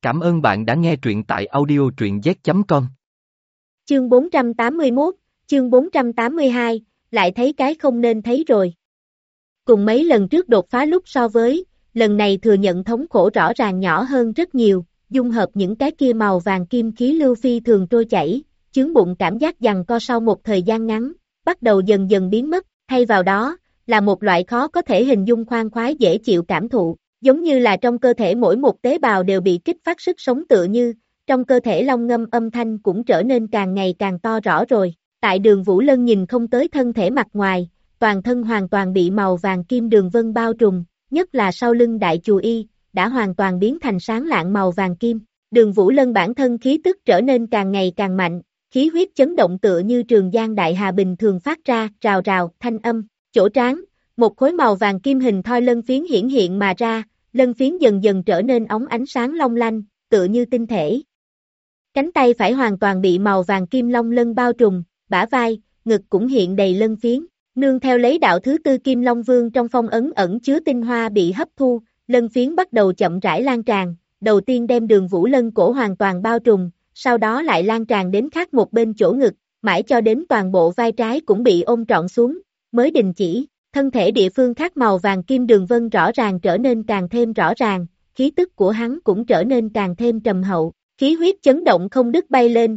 Cảm ơn bạn đã nghe truyện tại audio truyện z.com. Chương 481, chương 482, lại thấy cái không nên thấy rồi. Cùng mấy lần trước đột phá lúc so với, lần này thừa nhận thống khổ rõ ràng nhỏ hơn rất nhiều, dung hợp những cái kia màu vàng kim khí lưu phi thường trôi chảy, chướng bụng cảm giác giằng co sau một thời gian ngắn, bắt đầu dần dần biến mất, thay vào đó, là một loại khó có thể hình dung khoan khoái dễ chịu cảm thụ, giống như là trong cơ thể mỗi một tế bào đều bị kích phát sức sống tựa như, trong cơ thể long ngâm âm thanh cũng trở nên càng ngày càng to rõ rồi. Tại Đường Vũ Lân nhìn không tới thân thể mặt ngoài, toàn thân hoàn toàn bị màu vàng kim đường vân bao trùm, nhất là sau lưng đại chù y, đã hoàn toàn biến thành sáng lạng màu vàng kim. Đường Vũ Lân bản thân khí tức trở nên càng ngày càng mạnh, khí huyết chấn động tựa như trường giang đại hà bình thường phát ra, rào rào, thanh âm, chỗ trán, một khối màu vàng kim hình thoi lân phiến hiển hiện mà ra, lân phiến dần dần trở nên óng ánh sáng long lanh, tựa như tinh thể. Cánh tay phải hoàn toàn bị màu vàng kim long lân bao trùm, bả vai, ngực cũng hiện đầy lân phiến, nương theo lấy đạo thứ tư kim long vương trong phong ấn ẩn chứa tinh hoa bị hấp thu, lân phiến bắt đầu chậm rãi lan tràn, đầu tiên đem Đường Vũ Lân cổ hoàn toàn bao trùm, sau đó lại lan tràn đến khác một bên chỗ ngực, mãi cho đến toàn bộ vai trái cũng bị ôm trọn xuống, mới đình chỉ. Thân thể địa phương khác màu vàng kim đường vân rõ ràng trở nên càng thêm rõ ràng, khí tức của hắn cũng trở nên càng thêm trầm hậu, khí huyết chấn động không đứt bay lên,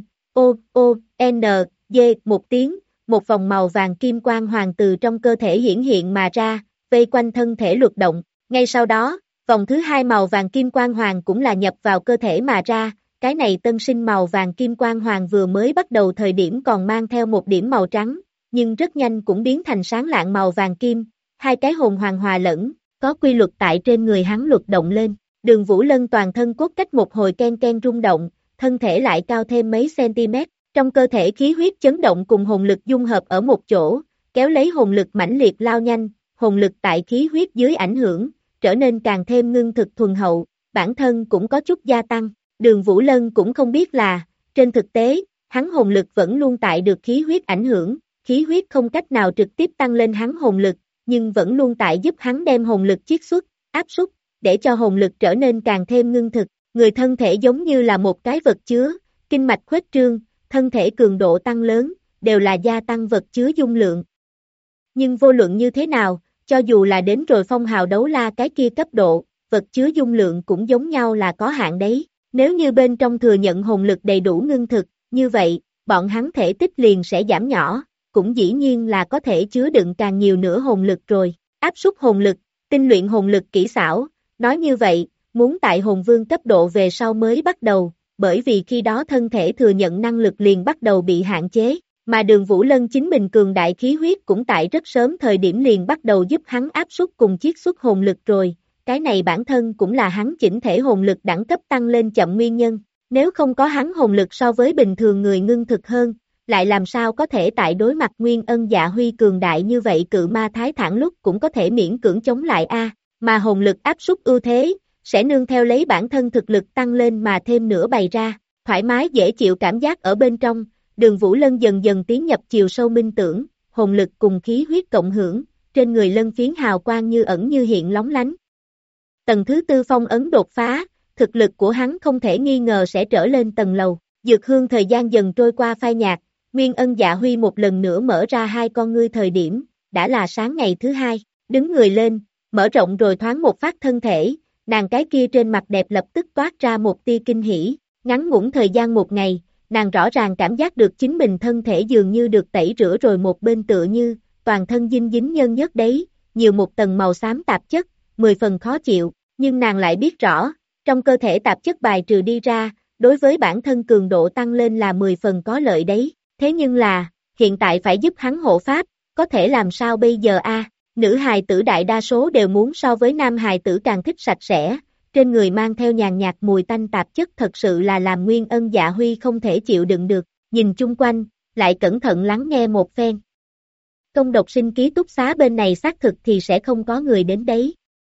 một tiếng, một vòng màu vàng kim quang hoàng từ trong cơ thể hiển hiện mà ra, vây quanh thân thể luật động, ngay sau đó, vòng thứ hai màu vàng kim quang hoàng cũng là nhập vào cơ thể mà ra, cái này tân sinh màu vàng kim quang hoàng vừa mới bắt đầu thời điểm còn mang theo một điểm màu trắng, nhưng rất nhanh cũng biến thành sáng lạng màu vàng kim, hai cái hồn hoàng hòa lẫn, có quy luật tại trên người hắn luật động lên, Đường Vũ Lân toàn thân cốt cách một hồi ken ken rung động, thân thể lại cao thêm mấy cm, trong cơ thể khí huyết chấn động cùng hồn lực dung hợp ở một chỗ, kéo lấy hồn lực mãnh liệt lao nhanh, hồn lực tại khí huyết dưới ảnh hưởng, trở nên càng thêm ngưng thực thuần hậu, bản thân cũng có chút gia tăng, Đường Vũ Lân cũng không biết là, trên thực tế, hắn hồn lực vẫn luôn tại được khí huyết ảnh hưởng. Khí huyết không cách nào trực tiếp tăng lên hắn hồn lực, nhưng vẫn luôn tại giúp hắn đem hồn lực chiết xuất, áp suất, để cho hồn lực trở nên càng thêm ngưng thực. Người thân thể giống như là một cái vật chứa, kinh mạch khuếch trương, thân thể cường độ tăng lớn, đều là gia tăng vật chứa dung lượng. Nhưng vô luận như thế nào, cho dù là đến rồi phong hào đấu la cái kia cấp độ, vật chứa dung lượng cũng giống nhau là có hạn đấy. Nếu như bên trong thừa nhận hồn lực đầy đủ ngưng thực, như vậy, bọn hắn thể tích liền sẽ giảm nhỏ. Cũng dĩ nhiên là có thể chứa đựng càng nhiều nữa hồn lực rồi, áp suất hồn lực, tinh luyện hồn lực kỹ xảo, nói như vậy, muốn tại hồn vương cấp độ về sau mới bắt đầu, bởi vì khi đó thân thể thừa nhận năng lực liền bắt đầu bị hạn chế, mà Đường Vũ Lân chính mình cường đại khí huyết cũng tại rất sớm thời điểm liền bắt đầu giúp hắn áp suất cùng chiết xuất hồn lực rồi, cái này bản thân cũng là hắn chỉnh thể hồn lực đẳng cấp tăng lên chậm nguyên nhân, nếu không có hắn hồn lực so với bình thường người ngưng thực hơn, lại làm sao có thể tại đối mặt Nguyên Ân Dạ Huy cường đại như vậy cự ma thái thản lúc cũng có thể miễn cưỡng chống lại mà hồn lực áp suất ưu thế, sẽ nương theo lấy bản thân thực lực tăng lên mà thêm nữa bày ra, thoải mái dễ chịu cảm giác ở bên trong, Đường Vũ Lân dần dần tiến nhập chiều sâu minh tưởng, hồn lực cùng khí huyết cộng hưởng, trên người lân phiến hào quang như ẩn như hiện lóng lánh. Tầng thứ tư phong ấn đột phá, thực lực của hắn không thể nghi ngờ sẽ trở lên tầng lầu, dược hương thời gian dần trôi qua phai nhạt. Nguyên Ân Dạ Huy một lần nữa mở ra hai con ngươi thời điểm, đã là sáng ngày thứ hai, đứng người lên, mở rộng rồi thoáng một phát thân thể, nàng cái kia trên mặt đẹp lập tức toát ra một tia kinh hỉ, ngắn ngủn thời gian một ngày, nàng rõ ràng cảm giác được chính mình thân thể dường như được tẩy rửa rồi một bên tựa như, toàn thân dinh dính nhân nhất đấy, nhiều một tầng màu xám tạp chất, 10 phần khó chịu, nhưng nàng lại biết rõ, trong cơ thể tạp chất bài trừ đi ra, đối với bản thân cường độ tăng lên là 10 phần có lợi đấy. Thế nhưng là, hiện tại phải giúp hắn hộ pháp, có thể làm sao bây giờ nữ hài tử đại đa số đều muốn so với nam hài tử càng thích sạch sẽ, trên người mang theo nhàn nhạt mùi tanh tạp chất thật sự là làm Nguyên Ân Dạ Huy không thể chịu đựng được, nhìn chung quanh, lại cẩn thận lắng nghe một phen. Công độc sinh ký túc xá bên này xác thực thì sẽ không có người đến đấy.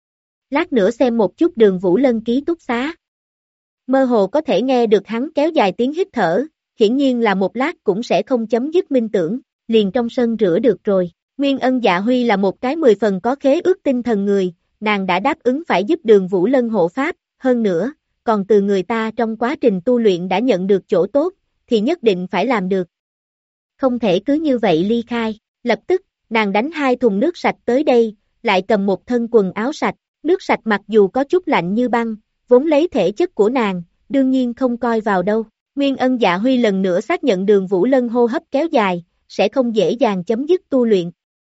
Lát nữa xem một chút Đường Vũ Lân ký túc xá. Mơ hồ có thể nghe được hắn kéo dài tiếng hít thở. Hiển nhiên là một lát cũng sẽ không chấm dứt minh tưởng, liền trong sân rửa được rồi. Nguyên Ân Dạ Huy là một cái 10 phần có khế ước tinh thần người, nàng đã đáp ứng phải giúp Đường Vũ Lân hộ pháp, hơn nữa, còn từ người ta trong quá trình tu luyện đã nhận được chỗ tốt, thì nhất định phải làm được. Không thể cứ như vậy ly khai, lập tức, nàng đánh 2 thùng nước sạch tới đây, lại cầm một thân quần áo sạch, nước sạch mặc dù có chút lạnh như băng, vốn lấy thể chất của nàng, đương nhiên không coi vào đâu. Nguyên Ân Dạ Huy lần nữa xác nhận Đường Vũ Lân hô hấp kéo dài, sẽ không dễ dàng chấm dứt tu luyện.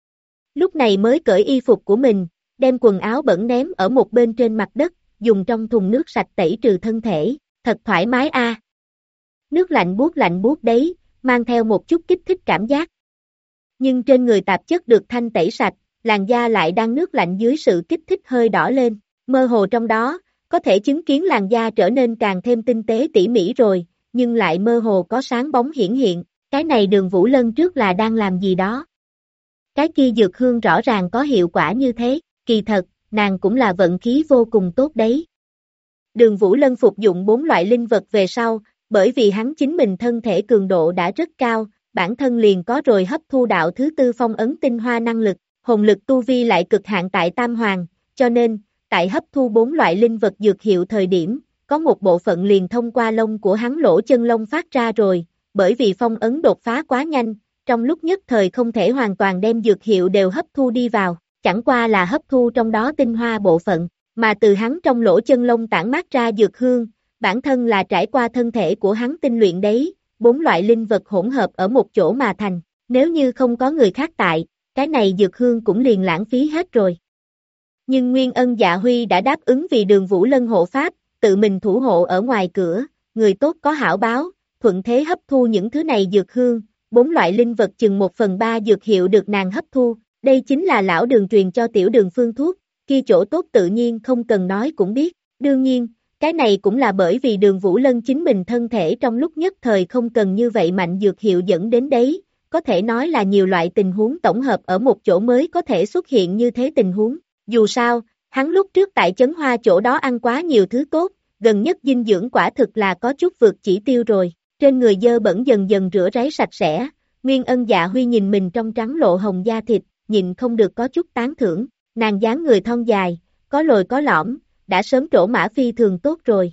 Lúc này mới cởi y phục của mình, đem quần áo bẩn ném ở một bên trên mặt đất, dùng trong thùng nước sạch tẩy trừ thân thể, thật thoải mái a. Nước lạnh buốt đấy, mang theo một chút kích thích cảm giác. Nhưng trên người tạp chất được thanh tẩy sạch, làn da lại đang nước lạnh dưới sự kích thích hơi đỏ lên, mơ hồ trong đó, có thể chứng kiến làn da trở nên càng thêm tinh tế tỉ mỉ rồi, nhưng lại mơ hồ có sáng bóng hiển hiện, cái này Đường Vũ Lân trước là đang làm gì đó. Cái kia dược hương rõ ràng có hiệu quả như thế, kỳ thật, nàng cũng là vận khí vô cùng tốt đấy. Đường Vũ Lân phục dụng 4 loại linh vật về sau, bởi vì hắn chính mình thân thể cường độ đã rất cao, bản thân liền có rồi hấp thu đạo thứ 4 phong ấn tinh hoa năng lực, hồn lực tu vi lại cực hạn tại Tam Hoàng, cho nên, tại hấp thu 4 loại linh vật dược hiệu thời điểm, có một bộ phận liền thông qua lông của hắn lỗ chân lông phát ra rồi, bởi vì phong ấn đột phá quá nhanh, trong lúc nhất thời không thể hoàn toàn đem dược hiệu đều hấp thu đi vào, chẳng qua là hấp thu trong đó tinh hoa bộ phận, mà từ hắn trong lỗ chân lông tản mát ra dược hương, bản thân là trải qua thân thể của hắn tinh luyện đấy, 4 loại linh vật hỗn hợp ở một chỗ mà thành, nếu như không có người khác tại, cái này dược hương cũng liền lãng phí hết rồi. Nhưng Nguyên Ân Dạ Huy đã đáp ứng vì Đường Vũ Lân hộ pháp, tự mình thủ hộ ở ngoài cửa, người tốt có hảo báo, thuận thế hấp thu những thứ này dược hương, 4 loại linh vật chừng 1/3 dược hiệu được nàng hấp thu, đây chính là lão Đường truyền cho tiểu Đường phương thuốc, kia chỗ tốt tự nhiên không cần nói cũng biết, đương nhiên, cái này cũng là bởi vì Đường Vũ Lân chính mình thân thể trong lúc nhất thời không cần như vậy mạnh dược hiệu dẫn đến đấy, có thể nói là nhiều loại tình huống tổng hợp ở một chỗ mới có thể xuất hiện như thế tình huống, dù sao, hắn lúc trước tại Chấn Hoa chỗ đó ăn quá nhiều thứ tốt, gần nhất dinh dưỡng quả thực là có chút vượt chỉ tiêu rồi, trên người dơ bẩn dần dần rửa ráy sạch sẽ, Nguyên Ân Dạ Huy nhìn mình trong trắng lộ hồng da thịt, nhìn không được có chút tán thưởng, nàng dáng người thon dài, có lồi có lõm, đã sớm trổ mã phi thường tốt rồi.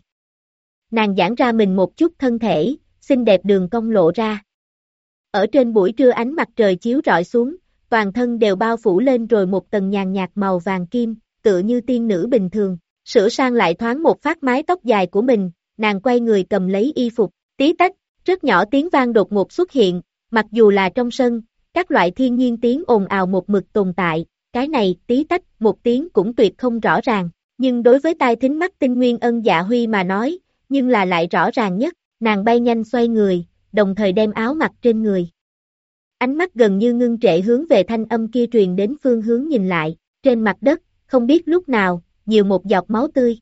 Nàng giãn ra mình một chút thân thể, xinh đẹp đường cong lộ ra. Ở trên buổi trưa ánh mặt trời chiếu rọi xuống, toàn thân đều bao phủ lên rồi một tầng nhàn nhạt màu vàng kim, tựa như tiên nữ bình thường, sửa sang lại thoáng một phát mái tóc dài của mình, nàng quay người cầm lấy y phục, tí tách, rất nhỏ tiếng vang đột ngột xuất hiện, mặc dù là trong sân, các loại thiên nhiên tiếng ồn ào một mực tồn tại, cái này tí tách một tiếng cũng tuyệt không rõ ràng, nhưng đối với tai thính mắt tinh Nguyên Ân Dạ Huy mà nói, nhưng là lại rõ ràng nhất, nàng bay nhanh xoay người, đồng thời đem áo mặc trên người. Ánh mắt gần như ngưng trệ hướng về thanh âm kia truyền đến phương hướng nhìn lại, trên mặt đất, không biết lúc nào, nhiều một giọt máu tươi.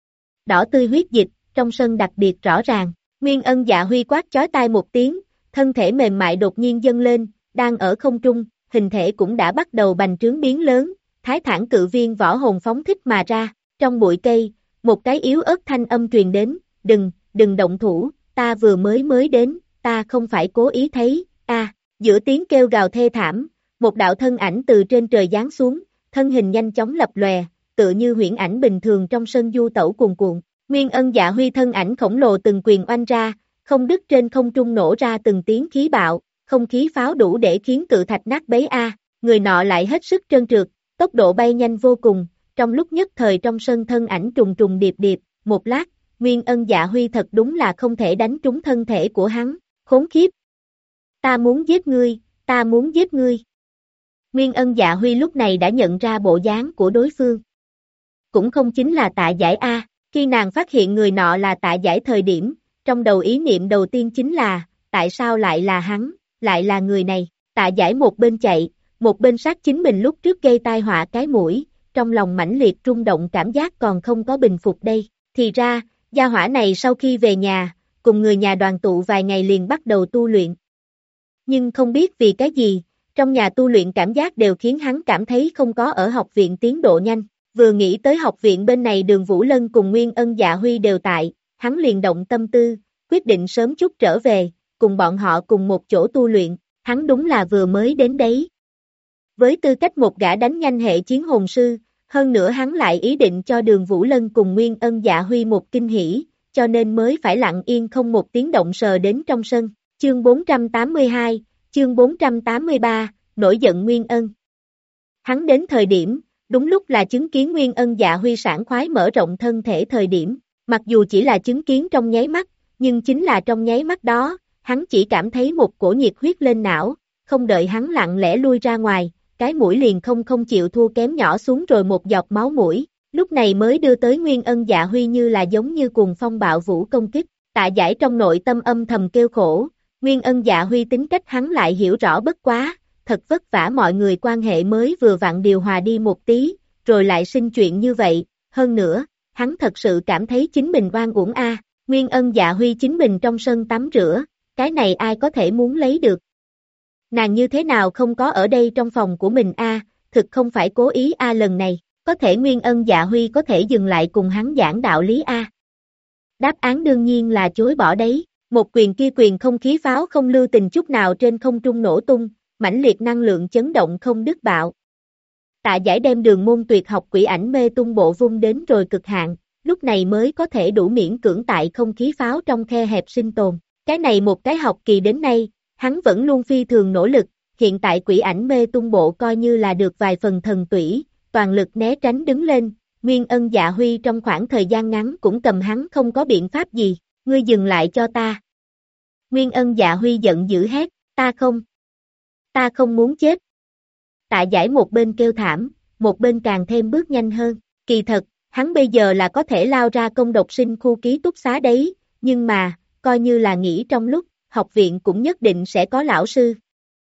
Đỏ tươi huyết dịch, trong sân đặc biệt rõ ràng, Nguyên Ân Dạ Huy quát chói tai một tiếng, thân thể mềm mại đột nhiên dâng lên, đang ở không trung, hình thể cũng đã bắt đầu bành trướng biến lớn, thái thản cự viên võ hồn phóng thích mà ra, trong bụi cây, một cái yếu ớt thanh âm truyền đến, đừng động thủ, ta vừa mới đến, ta không phải cố ý thấy, giữa tiếng kêu gào thê thảm, một đạo thân ảnh từ trên trời giáng xuống, thân hình nhanh chóng lập lòe, tựa như huyễn ảnh bình thường trong sân du tẩu cuồn cuộn, Nguyên Ân Dạ Huy thân ảnh khổng lồ từng quyền oanh ra, không đứt trên không trung nổ ra từng tiếng khí bạo, không khí pháo đủ để khiến cự thạch nát bấy người nọ lại hết sức trơn trượt, tốc độ bay nhanh vô cùng, trong lúc nhất thời trong sân thân ảnh trùng trùng điệp điệp, một lát, Nguyên Ân Dạ Huy thật đúng là không thể đánh trúng thân thể của hắn, khốn khiếp. Ta muốn giết ngươi, ta muốn giết ngươi. Nguyên Ân Dạ Huy lúc này đã nhận ra bộ dáng của đối phương. Cũng không chính là Tạ Giải khi nàng phát hiện người nọ là Tạ Giải thời điểm, trong đầu ý niệm đầu tiên chính là, tại sao lại là hắn, lại là người này, Tạ Giải một bên chạy, một bên sát chính mình lúc trước gây tai họa cái mũi, trong lòng mãnh liệt rung động cảm giác còn không có bình phục đây, thì ra, gia hỏa này sau khi về nhà, cùng người nhà đoàn tụ vài ngày liền bắt đầu tu luyện. Nhưng không biết vì cái gì, trong nhà tu luyện cảm giác đều khiến hắn cảm thấy không có ở học viện tiến độ nhanh, vừa nghĩ tới học viện bên này Đường Vũ Lân cùng Nguyên Ân Dạ Huy đều tại, hắn liền động tâm tư, quyết định sớm chút trở về, cùng bọn họ cùng một chỗ tu luyện, hắn đúng là vừa mới đến đấy. Với tư cách một gã đánh nhanh hệ chiến hồn sư, hơn nữa hắn lại ý định cho Đường Vũ Lân cùng Nguyên Ân Dạ Huy một kinh hỉ, cho nên mới phải lặng yên không một tiếng động sờ đến trong sân. Chương 482, chương 483, nổi giận Nguyên Ân. Hắn đến thời điểm, đúng lúc là chứng kiến Nguyên Ân Dạ Huy sảng khoái mở rộng thân thể thời điểm, mặc dù chỉ là chứng kiến trong nháy mắt, nhưng chính là trong nháy mắt đó, hắn chỉ cảm thấy một cổ nhiệt huyết lên não, không đợi hắn lặng lẽ lui ra ngoài, cái mũi liền không chịu thua kém nhỏ xuống rồi một giọt máu mũi, lúc này mới đưa tới Nguyên Ân Dạ Huy như là giống như cuồng phong bạo vũ công kích, Tạ Giải trong nội tâm âm thầm kêu khổ, Nguyên Ân Dạ Huy tính cách hắn lại hiểu rõ bất quá, thật vất vả mọi người quan hệ mới vừa vặn điều hòa đi một tí, rồi lại sinh chuyện như vậy, hơn nữa, hắn thật sự cảm thấy chính mình oan uổng a. Nguyên Ân Dạ Huy chính mình trong sân tắm rửa, cái này ai có thể muốn lấy được. Nàng như thế nào không có ở đây trong phòng của mình a, thực không phải cố ý a lần này, có thể Nguyên Ân Dạ Huy có thể dừng lại cùng hắn giảng đạo lý a. Đáp án đương nhiên là chối bỏ đấy, một quyền kia quyền không khí pháo không lưu tình chút nào trên không trung nổ tung, mãnh liệt năng lượng chấn động không đứt bạo. Tạ Giải đem đường môn tuyệt học quỷ ảnh mê tung bộ vung đến rồi cực hạn, lúc này mới có thể đủ miễn cưỡng tại không khí pháo trong khe hẹp sinh tồn. Cái này một cái học kỳ đến nay, hắn vẫn luôn phi thường nỗ lực, hiện tại quỷ ảnh mê tung bộ coi như là được vài phần thần tủy, toàn lực né tránh đứng lên, Nguyên Ân Dạ Huy trong khoảng thời gian ngắn cũng cầm hắn không có biện pháp gì, ngươi dừng lại cho ta. Nguyên Ân Dạ Huy giận dữ hét, ta không muốn chết. Tạ Giải một bên kêu thảm, một bên càng thêm bước nhanh hơn, kỳ thật, hắn bây giờ là có thể lao ra công độc sinh khu ký túc xá đấy, nhưng mà, coi như là nghỉ trong lúc, học viện cũng nhất định sẽ có lão sư.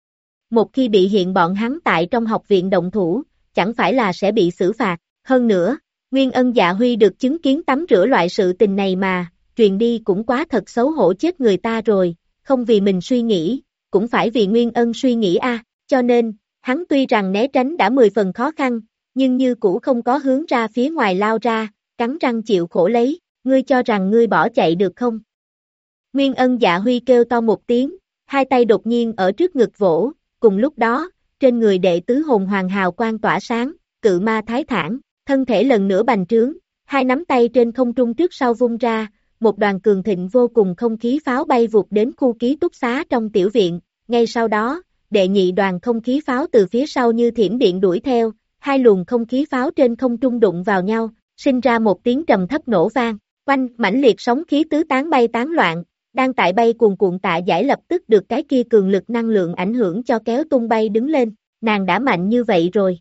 Một khi bị hiện bọn hắn tại trong học viện động thủ, chẳng phải là sẽ bị xử phạt, hơn nữa, Nguyên Ân Dạ Huy được chứng kiến tắm rửa loại sự tình này mà, truyền đi cũng quá thật xấu hổ chết người ta rồi, không vì mình suy nghĩ, cũng phải vì Nguyên Ân suy nghĩ a, cho nên, hắn tuy rằng né tránh đã 10 phần khó khăn, nhưng như cũ không có hướng ra phía ngoài lao ra, cắn răng chịu khổ lấy, ngươi cho rằng ngươi bỏ chạy được không? Nguyên Ân Dạ Huy kêu to một tiếng, hai tay đột nhiên ở trước ngực vỗ, cùng lúc đó, trên người đệ tứ hồn hoàng hào quang tỏa sáng, cự ma thái thản, thân thể lần nữa bành trướng, hai nắm tay trên không trung trước sau vung ra, một đoàn cường thịnh vô cùng không khí pháo bay vụt đến khu ký túc xá trong tiểu viện, ngay sau đó, đệ nhị đoàn không khí pháo từ phía sau như thiểm điện đuổi theo, hai luồng không khí pháo trên không trung đụng vào nhau, sinh ra một tiếng trầm thấp nổ vang, quanh mãnh liệt sóng khí tứ tán bay tán loạn, đang tại bay cuồn cuộn Tạ Giải lập tức được cái kia cường lực năng lượng ảnh hưởng cho kéo tung bay đứng lên, nàng đã mạnh như vậy rồi.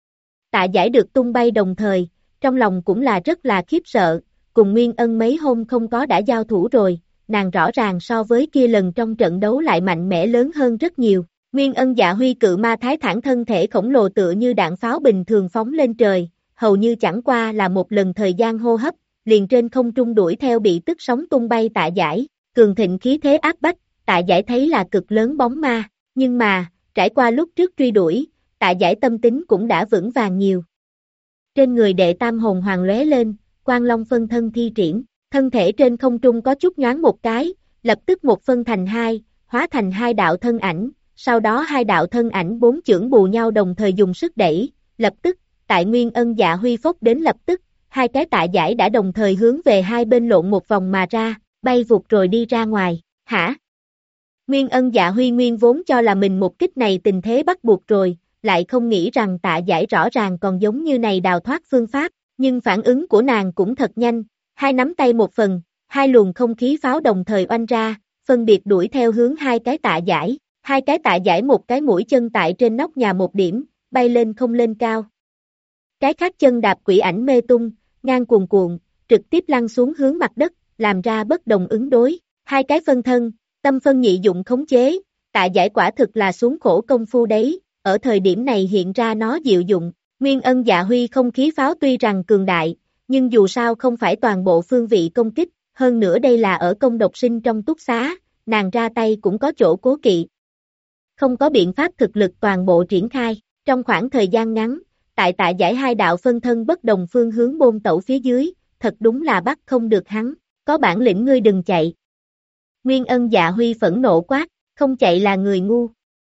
Tạ Giải được tung bay đồng thời, trong lòng cũng là rất là khiếp sợ, cùng Nguyên Ân mấy hôm không có đã giao thủ rồi, nàng rõ ràng so với kia lần trong trận đấu lại mạnh mẽ lớn hơn rất nhiều. Nguyên Ân Dạ Huy cự ma thái thản thân thể khổng lồ tựa như đạn pháo bình thường phóng lên trời, hầu như chẳng qua là một lần thời gian hô hấp, liền trên không trung đuổi theo bị tức sóng tung bay Tạ Giải, cường thịnh khí thế áp bách, Tạ Giải thấy là cực lớn bóng ma, nhưng mà, trải qua lúc trước truy đuổi, Tạ Giải tâm tính cũng đã vững vàng nhiều. Trên người đệ tam hồn hoàng lóe lên, Quang Long phân thân thi triển, thân thể trên không trung có chút nhoáng một cái, lập tức một phân thành hai, hóa thành hai đạo thân ảnh, sau đó hai đạo thân ảnh bốn chưởng bù nhau đồng thời dùng sức đẩy, lập tức, tại Nguyên Ân Dạ Huy phốc đến lập tức, hai cái Tạ Giải đã đồng thời hướng về hai bên lộn một vòng mà ra, bay vụt rồi đi ra ngoài, hả? Nguyên Ân Dạ Huy nguyên vốn cho là mình một kích này tình thế bắt buộc rồi, lại không nghĩ rằng Tạ Giải rõ ràng còn giống như này đào thoát phương pháp, nhưng phản ứng của nàng cũng thật nhanh, hai nắm tay một phần, hai luồng không khí pháo đồng thời oanh ra, phân biệt đuổi theo hướng hai cái Tạ Giải, hai cái Tạ Giải một cái mũi chân tại trên nóc nhà một điểm, bay lên không lên cao. Cái khác chân đạp quỷ ảnh mê tung, ngang cuồn cuộn, trực tiếp lăn xuống hướng mặt đất, làm ra bất đồng ứng đối, hai cái phân thân, tâm phân nhị dụng khống chế, Tạ Giải quả thực là xuống khổ công phu đấy, ở thời điểm này hiện ra nó diệu dụng, Nguyên Ân Dạ Huy không khí pháo tuy rằng cường đại, nhưng dù sao không phải toàn bộ phương vị công kích, hơn nữa đây là ở công độc sinh trong túc xá, nàng ra tay cũng có chỗ cố kỵ. Không có biện pháp thực lực toàn bộ triển khai, trong khoảng thời gian ngắn, tại Tạ Giải hai đạo phân thân bất đồng phương hướng bôn tẩu phía dưới, thật đúng là bắt không được hắn, có bản lĩnh ngươi đừng chạy. Nguyên Ân Dạ Huy phẫn nộ quát, không chạy là người ngu.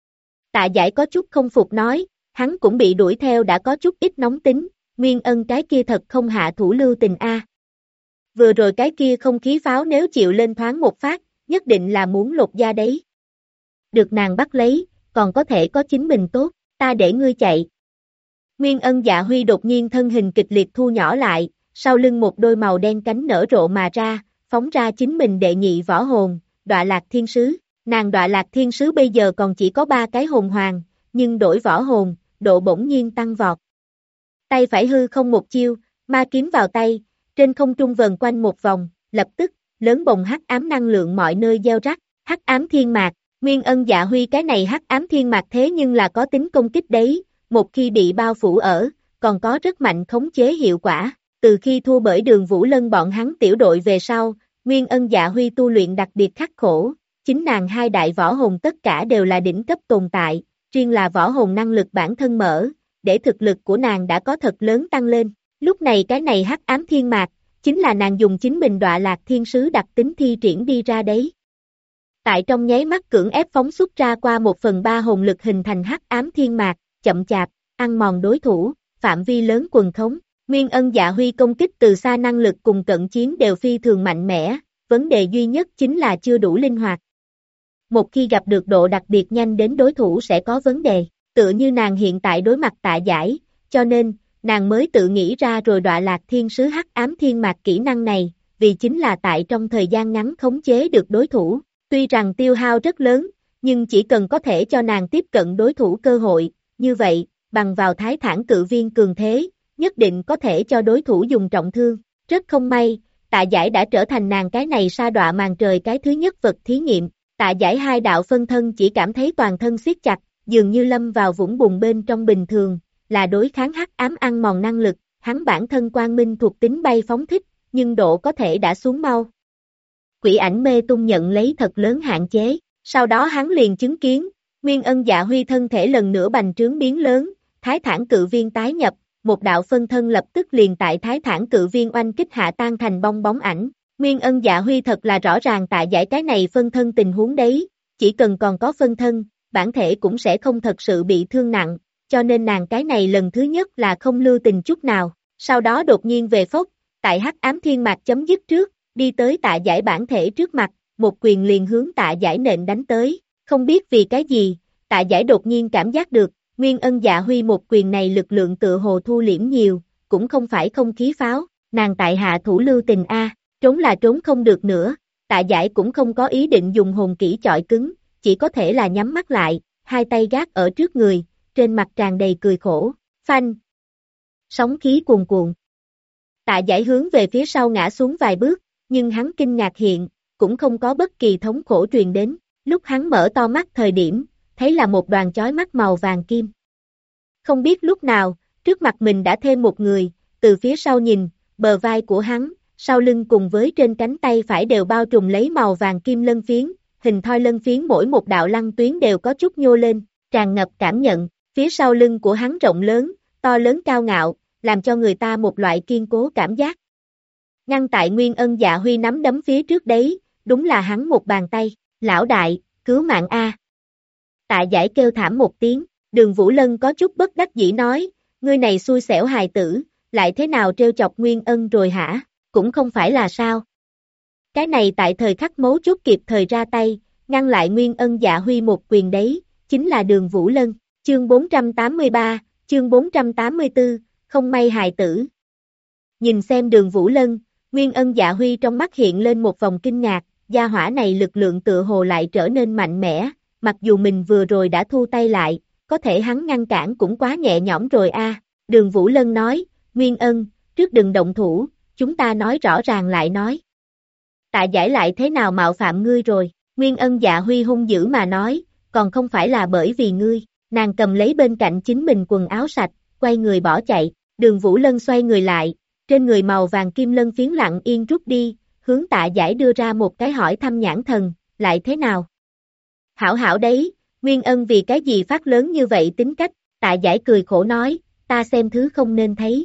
Tạ Giải có chút không phục nói, hắn cũng bị đuổi theo đã có chút ít nóng tính, Nguyên Ân cái kia thật không hạ thủ lưu tình a. Vừa rồi cái kia không khí pháo nếu chịu lên thoáng một phát, nhất định là muốn lột da đấy. Được nàng bắt lấy, còn có thể có chính mình tốt, ta để ngươi chạy. Nguyên Ân Dạ Huy đột nhiên thân hình kịch liệt thu nhỏ lại, sau lưng một đôi màu đen cánh nở rộ mà ra, phóng ra chính mình đệ nhị võ hồn, Đọa Lạc Thiên Sứ. Nàng Đọa Lạc Thiên Sứ bây giờ còn chỉ có 3 cái hồn hoàng, nhưng đổi võ hồn, độ bỗng nhiên tăng vọt. Tay phải hư không một chiêu, ma kiếm vào tay, trên không trung vần quanh một vòng, lập tức, lớn bồng hắc ám năng lượng mọi nơi gieo rắc, hắc ám thiên mạc. Nguyên Ân Dạ Huy cái này hắc ám thiên mạc thế nhưng là có tính công kích đấy, một khi bị bao phủ ở, còn có rất mạnh khống chế hiệu quả. Từ khi thua bởi Đường Vũ Lân bọn hắn tiểu đội về sau, Nguyên Ân Dạ Huy tu luyện đặc biệt khắc khổ, chính nàng 2 đại võ hồn tất cả đều là đỉnh cấp tồn tại, riêng là võ hồn năng lực bản thân mở, để thực lực của nàng đã có thật lớn tăng lên. Lúc này cái này hắc ám thiên mạc, chính là nàng dùng chính mình Đọa Lạc Thiên Sứ đặc tính thi triển đi ra đấy. Tại trong nháy mắt cưỡng ép phóng xuất ra qua 1/3 hồn lực hình thành hắc ám thiên mạc, chậm chạp, ăn mòn đối thủ, phạm vi lớn quần khống. Nguyên Ân Dạ Huy công kích từ xa năng lực cùng cận chiến đều phi thường mạnh mẽ, vấn đề duy nhất chính là chưa đủ linh hoạt. Một khi gặp được độ đặc biệt nhanh đến đối thủ sẽ có vấn đề, tựa như nàng hiện tại đối mặt Tạ Giải, cho nên, nàng mới tự nghĩ ra rồi Đọa Lạc Thiên Sứ hắc ám thiên mạc kỹ năng này, vì chính là tại trong thời gian ngắn khống chế được đối thủ. Tuy rằng tiêu hao rất lớn, nhưng chỉ cần có thể cho nàng tiếp cận đối thủ cơ hội, như vậy, bằng vào Thái Thản Cự Viên cường thế, nhất định có thể cho đối thủ dùng trọng thương. Rất không may, Tạ Giải đã trở thành nàng cái này sa đọa màn trời cái thứ nhất vật thí nghiệm. Tạ Giải 2 đạo phân thân chỉ cảm thấy toàn thân siết chặt, dường như lâm vào vũng bùn bên trong bình thường, là đối kháng hắc ám ăn mòn năng lực, hắn bản thân quang minh thuộc tính bay phóng thích, nhưng độ có thể đã xuống mau. Quỷ ảnh mê tung nhận lấy thật lớn hạn chế, sau đó hắn liền chứng kiến, Nguyên Ân Dạ Huy thân thể lần nữa bành trướng biến lớn, Thái Thản Cự Viên tái nhập, một đạo phân thân lập tức liền tại Thái Thản Cự Viên oanh kích hạ tan thành bong bóng ảnh. Nguyên Ân Dạ Huy thật là rõ ràng Tạ Giải cái này phân thân tình huống đấy, chỉ cần còn có phân thân, bản thể cũng sẽ không thật sự bị thương nặng, cho nên nàng cái này lần thứ nhất là không lưu tình chút nào, sau đó đột nhiên về phốc, tại hắc ám thiên mạc chấm dứt trước, đi tới Tạ Giải bản thể trước mặt, một quyền liền hướng Tạ Giải nện đánh tới, không biết vì cái gì, Tạ Giải đột nhiên cảm giác được, Nguyên Ân Dạ Huy một quyền này lực lượng tựa hồ thu liễm nhiều, cũng không phải không khí pháo, nàng tại hạ thủ lưu tình a, trốn là trốn không được nữa, Tạ Giải cũng không có ý định dùng hồn kỹ chọi cứng, chỉ có thể là nhắm mắt lại, 2 tay gác ở trước người, trên mặt tràn đầy cười khổ, phanh. Sóng khí cuồn cuộn. Tạ Giải hướng về phía sau ngã xuống vài bước, nhưng hắn kinh ngạc hiện, cũng không có bất kỳ thống khổ truyền đến, lúc hắn mở to mắt thời điểm, thấy là một đoàn chói mắt màu vàng kim. Không biết lúc nào, trước mặt mình đã thêm một người, từ phía sau nhìn, bờ vai của hắn, sau lưng cùng với trên cánh tay phải đều bao trùm lấy màu vàng kim lân phiến, hình thoi lân phiến mỗi một đạo lăng tuyến đều có chút nhô lên, tràn ngập cảm nhận, phía sau lưng của hắn rộng lớn, to lớn cao ngạo, làm cho người ta một loại kiên cố cảm giác. Ngăn tại Nguyên Ân Dạ Huy nắm đấm phía trước đấy, đúng là hắn một bàn tay, lão đại, cứu mạng a. Tạ Giải kêu thảm một tiếng, Đường Vũ Lân có chút bất đắc dĩ nói, ngươi này xui xẻo hài tử, lại thế nào trêu chọc Nguyên Ân rồi hả, cũng không phải là sao. Cái này tại thời khắc mấu chốt kịp thời ra tay, ngăn lại Nguyên Ân Dạ Huy một quyền đấy, chính là Đường Vũ Lân, chương 483, chương 484, không may hài tử. Nhìn xem Đường Vũ Lân, Nguyên Ân Dạ Huy trong mắt hiện lên một vòng kinh ngạc, gia hỏa này lực lượng tựa hồ lại trở nên mạnh mẽ, mặc dù mình vừa rồi đã thu tay lại, có thể hắn ngăn cản cũng quá nhẹ nhõm rồi a. Đường Vũ Lân nói, Nguyên Ân, trước đừng động thủ, chúng ta nói rõ ràng lại nói. Tạ Giải lại thế nào mạo phạm ngươi rồi, Nguyên Ân Dạ Huy hung dữ mà nói, còn không phải là bởi vì ngươi, nàng cầm lấy bên cạnh chính mình quần áo sạch, quay người bỏ chạy, Đường Vũ Lân xoay người lại, trên người màu vàng kim lân phiến lặng yên rút đi, hướng Tạ Giải đưa ra một cái hỏi thăm nhãn thần, lại thế nào? Hảo hảo đấy, Nguyên Ân vì cái gì phát lớn như vậy tính cách, Tạ Giải cười khổ nói, ta xem thứ không nên thấy.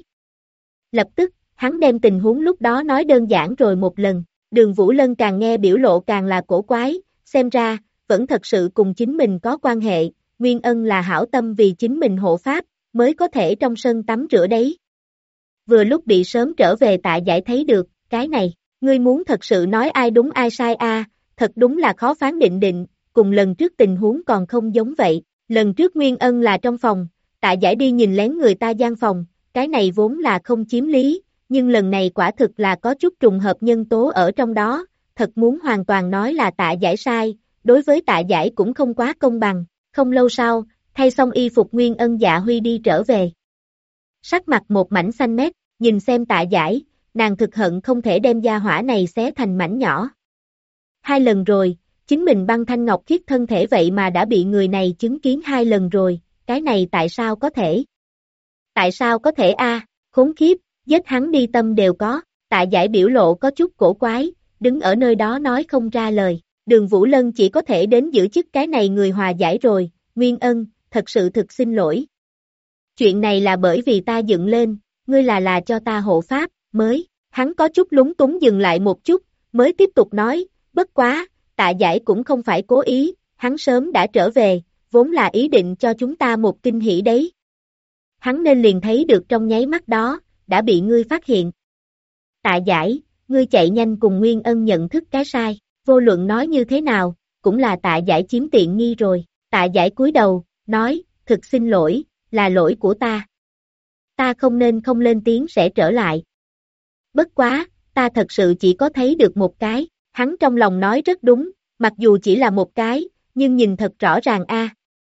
Lập tức, hắn đem tình huống lúc đó nói đơn giản rồi một lần, Đường Vũ Lân càng nghe biểu lộ càng là cổ quái, xem ra, vẫn thật sự cùng chính mình có quan hệ, Nguyên Ân là hảo tâm vì chính mình hộ pháp, mới có thể trong sân tắm rửa đấy. Vừa lúc bị sớm trở về Tạ Giải thấy được, cái này, ngươi muốn thật sự nói ai đúng ai sai a, thật đúng là khó phán định, cùng lần trước tình huống còn không giống vậy, lần trước Nguyên Ân là trong phòng, Tạ Giải đi nhìn lén người ta gian phòng, cái này vốn là không chiếm lý, nhưng lần này quả thực là có chút trùng hợp nhân tố ở trong đó, thật muốn hoàn toàn nói là Tạ Giải sai, đối với Tạ Giải cũng không quá công bằng, không lâu sau, thay xong y phục Nguyên Ân Dạ Huy đi trở về. Sắc mặt một mảnh xanh mét, nhìn xem Tạ Giải, nàng thực hận không thể đem gia hỏa này xé thành mảnh nhỏ. 2 lần rồi, chính mình băng thanh ngọc khiết thân thể vậy mà đã bị người này chứng kiến 2 lần rồi, cái này tại sao có thể? Tại sao có thể a? Khốn khiếp, giết hắn đi tâm đều có, Tạ Giải biểu lộ có chút cổ quái, đứng ở nơi đó nói không ra lời, Đường Vũ Lân chỉ có thể đến giữ chức cái này người hòa giải rồi, Nguyên Ân, thật sự thực xin lỗi. Chuyện này là bởi vì ta dựng lên, ngươi là cho ta hộ pháp, mới, hắn có chút lúng túng dừng lại một chút, mới tiếp tục nói, bất quá, Tạ Giải cũng không phải cố ý, hắn sớm đã trở về, vốn là ý định cho chúng ta một kinh hỉ đấy. Hắn nên liền thấy được trong nháy mắt đó, đã bị ngươi phát hiện. Tạ Giải, ngươi chạy nhanh cùng Nguyên Ân nhận thức cái sai, vô luận nói như thế nào, cũng là Tạ Giải chiếm tiện nghi rồi, Tạ Giải cúi đầu, nói, thực xin lỗi, là lỗi của ta. Ta không nên không lên tiếng sẽ trở lại. Bất quá, ta thật sự chỉ có thấy được một cái, hắn trong lòng nói rất đúng, mặc dù chỉ là một cái, nhưng nhìn thật rõ ràng a.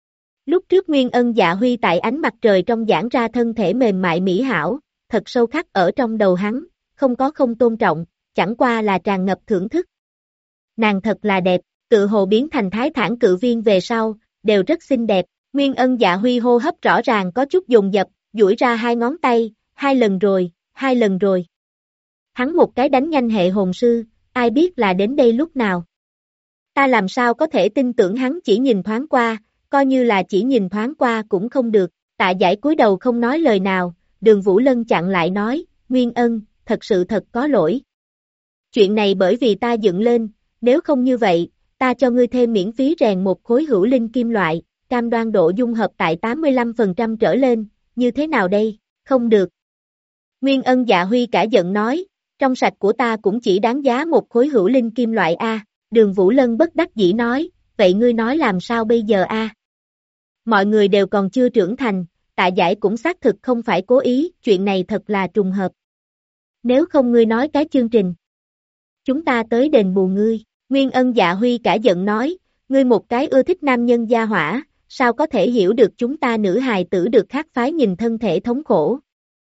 Lúc trước Nguyên Ân Dạ Huy tại ánh mặt trời trong giãn ra thân thể mềm mại mỹ hảo, thật sâu khắc ở trong đầu hắn, không có không tôn trọng, chẳng qua là tràn ngập thưởng thức. Nàng thật là đẹp, tự hồ biến thành thái thản cự viên về sau, đều rất xinh đẹp, Nguyên Ân Dạ Huy hô hấp rõ ràng có chút dồn dập, duỗi ra 2 ngón tay, 2 lần rồi, 2 lần rồi. Hắn một cái đánh nhanh hệ hồn sư, ai biết là đến đây lúc nào. Ta làm sao có thể tin tưởng hắn chỉ nhìn thoáng qua, coi như là chỉ nhìn thoáng qua cũng không được, Tạ Giải cúi đầu không nói lời nào, Đường Vũ Lân chặn lại nói, Nguyên Ân, thật sự thật có lỗi. Chuyện này bởi vì ta dựng lên, nếu không như vậy, ta cho ngươi thêm miễn phí rèn một khối hữu linh kim loại, cam đoan độ dung hợp tại 85% trở lên, như thế nào đây, không được. Nguyên Ân Dạ Huy cả giận nói, trong sạch của ta cũng chỉ đáng giá một khối hữu linh kim loại a. Đường Vũ Lân bất đắc dĩ nói, vậy ngươi nói làm sao bây giờ a? Mọi người đều còn chưa trưởng thành, Tạ Giải cũng xác thực không phải cố ý, chuyện này thật là trùng hợp. Nếu không ngươi nói cái chương trình, chúng ta tới đền bù ngươi. Nguyên Ân Dạ Huy cả giận nói, ngươi một cái ưa thích nam nhân gia hỏa, sao có thể hiểu được chúng ta nữ hài tử được khác phái nhìn thân thể thống khổ.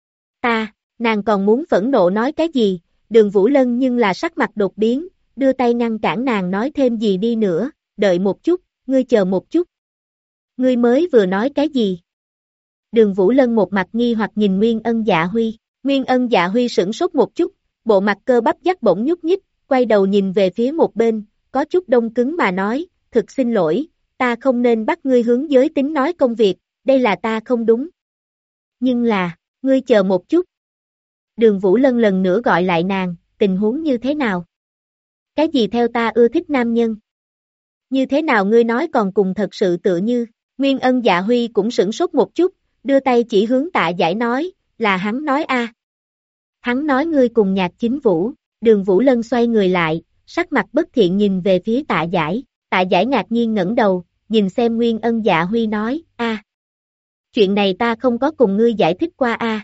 Nàng còn muốn phẫn nộ nói cái gì, Đường Vũ Lân nhưng là sắc mặt đột biến, đưa tay ngăn cản nàng nói thêm gì đi nữa, đợi một chút, ngươi chờ một chút. Ngươi mới vừa nói cái gì? Đường Vũ Lân một mặt nghi hoặc nhìn Nguyên Ân Dạ Huy, Nguyên Ân Dạ Huy sửng sốt một chút, bộ mặt cơ bắp dắt bỗng nhúc nhích, quay đầu nhìn về phía một bên, có chút đông cứng mà nói, thực xin lỗi, ta không nên bắt ngươi hướng giới tính nói công việc, đây là ta không đúng. Nhưng là, ngươi chờ một chút. Đường Vũ Lân lần nữa gọi lại nàng, tình huống như thế nào? Cái gì theo ta ưa thích nam nhân? Như thế nào ngươi nói còn cùng thật sự tự như, Nguyên Ân Dạ Huy cũng sửng sốt một chút, đưa tay chỉ hướng Tạ Giải nói, là hắn nói a. Hắn nói ngươi cùng Nhạc Chính Vũ, Đường Vũ Lân xoay người lại, sắc mặt bất thiện nhìn về phía Tạ Giải ngạc nhiên ngẩng đầu, nhìn xem Nguyên Ân Dạ Huy nói, a. Chuyện này ta không có cùng ngươi giải thích qua a.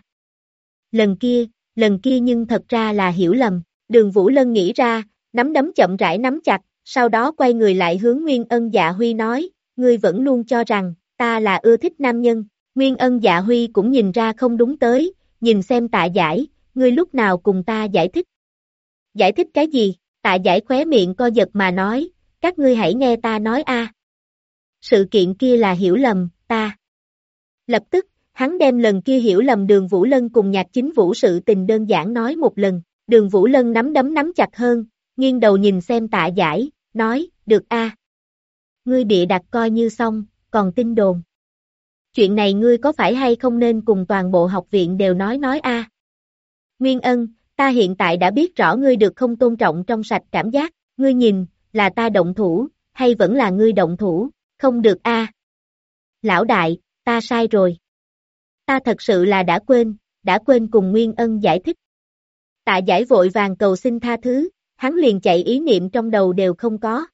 Lần kia nhưng thật ra là hiểu lầm, Đường Vũ Lân nghĩ ra, nắm đấm chậm rãi nắm chặt, sau đó quay người lại hướng Nguyên Ân Dạ Huy nói, ngươi vẫn luôn cho rằng, ta là ưa thích nam nhân, Nguyên Ân Dạ Huy cũng nhìn ra không đúng tới, nhìn xem Tạ Giải, ngươi lúc nào cùng ta giải thích. Giải thích cái gì? Tạ Giải khóe miệng co giật mà nói, các ngươi hãy nghe ta nói a. Sự kiện kia là hiểu lầm, ta. Lập tức, hắn đem lần kia hiểu lầm Đường Vũ Lân cùng Nhạc Chính Vũ sự tình đơn giản nói một lần, Đường Vũ Lân nắm đấm nắm chặt hơn, nghiêng đầu nhìn xem Tạ Giải, nói, được a. Ngươi bịa đặt coi như xong, còn tin đồn. Chuyện này ngươi có phải hay không nên cùng toàn bộ học viện đều nói a. Nguyên Ân, ta hiện tại đã biết rõ ngươi được không tôn trọng trong sạch cảm giác, ngươi nhìn, là ta động thủ, hay vẫn là ngươi động thủ, không được a. Lão đại, ta sai rồi. Ta thật sự là đã quên cùng Nguyên Ân giải thích. Tạ Giải vội vàng cầu xin tha thứ, hắn liền chạy ý niệm trong đầu đều không có.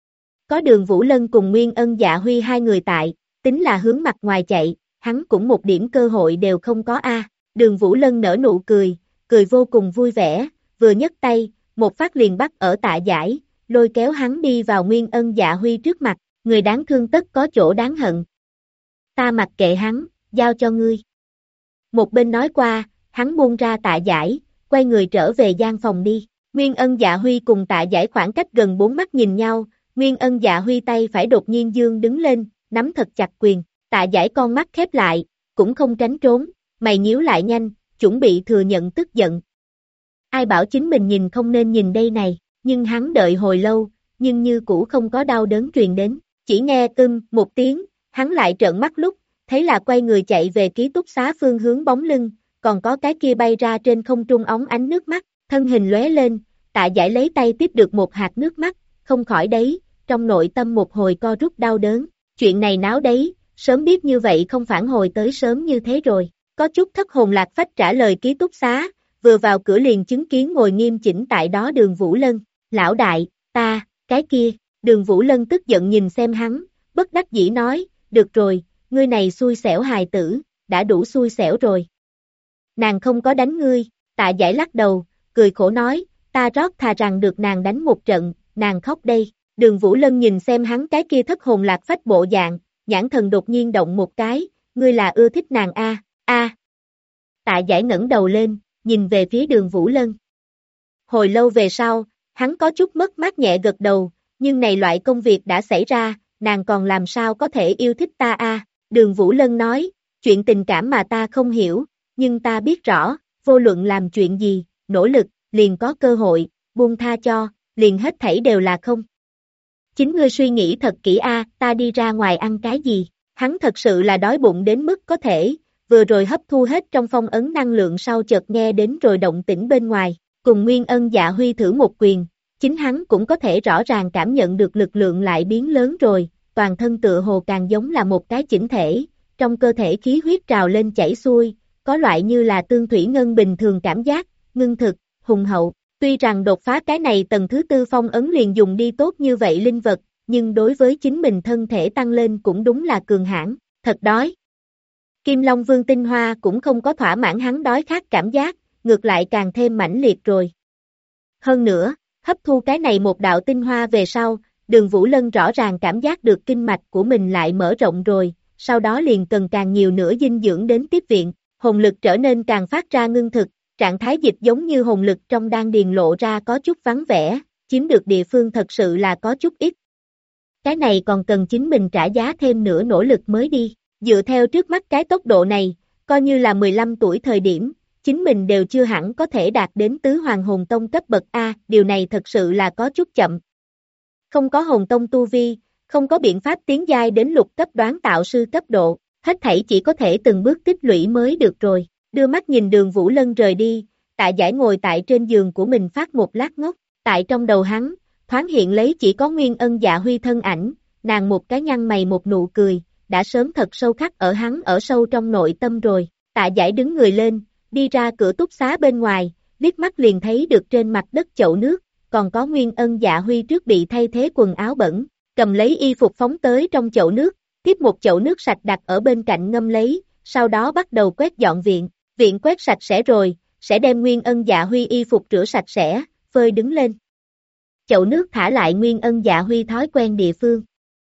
Có Đường Vũ Lân cùng Nguyên Ân Dạ Huy hai người tại, tính là hướng mặt ngoài chạy, hắn cũng một điểm cơ hội đều không có a. Đường Vũ Lân nở nụ cười, cười vô cùng vui vẻ, vừa nhấc tay, một phát liền bắt ở Tạ Giải, lôi kéo hắn đi vào Nguyên Ân Dạ Huy trước mặt, người đáng thương tất có chỗ đáng hận. Ta mặc kệ hắn, giao cho ngươi. Một bên nói qua, hắn buông ra Tạ Giải, quay người trở về gian phòng đi. Nguyên Ân Dạ Huy cùng Tạ Giải khoảng cách gần 4 mắt nhìn nhau, Nguyên Ân Dạ Huy tay phải đột nhiên dương đứng lên, nắm thật chặt quyền, Tạ Giải con mắt khép lại, cũng không tránh trốn, mày nhíu lại nhanh, chuẩn bị thừa nhận tức giận. Ai bảo chính mình nhìn không nên nhìn đây này, nhưng hắn đợi hồi lâu, nhưng như cũ không có đau đớn truyền đến, chỉ nghe một tiếng, hắn lại trợn mắt lúc, thấy là quay người chạy về ký túc xá phương hướng bóng lưng, còn có cái kia bay ra trên không trung óng ánh nước mắt, thân hình lóe lên, Tạ Giải lấy tay tiếp được một hạt nước mắt, không khỏi đấy, trong nội tâm một hồi co rút đau đớn, chuyện này náo đấy, sớm biết như vậy không phản hồi tới sớm như thế rồi, có chút thất hồn lạc phách trả lời ký túc xá, vừa vào cửa liền chứng kiến ngồi nghiêm chỉnh tại đó Đường Vũ Lân, lão đại, cái kia, Đường Vũ Lân tức giận nhìn xem hắn, bất đắc dĩ nói, được rồi, ngươi này xui xẻo hài tử, đã đủ xui xẻo rồi. Nàng không có đánh ngươi, Tạ Giải lắc đầu, cười khổ nói, ta rót thà rằng được nàng đánh một trận, nàng khóc đây. Đường Vũ Lân nhìn xem hắn cái kia thất hồn lạc phách bộ dạng, nhãn thần đột nhiên động một cái, ngươi là ưa thích nàng a. Tạ Giải ngẩng đầu lên, nhìn về phía Đường Vũ Lân. Hồi lâu về sau, hắn có chút mất mát nhẹ gật đầu, nhưng này loại công việc đã xảy ra, nàng còn làm sao có thể yêu thích ta a? Đường Vũ Lân nói, chuyện tình cảm mà ta không hiểu, nhưng ta biết rõ, vô luận làm chuyện gì, nỗ lực, liền có cơ hội, buông tha cho, liền hết thảy đều là không. Chính ngươi suy nghĩ thật kỹ a, ta đi ra ngoài ăn cái gì, hắn thật sự là đói bụng đến mức có thể, vừa rồi hấp thu hết trong phong ấn năng lượng sau chợt nghe đến rồi động tĩnh bên ngoài, cùng Nguyên Ân Dạ Huy thử một quyền, chính hắn cũng có thể rõ ràng cảm nhận được lực lượng lại biến lớn rồi, toàn thân tựa hồ càng giống là một cái chỉnh thể, trong cơ thể khí huyết trào lên chảy xuôi, có loại như là tương thủy ngân bình thường cảm giác, ngưng thực, hùng hậu. Tuy rằng đột phá cái này tầng thứ tư phong ấn liền dùng đi tốt như vậy linh vật, nhưng đối với chính mình thân thể tăng lên cũng đúng là cường hãn, thật đói. Kim Long Vương tinh hoa cũng không có thỏa mãn hắn đói khát cảm giác, ngược lại càng thêm mãnh liệt rồi. Hơn nữa, hấp thu cái này một đạo tinh hoa về sau, Đường Vũ Lân rõ ràng cảm giác được kinh mạch của mình lại mở rộng rồi, sau đó liền cần càng nhiều nữa dinh dưỡng đến tiếp viện, hồn lực trở nên càng phát ra ngưng thực. Trạng thái dịch giống như hồn lực trong đan điền lộ ra có chút vắng vẻ, chiếm được địa phương thật sự là có chút ít. Cái này còn cần chính mình trả giá thêm nữa nỗ lực mới đi, dựa theo trước mắt cái tốc độ này, coi như là 15 tuổi thời điểm, chính mình đều chưa hẳn có thể đạt đến tứ hoàng hồn tông cấp bậc A, điều này thật sự là có chút chậm. Không có hồn tông tu vi, không có biện pháp tiến giai đến lục cấp đoán tạo sư cấp độ, hết thảy chỉ có thể từng bước tích lũy mới được rồi. Đưa mắt nhìn Đường Vũ Lân rời đi, Tạ Giải ngồi tại trên giường của mình phát một lát ngốc, tại trong đầu hắn, thoáng hiện lấy chỉ có Nguyên Ân Dạ Huy thân ảnh, nàng một cái nhăn mày một nụ cười, đã sớm thật sâu khắc ở hắn ở sâu trong nội tâm rồi. Tạ Giải đứng người lên, đi ra cửa túc xá bên ngoài, liếc mắt liền thấy được trên mặt đất chậu nước, còn có Nguyên Ân Dạ Huy trước bị thay thế quần áo bẩn, cầm lấy y phục phóng tới trong chậu nước, tiếp một chậu nước sạch đặt ở bên cạnh ngâm lấy, sau đó bắt đầu quét dọn viện. Viện quét sạch sẽ rồi, sẽ đem Nguyên Ân Dạ Huy y phục rửa sạch sẽ, phơi đứng lên. Chậu nước thả lại Nguyên Ân Dạ Huy thói quen địa phương.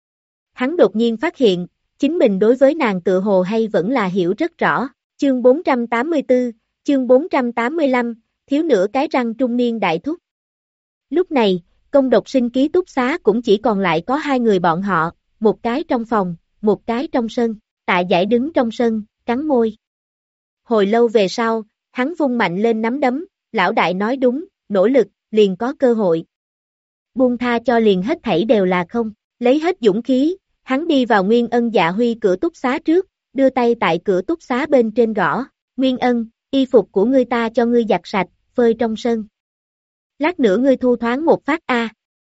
Hắn đột nhiên phát hiện, chính mình đối với nàng tựa hồ hay vẫn là hiểu rất rõ. Chương 484, chương 485, thiếu nửa cái răng trung niên đại thúc. Lúc này, công độc sinh ký túc xá cũng chỉ còn lại có hai người bọn họ, một cái trong phòng, một cái trong sân. Tạ Giải đứng trong sân, cắn môi. Hồi lâu về sau, hắn vung mạnh lên nắm đấm, lão đại nói đúng, nỗ lực, liền có cơ hội. Buông tha cho liền hết thảy đều là không, lấy hết dũng khí, hắn đi vào Nguyên Ân Dạ Huy cửa túc xá trước, đưa tay tại cửa túc xá bên trên gõ, Nguyên Ân, y phục của ngươi ta cho ngươi giặt sạch, phơi trong sân. Lát nữa ngươi thu thoáng một phát a.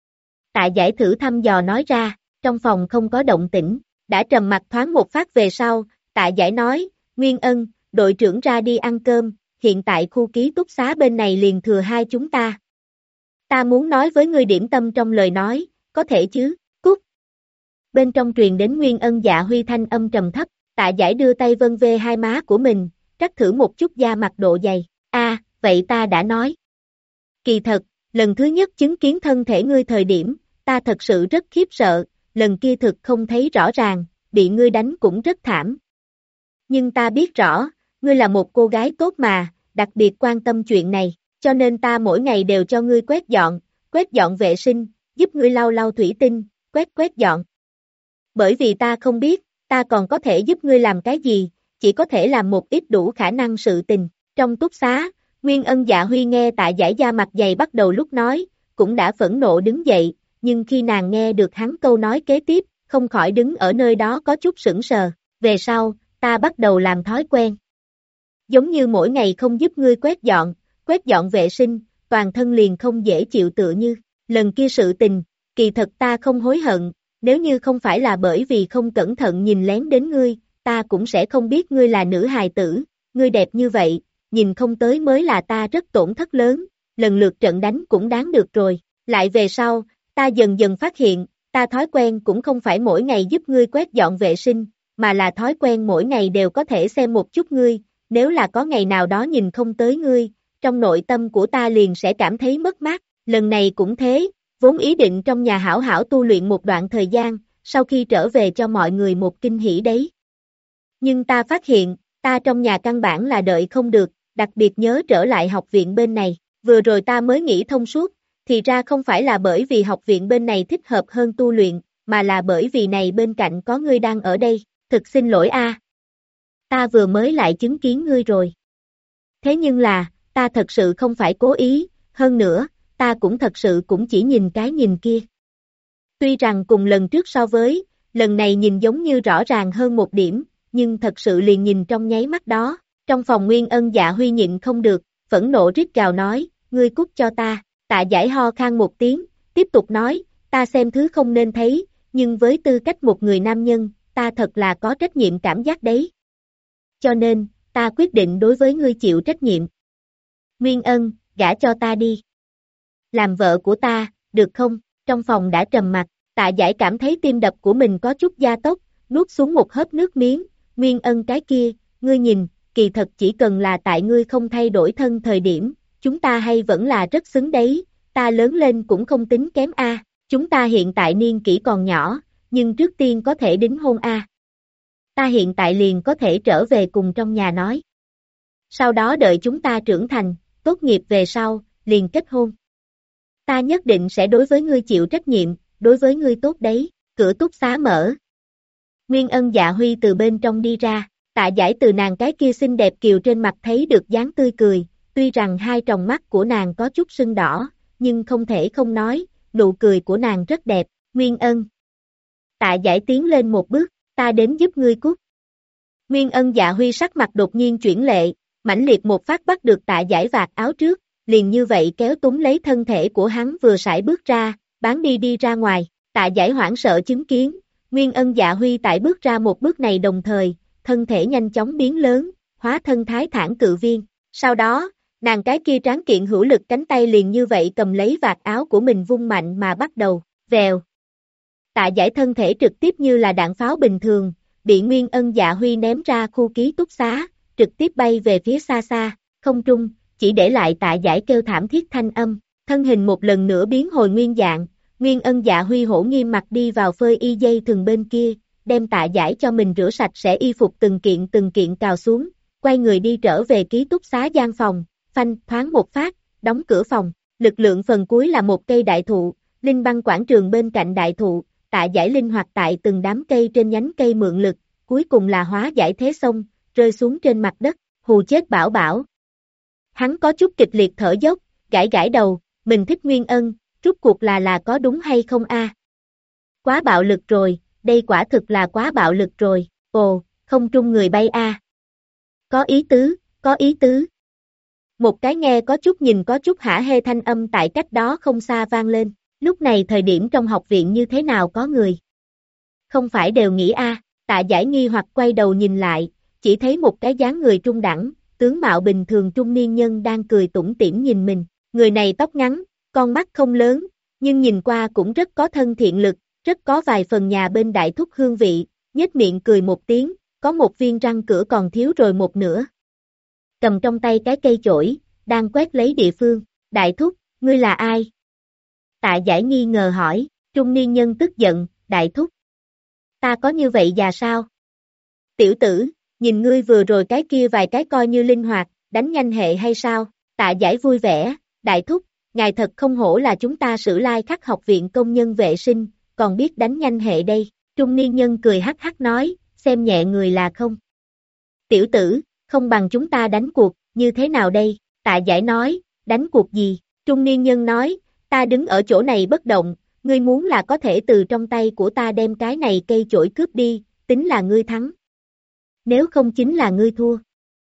Tạ Giải thử thăm dò nói ra, trong phòng không có động tĩnh, đã trầm mặc thoáng một phát về sau, Tạ Giải nói, Nguyên Ân, đội trưởng ra đi ăn cơm, hiện tại khu ký túc xá bên này liền thừa hai chúng ta. Ta muốn nói với ngươi điểm tâm trong lời nói, có thể chứ, cút. Bên trong truyền đến Nguyên Ân Dạ Huy thanh âm trầm thấp, Tạ Giải đưa tay vân về hai má của mình, trắc thử một chút da mặt độ dày. Vậy ta đã nói. Kỳ thật, lần thứ nhất chứng kiến thân thể ngươi thời điểm, ta thật sự rất khiếp sợ, lần kia thực không thấy rõ ràng, bị ngươi đánh cũng rất thảm. Nhưng ta biết rõ, ngươi là một cô gái tốt mà, đặc biệt quan tâm chuyện này, cho nên ta mỗi ngày đều cho ngươi quét dọn vệ sinh, giúp ngươi lau lau thủy tinh, quét dọn. Bởi vì ta không biết, ta còn có thể giúp ngươi làm cái gì, chỉ có thể làm một ít đủ khả năng sự tình. Trong túc xá, Nguyên Ân Dạ Huy nghe Tạ Giải da mặt dày bắt đầu lúc nói, cũng đã phẫn nộ đứng dậy, nhưng khi nàng nghe được hắn câu nói kế tiếp, không khỏi đứng ở nơi đó có chút sững sờ. Về sau, ta bắt đầu làm thói quen. Giống như mỗi ngày không giúp ngươi quét dọn vệ sinh, toàn thân liền không dễ chịu tựa như, lần kia sự tình, kỳ thật ta không hối hận, nếu như không phải là bởi vì không cẩn thận nhìn lén đến ngươi, ta cũng sẽ không biết ngươi là nữ hài tử, ngươi đẹp như vậy, nhìn không tới mới là ta rất tổn thất lớn, lần lượt trận đánh cũng đáng được rồi, lại về sau, ta dần dần phát hiện, ta thói quen cũng không phải mỗi ngày giúp ngươi quét dọn vệ sinh, mà là thói quen mỗi ngày đều có thể xem một chút ngươi, nếu là có ngày nào đó nhìn không tới ngươi, trong nội tâm của ta liền sẽ cảm thấy mất mát, lần này cũng thế, vốn ý định trong nhà hảo hảo tu luyện một đoạn thời gian, sau khi trở về cho mọi người một kinh hỉ đấy. Nhưng ta phát hiện, ta trong nhà căn bản là đợi không được, đặc biệt nhớ trở lại học viện bên này, vừa rồi ta mới nghĩ thông suốt, thì ra không phải là bởi vì học viện bên này thích hợp hơn tu luyện, mà là bởi vì này bên cạnh có ngươi đang ở đây, thực xin lỗi ta vừa mới lại chứng kiến ngươi rồi. Thế nhưng là, ta thật sự không phải cố ý, hơn nữa, ta cũng thật sự cũng chỉ nhìn cái nhìn kia. Tuy rằng cùng lần trước so với, lần này nhìn giống như rõ ràng hơn một điểm, nhưng thật sự liền nhìn trong nháy mắt đó, trong phòng Nguyên Ân Dạ Huy nhịn không được, phẫn nộ rít gào nói, ngươi cút cho ta, Tạ Giải ho khan một tiếng, tiếp tục nói, ta xem thứ không nên thấy, nhưng với tư cách một người nam nhân, ta thật là có trách nhiệm cảm giác đấy. Cho nên, ta quyết định đối với ngươi chịu trách nhiệm. Nguyên Ân, gả cho ta đi. Làm vợ của ta, được không? Trong phòng đã trầm mặc, Tạ Giải cảm thấy tim đập của mình có chút gia tốc, nuốt xuống một hớp nước miếng, Nguyên Ân cái kia, ngươi nhìn, kỳ thật chỉ cần là tại ngươi không thay đổi thân thời điểm, chúng ta hay vẫn là rất xứng đấy, ta lớn lên cũng không tính kém chúng ta hiện tại niên kỷ còn nhỏ, nhưng trước tiên có thể đính hôn Ta hiện tại liền có thể trở về cùng trong nhà nói. Sau đó đợi chúng ta trưởng thành, tốt nghiệp về sau, liền kết hôn. Ta nhất định sẽ đối với ngươi chịu trách nhiệm, đối với ngươi tốt đấy, cửa túc xá mở. Nguyên Ân Dạ Huy từ bên trong đi ra, Tạ Giải từ nàng cái kia xinh đẹp kiều trên mặt thấy được dáng tươi cười, tuy rằng hai tròng mắt của nàng có chút sưng đỏ, nhưng không thể không nói, nụ cười của nàng rất đẹp, Nguyên Ân. Tạ Giải tiến lên một bước, ta đến giúp ngươi cút. Nguyên Ân Dạ Huy sắc mặt đột nhiên chuyển lệ, mãnh liệt một phát bắt được Tạ Giải vạt áo trước, liền như vậy kéo túm lấy thân thể của hắn vừa sải bước ra, bán đi ra ngoài, Tạ Giải hoảng sợ chứng kiến, Nguyên Ân Dạ Huy tại bước ra một bước này đồng thời, thân thể nhanh chóng biến lớn, hóa thân thái thản cự viên, sau đó, nàng cái kia tráng kiện hữu lực cánh tay liền như vậy cầm lấy vạt áo của mình vung mạnh mà bắt đầu, vèo. Tạ Giải thân thể trực tiếp như là đạn pháo bình thường, bị Nguyên Ân Dạ Huy ném ra khu ký túc xá, trực tiếp bay về phía xa xa, không trung, chỉ để lại Tạ Giải kêu thảm thiết thanh âm, thân hình một lần nữa biến hồi nguyên dạng, Nguyên Ân Dạ Huy hổ nghiêm mặt đi vào phơi y dây thừng bên kia, đem Tạ Giải cho mình rửa sạch sẽ y phục từng kiện cào xuống, quay người đi trở về ký túc xá gian phòng, phanh thoáng một phát, đóng cửa phòng, lực lượng phần cuối là một cây đại thụ, linh băng quảng trường bên cạnh đại thụ, Tạ Giải linh hoạt tại từng đám cây trên nhánh cây mượn lực, cuối cùng là hóa giải thế xong, rơi xuống trên mặt đất, hù chết bảo bảo. Hắn có chút kịch liệt thở dốc, gãi đầu, mình thích Nguyên Ân, rút cuộc là có đúng hay không Quá bạo lực rồi, đây quả thực là quá bạo lực rồi, ồ, không trung người bay Có ý tứ. Một cái nghe có chút nhìn có chút hả hê thanh âm tại cách đó không xa vang lên, lúc này thời điểm trong học viện như thế nào có người. Không phải đều nghĩ Tạ Giải nghi hoặc quay đầu nhìn lại, chỉ thấy một cái dáng người trung đẳng, tướng mạo bình thường trung niên nhân đang cười tủm tỉm nhìn mình. Người này tóc ngắn, con mắt không lớn, nhưng nhìn qua cũng rất có thân thiện lực, rất có vài phần nhà bên đại thúc hương vị, nhếch miệng cười một tiếng, có một viên răng cửa còn thiếu rồi một nửa. Cầm trong tay cái cây chổi, đang quét lấy địa phương. Đại thúc, ngươi là ai? Tạ Giải nghi ngờ hỏi, trung niên nhân tức giận, đại thúc. Ta có như vậy già sao? Tiểu tử, nhìn ngươi vừa rồi cái kia vài cái coi như linh hoạt, đánh nhanh hệ hay sao? Tạ Giải vui vẻ, đại thúc, ngài thật không hổ là chúng ta Sử Lai Khắc học viện công nhân vệ sinh, còn biết đánh nhanh hệ đây. Trung niên nhân cười hắc hắc nói, xem nhẹ người là không. Tiểu tử, không bằng chúng ta đánh cuộc, như thế nào đây? Tạ Giải nói, đánh cuộc gì? Trung niên nhân nói, ta đứng ở chỗ này bất động, ngươi muốn là có thể từ trong tay của ta đem cái này cây chổi cướp đi, tính là ngươi thắng. Nếu không chính là ngươi thua.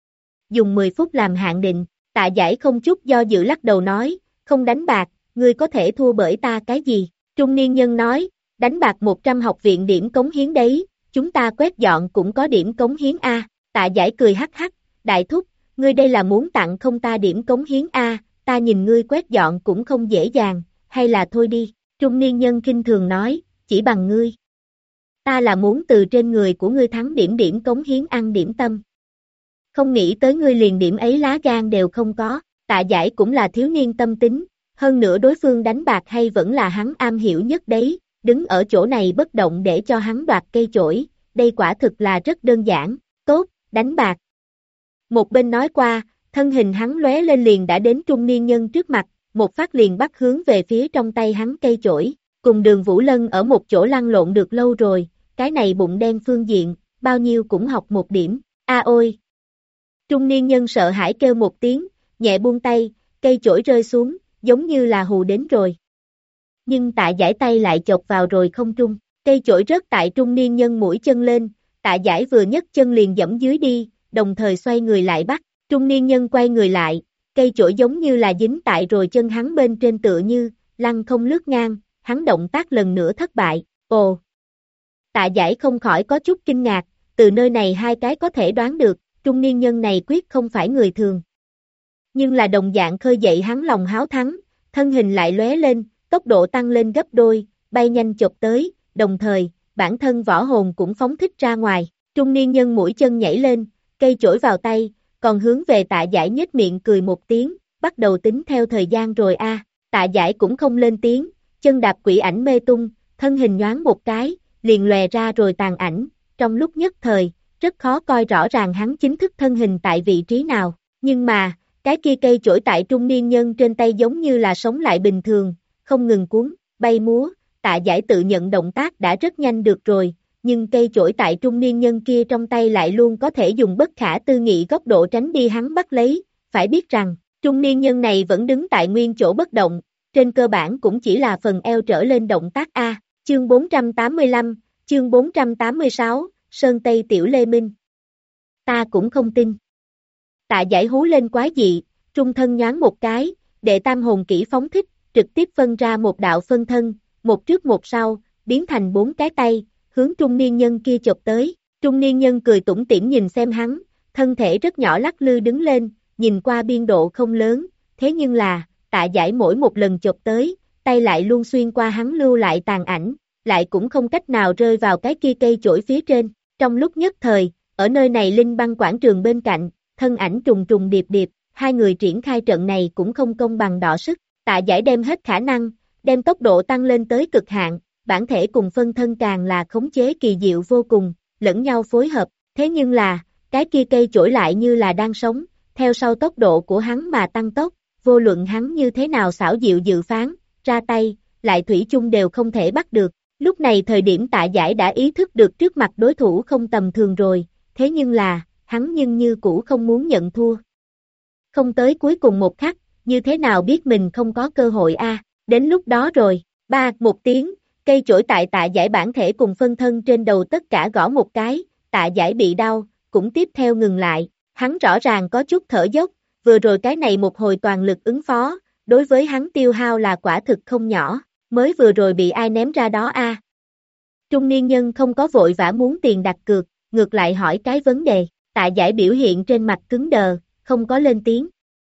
Dùng 10 phút làm hạn định, Tạ Giải không chút do dự lắc đầu nói, không đánh bạc, ngươi có thể thua bởi ta cái gì? Trung niên nhân nói, đánh bạc 100 học viện điểm cống hiến đấy, chúng ta quét dọn cũng có điểm cống hiến A. Tạ Giải cười hắc hắc, đại thúc, ngươi đây là muốn tặng không ta điểm cống hiến A, ta nhìn ngươi quét dọn cũng không dễ dàng, hay là thôi đi. Trung niên nhân kinh thường nói, chỉ bằng ngươi. Ta là muốn từ trên người của ngươi thắng điểm cống hiến ăn điểm tâm. Không nghĩ tới ngươi liền điểm ấy lá gan đều không có. Tạ Giải cũng là thiếu niên tâm tính, hơn nữa đối phương đánh bạc hay vẫn là hắn am hiểu nhất đấy, đứng ở chỗ này bất động để cho hắn đoạt cây chổi, đây quả thực là rất đơn giản, tốt, đánh bạc. Một bên nói qua, thân hình hắn lóe lên liền đã đến trung niên nhân trước mặt, một phát liền bắt hướng về phía trong tay hắn cây chổi, cùng Đường Vũ Lân ở một chỗ lăn lộn được lâu rồi, cái này bụng đen phương diện, bao nhiêu cũng học một điểm, ôi. Trung niên nhân sợ hãi kêu một tiếng, nhẹ buông tay, cây chổi rơi xuống, giống như là hù đến rồi. Nhưng Tạ Giải tay lại chộp vào rồi không trung, cây chổi rớt tại trung niên nhân mũi chân lên, Tạ Giải vừa nhấc chân liền dẫm dưới đi, đồng thời xoay người lại bắt, trung niên nhân quay người lại, cây chổi giống như là dính tại rồi chân hắn bên trên tựa như, lăn không lướt ngang, hắn động tác lần nữa thất bại, ồ. Tạ Giải không khỏi có chút kinh ngạc, từ nơi này hai cái có thể đoán được, trung niên nhân này quyết không phải người thường. Nhưng là đồng dạng khơi dậy hắn lòng háo thắng, thân hình lại lóe lên, tốc độ tăng lên gấp đôi, bay nhanh chộp tới, đồng thời, bản thân võ hồn cũng phóng thích ra ngoài, trung niên nhân mũi chân nhảy lên, cây chổi vào tay, còn hướng về Tạ Giải nhếch miệng cười một tiếng, bắt đầu tính theo thời gian rồi a. Tạ Giải cũng không lên tiếng, chân đạp quỷ ảnh mê tung, thân hình nhoáng một cái, liền lòe ra rồi tàn ảnh, trong lúc nhất thời, rất khó coi rõ ràng hắn chính thức thân hình tại vị trí nào, nhưng mà, cái kia cây chổi tại trung niên nhân trên tay giống như là sống lại bình thường, không ngừng cuốn, bay múa, Tạ Giải tự nhận động tác đã rất nhanh được rồi, nhưng cây chổi tại trung niên nhân kia trong tay lại luôn có thể dùng bất khả tư nghị góc độ tránh đi hắn bắt lấy, phải biết rằng, trung niên nhân này vẫn đứng tại nguyên chỗ bất động, trên cơ bản cũng chỉ là phần eo trở lên động tác A, chương 485, chương 486, Sơn Tây Tiểu Lê Minh. Ta cũng không tin. Tạ Giải hú lên quái dị, trung thân nhoáng một cái, đệ tam hồn kỹ phóng thích, trực tiếp phân ra một đạo phân thân, một trước một sau, biến thành 4 cái tay, hướng trung niên nhân kia chộp tới. Trung niên nhân cười tủm tỉm nhìn xem hắn, thân thể rất nhỏ lắc lư đứng lên, nhìn qua biên độ không lớn, thế nhưng là, Tạ Giải mỗi một lần chộp tới, tay lại luôn xuyên qua hắn lưu lại tàn ảnh, lại cũng không cách nào rơi vào cái kia cây chổi phía trên. Trong lúc nhất thời, ở nơi này Linh Băng quảng trường bên cạnh, thân ảnh trùng trùng điệp điệp, hai người triển khai trận này cũng không công bằng đọ sức. Tạ Giải đem hết khả năng, đem tốc độ tăng lên tới cực hạn, bản thể cùng phân thân càng là khống chế kỳ diệu vô cùng, lẫn nhau phối hợp, thế nhưng là, cái kia cây chổi lại như là đang sống, theo sau tốc độ của hắn mà tăng tốc, vô luận hắn như thế nào xảo diệu dự phán, ra tay, lại thủy chung đều không thể bắt được. Lúc này thời điểm Tạ Giải đã ý thức được trước mặt đối thủ không tầm thường rồi, thế nhưng là, hắn nhưng như cũ không muốn nhận thua. Không tới cuối cùng một khắc, như thế nào biết mình không có cơ hội đến lúc đó rồi, một tiếng, cây chổi tại Tạ Giải bản thể cùng phân thân trên đầu tất cả gõ một cái, Tạ Giải bị đau, cũng tiếp theo ngừng lại, hắn rõ ràng có chút thở dốc, vừa rồi cái này một hồi toàn lực ứng phó, đối với hắn tiêu hao là quả thực không nhỏ, mới vừa rồi bị ai ném ra đó Trung niên nhân không có vội vã muốn tiền đặt cược, ngược lại hỏi cái vấn đề, Tạ Giải biểu hiện trên mặt cứng đờ, không có lên tiếng.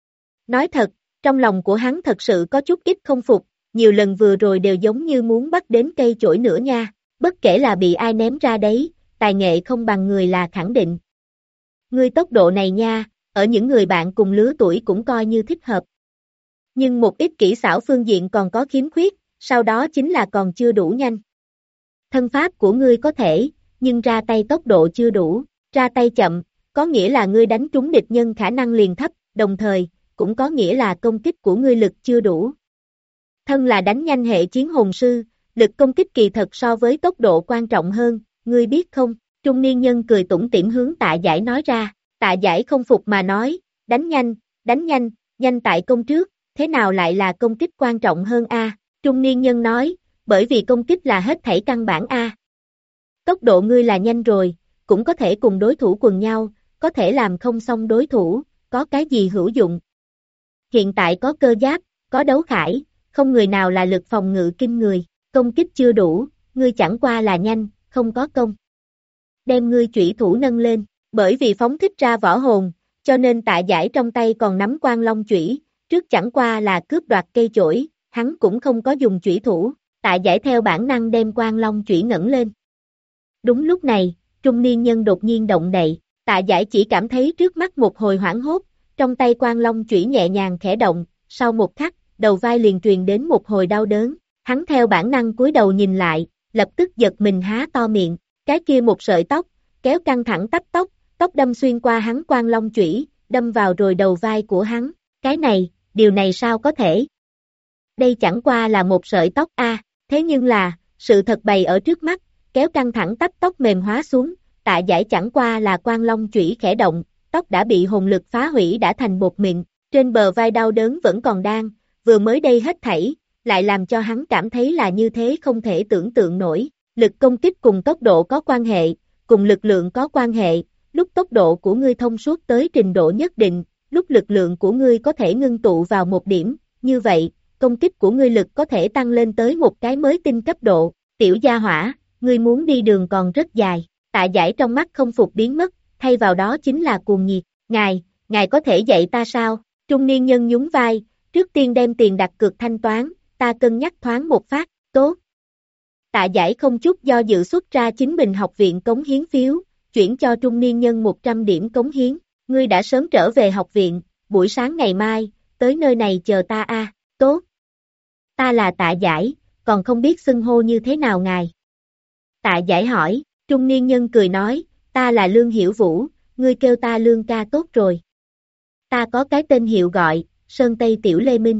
Nói thật, trong lòng của hắn thật sự có chút ít không phục, nhiều lần vừa rồi đều giống như muốn bắt đến cây chổi nữa nha, bất kể là bị ai ném ra đấy, tài nghệ không bằng người là khẳng định. Ngươi tốc độ này nha, ở những người bạn cùng lứa tuổi cũng coi như thích hợp. Nhưng một ít kỹ xảo phương diện còn có khiếm khuyết, sau đó chính là còn chưa đủ nhanh. Thân pháp của ngươi có thể, nhưng ra tay tốc độ chưa đủ, ra tay chậm, có nghĩa là ngươi đánh trúng địch nhân khả năng liền thấp, đồng thời, cũng có nghĩa là công kích của ngươi lực chưa đủ. Thân là đánh nhanh hệ chiến hồn sư, lực công kích kỳ thật so với tốc độ quan trọng hơn, ngươi biết không? Trung niên nhân cười tủm tỉm hướng Tạ Giải nói ra, Tạ Giải không phục mà nói, đánh nhanh, nhanh tại công trước, thế nào lại là công kích quan trọng hơn a? Trung niên nhân nói, bởi vì công kích là hết thảy căn bản a. Tốc độ ngươi là nhanh rồi, cũng có thể cùng đối thủ quần nhau, có thể làm không xong đối thủ, có cái gì hữu dụng. Hiện tại có cơ giáp, có đấu khải, không người nào là lực phòng ngự kinh người, công kích chưa đủ, ngươi chẳng qua là nhanh, không có công. Đem ngươi chủy thủ nâng lên, bởi vì phóng thích ra võ hồn, cho nên Tạ Giải trong tay còn nắm Quan Long chủy, trước chẳng qua là cướp đoạt cây chổi, hắn cũng không có dùng chủy thủ, Tạ Giải theo bản năng đem Quan Long chủy ngẩng lên. Đúng lúc này, trung niên nhân đột nhiên động đậy, Tạ Giải chỉ cảm thấy trước mắt một hồi hoảng hốt, trong tay Quan Long chủy nhẹ nhàng khẽ động, sau một khắc, đầu vai liền truyền đến một hồi đau đớn, hắn theo bản năng cúi đầu nhìn lại, lập tức giật mình há to miệng, cái kia một sợi tóc, kéo căng thẳng tắp tóc, tóc đâm xuyên qua hắn Quan Long chủy, đâm vào rồi đầu vai của hắn, cái này, điều này sao có thể? Đây chẳng qua là một sợi tóc a, thế nhưng là, sự thật bày ở trước mắt, kéo căng thẳng tắp tóc mềm hóa xuống, Tạ Giải chẳng qua là Quan Long chủy khẽ động, tóc đã bị hồn lực phá hủy đã thành bột mịn, trên bờ vai đau đớn vẫn còn đang, vừa mới đây hết thảy, lại làm cho hắn cảm thấy là như thế không thể tưởng tượng nổi, lực công kích cùng tốc độ có quan hệ, cùng lực lượng có quan hệ, lúc tốc độ của ngươi thông suốt tới trình độ nhất định, lúc lực lượng của ngươi có thể ngưng tụ vào một điểm, như vậy, công kích của ngươi lực có thể tăng lên tới một cái mới tinh cấp độ, tiểu gia hỏa, ngươi muốn đi đường còn rất dài, Tạ Giải trong mắt không phục biến mất, thay vào đó chính là cuồng nhiệt, ngài có thể dạy ta sao? Trung niên nhân nhún vai, trước tiên đem tiền đặt cược thanh toán, ta cân nhắc thoáng một phát, tốt. Tạ Giải không chút do dự xuất ra chính mình học viện cống hiến phiếu, chuyển cho trung niên nhân 100 điểm cống hiến, ngươi đã sớm trở về học viện, buổi sáng ngày mai, tới nơi này chờ ta a, tốt. Ta là Tạ Giải, còn không biết xưng hô như thế nào ngài. Tạ Giải hỏi, trung niên nhân cười nói, ta là Lương Hiểu Vũ, ngươi kêu ta Lương ca tốt rồi. Ta có cái tên hiệu gọi, Sơn Tây Tiểu Lê Minh.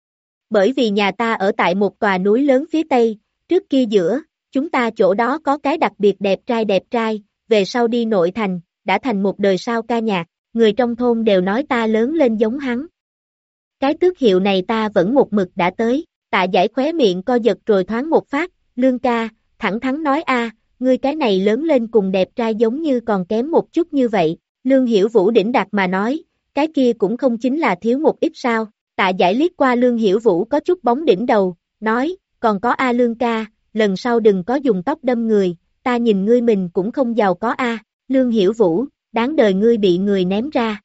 Bởi vì nhà ta ở tại một tòa núi lớn phía Tây, trước kia giữa, chúng ta chỗ đó có cái đặc biệt đẹp trai, về sau đi nội thành, đã thành một đời sao ca nhạc, người trong thôn đều nói ta lớn lên giống hắn. Cái tước hiệu này ta vẫn một mực đã tới, Tạ Giải khóe miệng co giật rồi thoáng một phát, Lương ca, thẳng thắn nói a, ngươi cái này lớn lên cùng đẹp trai giống như còn kém một chút như vậy, Lương Hiểu Vũ đỉnh đạt mà nói, cái kia cũng không chính là thiếu một ít sao, Tạ Giải liếc qua Lương Hiểu Vũ có chút bóng đỉnh đầu, nói, còn có a Lương ca, lần sau đừng có dùng tóc đâm người, ta nhìn ngươi mình cũng không giàu có a, Lương Hiểu Vũ, đáng đời ngươi bị người ném ra,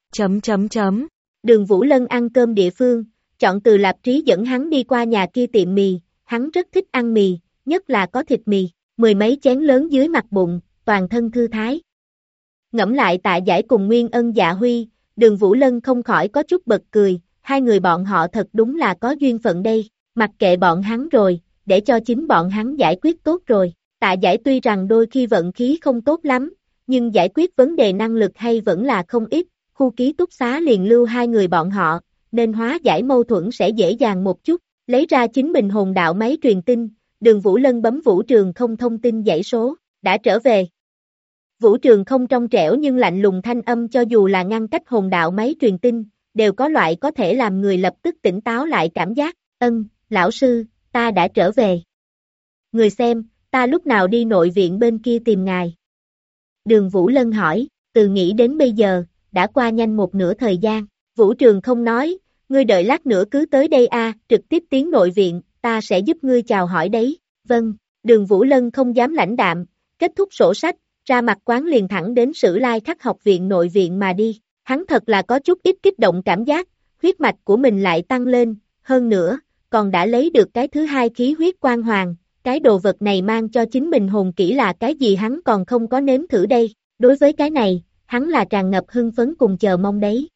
Đường Vũ Lân ăn cơm địa phương, chọn từ Lạp Trí dẫn hắn đi qua nhà kia tiệm mì, hắn rất thích ăn mì, nhất là có thịt mì, mười mấy chén lớn dưới mặt bụng, toàn thân thư thái. Ngẫm lại Tạ Giải cùng Nguyên Ân Dạ Huy, Đường Vũ Lân không khỏi có chút bật cười, hai người bọn họ thật đúng là có duyên phận đây, mặc kệ bọn hắn rồi, để cho chính bọn hắn giải quyết tốt rồi. Tạ Giải tuy rằng đôi khi vận khí không tốt lắm, nhưng giải quyết vấn đề năng lực hay vẫn là không ít, khu ký túc xá liền lưu hai người bọn họ, nên hóa giải mâu thuẫn sẽ dễ dàng một chút, lấy ra chính mình hồn đạo máy truyền tin, Đường Vũ Lân bấm Vũ Trường Không thông tin dãy số, đã trở về. Vũ Trường Không trong trẻo nhưng lạnh lùng thanh âm cho dù là ngăn cách hồn đạo máy truyền tin, đều có loại có thể làm người lập tức tỉnh táo lại cảm giác, lão sư, ta đã trở về. Người xem, ta lúc nào đi nội viện bên kia tìm ngài? Đường Vũ Lân hỏi, từ nghĩ đến bây giờ, đã qua nhanh một nửa thời gian, Vũ Trường Không nói, ngươi đợi lát nữa cứ tới đây a, trực tiếp tiến nội viện, ta sẽ giúp ngươi chào hỏi đấy, vâng, Đường Vũ Lân không dám lãnh đạm, kết thúc sổ sách, ra mặt quán liền thẳng đến Sử Lai Khắc học viện nội viện mà đi, Hắn thật là có chút ít kích động cảm giác, huyết mạch của mình lại tăng lên, hơn nữa, còn đã lấy được cái thứ hai khí huyết quang hoàng, cái đồ vật này mang cho chính mình hồn kỹ là cái gì hắn còn không có nếm thử đây, đối với cái này, hắn là tràn ngập hưng phấn cùng chờ mong đấy.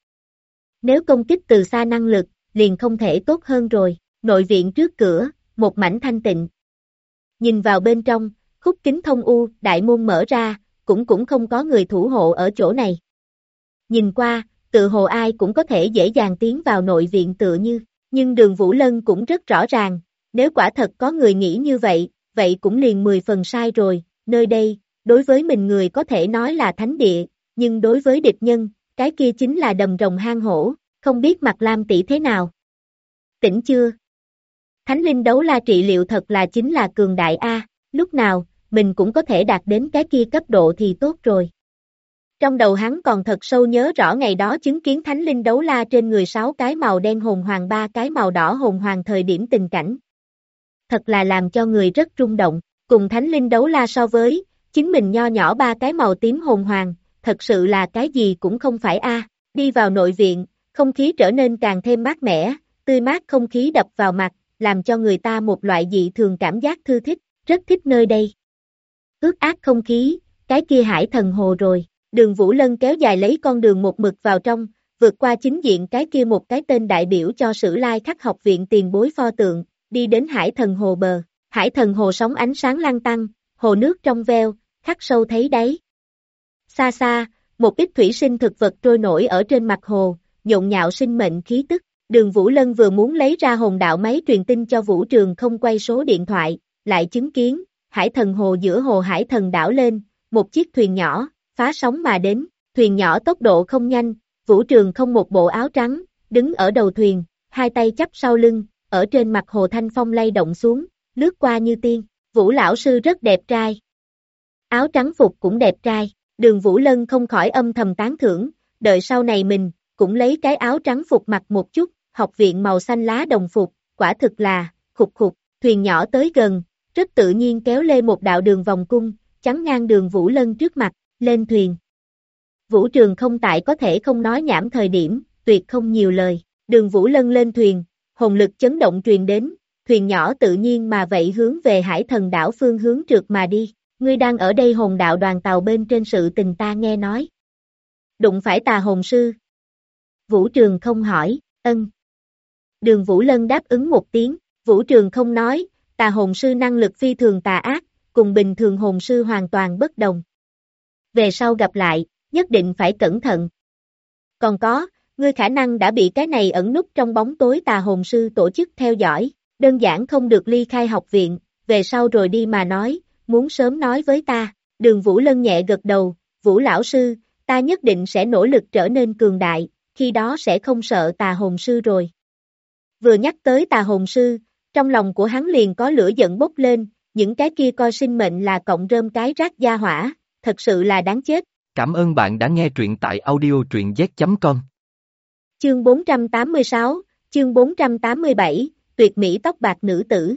Nếu công kích từ xa năng lực, liền không thể tốt hơn rồi, nội viện trước cửa, một mảnh thanh tịnh. Nhìn vào bên trong, khúc kính thông u, đại môn mở ra, cũng không có người thủ hộ ở chỗ này. Nhìn qua, tự hồ ai cũng có thể dễ dàng tiến vào nội viện tựa như, nhưng Đường Vũ Lân cũng rất rõ ràng, nếu quả thật có người nghĩ như vậy, vậy cũng liền 10 phần sai rồi, nơi đây, đối với mình người có thể nói là thánh địa, nhưng đối với địch nhân, cái kia chính là đầm rồng hang hổ, không biết Mặt Lam tỷ thế nào. Tỉnh chưa? Thánh linh đấu la trị liệu thật là chính là cường đại A, lúc nào, mình cũng có thể đạt đến cái kia cấp độ thì tốt rồi. Trong đầu hắn còn thật sâu nhớ rõ ngày đó chứng kiến thánh linh đấu la trên người 6 cái màu đen hồn hoàng 3 cái màu đỏ hồn hoàng thời điểm tình cảnh. Thật là làm cho người rất rung động, cùng thánh linh đấu la so với, chính mình nho nhỏ 3 cái màu tím hồn hoàng, thật sự là cái gì cũng không phải A. Đi vào nội viện, không khí trở nên càng thêm mát mẻ, tươi mát không khí đập vào mặt, làm cho người ta một loại dị thường cảm giác thư thích, rất thích nơi đây. Ướt át không khí, cái kia hải thần hồ rồi. Đường Vũ Lân kéo dài lấy con đường một mực vào trong, vượt qua chính diện cái kia một cái tên đại biểu cho Sử Lai Khắc học viện tiền bối pho tượng, đi đến hải thần hồ bờ. Hải thần hồ sóng ánh sáng lăn tăng, hồ nước trong veo, khắc sâu thấy đáy. Xa xa, một ít thủy sinh thực vật trôi nổi ở trên mặt hồ, nhộn nhạo sinh mệnh khí tức. Đường Vũ Lân vừa muốn lấy ra hồn đạo máy truyền tin cho Vũ Trường không quay số điện thoại, lại chứng kiến, hải thần hồ giữa hồ hải thần đảo lên, một chiếc thuyền nhỏ, phá sóng mà đến, thuyền nhỏ tốc độ không nhanh, Vũ Trường không một bộ áo trắng, đứng ở đầu thuyền, hai tay chắp sau lưng, ở trên mặt hồ thanh phong lay động xuống, lướt qua như tiên, Vũ lão sư rất đẹp trai. Áo trắng phục cũng đẹp trai, Đường Vũ Lân không khỏi âm thầm tán thưởng, đợi sau này mình, cũng lấy cái áo trắng phục mặc một chút, học viện màu xanh lá đồng phục, quả thực là, khục khục, thuyền nhỏ tới gần, rất tự nhiên kéo lê một đạo đường vòng cung, chắn ngang Đường Vũ Lân trước mặt, lên thuyền. Vũ Trường không tại có thể không nói nhảm thời điểm, tuyệt không nhiều lời, Đường Vũ Lân lên thuyền, hồn lực chấn động truyền đến, thuyền nhỏ tự nhiên mà vậy hướng về hải thần đảo phương hướng trượt mà đi, ngươi đang ở đây hồn đạo đoàn tàu bên trên sự tình ta nghe nói. Đụng phải tà hồn sư. Vũ Trường không hỏi, ân. Đường Vũ Lân đáp ứng một tiếng, Vũ Trường không nói, tà hồn sư năng lực phi thường tà ác, cùng bình thường hồn sư hoàn toàn bất đồng. Về sau gặp lại, nhất định phải cẩn thận. Còn có, ngươi khả năng đã bị cái này ẩn núp trong bóng tối tà hồn sư tổ chức theo dõi, đơn giản không được ly khai học viện, về sau rồi đi mà nói, muốn sớm nói với ta. Đường Vũ Lân nhẹ gật đầu, Vũ lão sư, ta nhất định sẽ nỗ lực trở nên cường đại, khi đó sẽ không sợ tà hồn sư rồi. Vừa nhắc tới tà hồn sư, trong lòng của hắn liền có lửa giận bốc lên, những cái kia coi sinh mệnh là cọng rơm cái rác gia hỏa, thật sự là đáng chết. Cảm ơn bạn đã nghe truyện tại audio truyện z.com. Chương 486, chương 487, tuyệt mỹ tóc bạc nữ tử.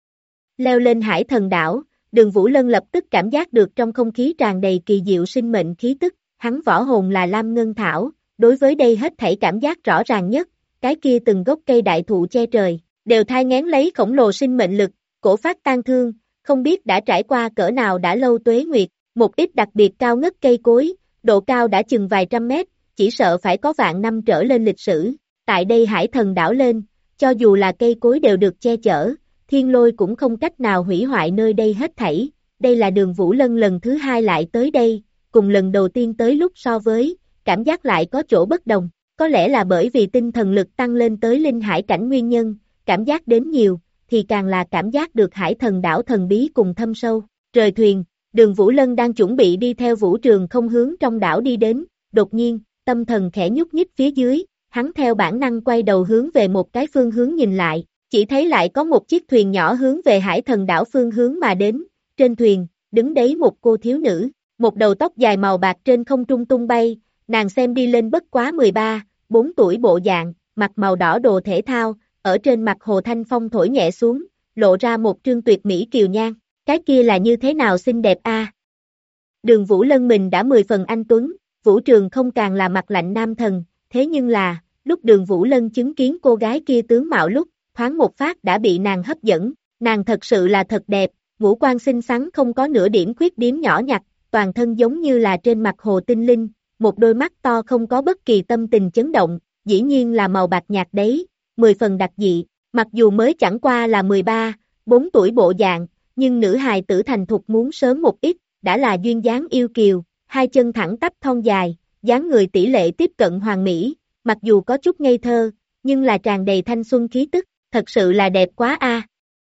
Leo lên hải thần đảo, Đường Vũ Lân lập tức cảm giác được trong không khí tràn đầy kỳ diệu sinh mệnh khí tức, hắn võ hồn là Lam Ngân Thảo, đối với đây hết thảy cảm giác rõ ràng nhất, cái kia từng gốc cây đại thụ che trời, đều thai nghén lấy khổng lồ sinh mệnh lực, cổ phát tan thương, không biết đã trải qua cỡ nào đã lâu tuế nguyệt, một ít đặc biệt cao ngất cây cối, độ cao đã chừng vài trăm mét, chỉ sợ phải có vạn năm trở lên lịch sử, tại đây hải thần đảo lên, cho dù là cây cối đều được che chở, thiên lôi cũng không cách nào hủy hoại nơi đây hết thảy, đây là Đường Vũ Lân lần thứ hai lại tới đây, cùng lần đầu tiên tới lúc so với, cảm giác lại có chỗ bất đồng, có lẽ là bởi vì tinh thần lực tăng lên tới linh hải cảnh nguyên nhân, cảm giác đến nhiều, thì càng là cảm giác được hải thần đảo thần bí cùng thâm sâu, rời thuyền, Đường Vũ Lân đang chuẩn bị đi theo Vũ Trường không hướng trong đảo đi đến, đột nhiên, tâm thần khẽ nhúc nhích phía dưới, hắn theo bản năng quay đầu hướng về một cái phương hướng nhìn lại, chỉ thấy lại có một chiếc thuyền nhỏ hướng về hải thần đảo phương hướng mà đến, trên thuyền, đứng đấy một cô thiếu nữ, một đầu tóc dài màu bạc trên không trung tung bay, nàng xem đi lên bất quá 13, 4 tuổi bộ dạng, mặc màu đỏ đồ thể thao, ở trên mặt hồ thanh phong thổi nhẹ xuống, lộ ra một trương tuyệt mỹ kiều nhan, cái kia là như thế nào xinh đẹp a. Đường Vũ Lân mình đã 10 phần anh tuấn, Vũ Trường không càng là mặt lạnh nam thần, thế nhưng là, lúc Đường Vũ Lân chứng kiến cô gái kia tướng mạo lúc, thoáng một phát đã bị nàng hấp dẫn, nàng thật sự là thật đẹp, ngũ quan xinh xắn không có nửa điểm khuyết điểm nhỏ nhặt, toàn thân giống như là trên mặt hồ tinh linh, một đôi mắt to không có bất kỳ tâm tình chấn động, dĩ nhiên là màu bạc nhạt đấy, 10 phần đặc dị, mặc dù mới chẳng qua là 13, 4 tuổi bộ dạng, nhưng nữ hài tử thành thục muốn sớm một ít, đã là duyên dáng yêu kiều, hai chân thẳng tắp thon dài, dáng người tỷ lệ tiếp cận hoàn mỹ, mặc dù có chút ngây thơ, nhưng là tràn đầy thanh xuân khí tức, thật sự là đẹp quá a.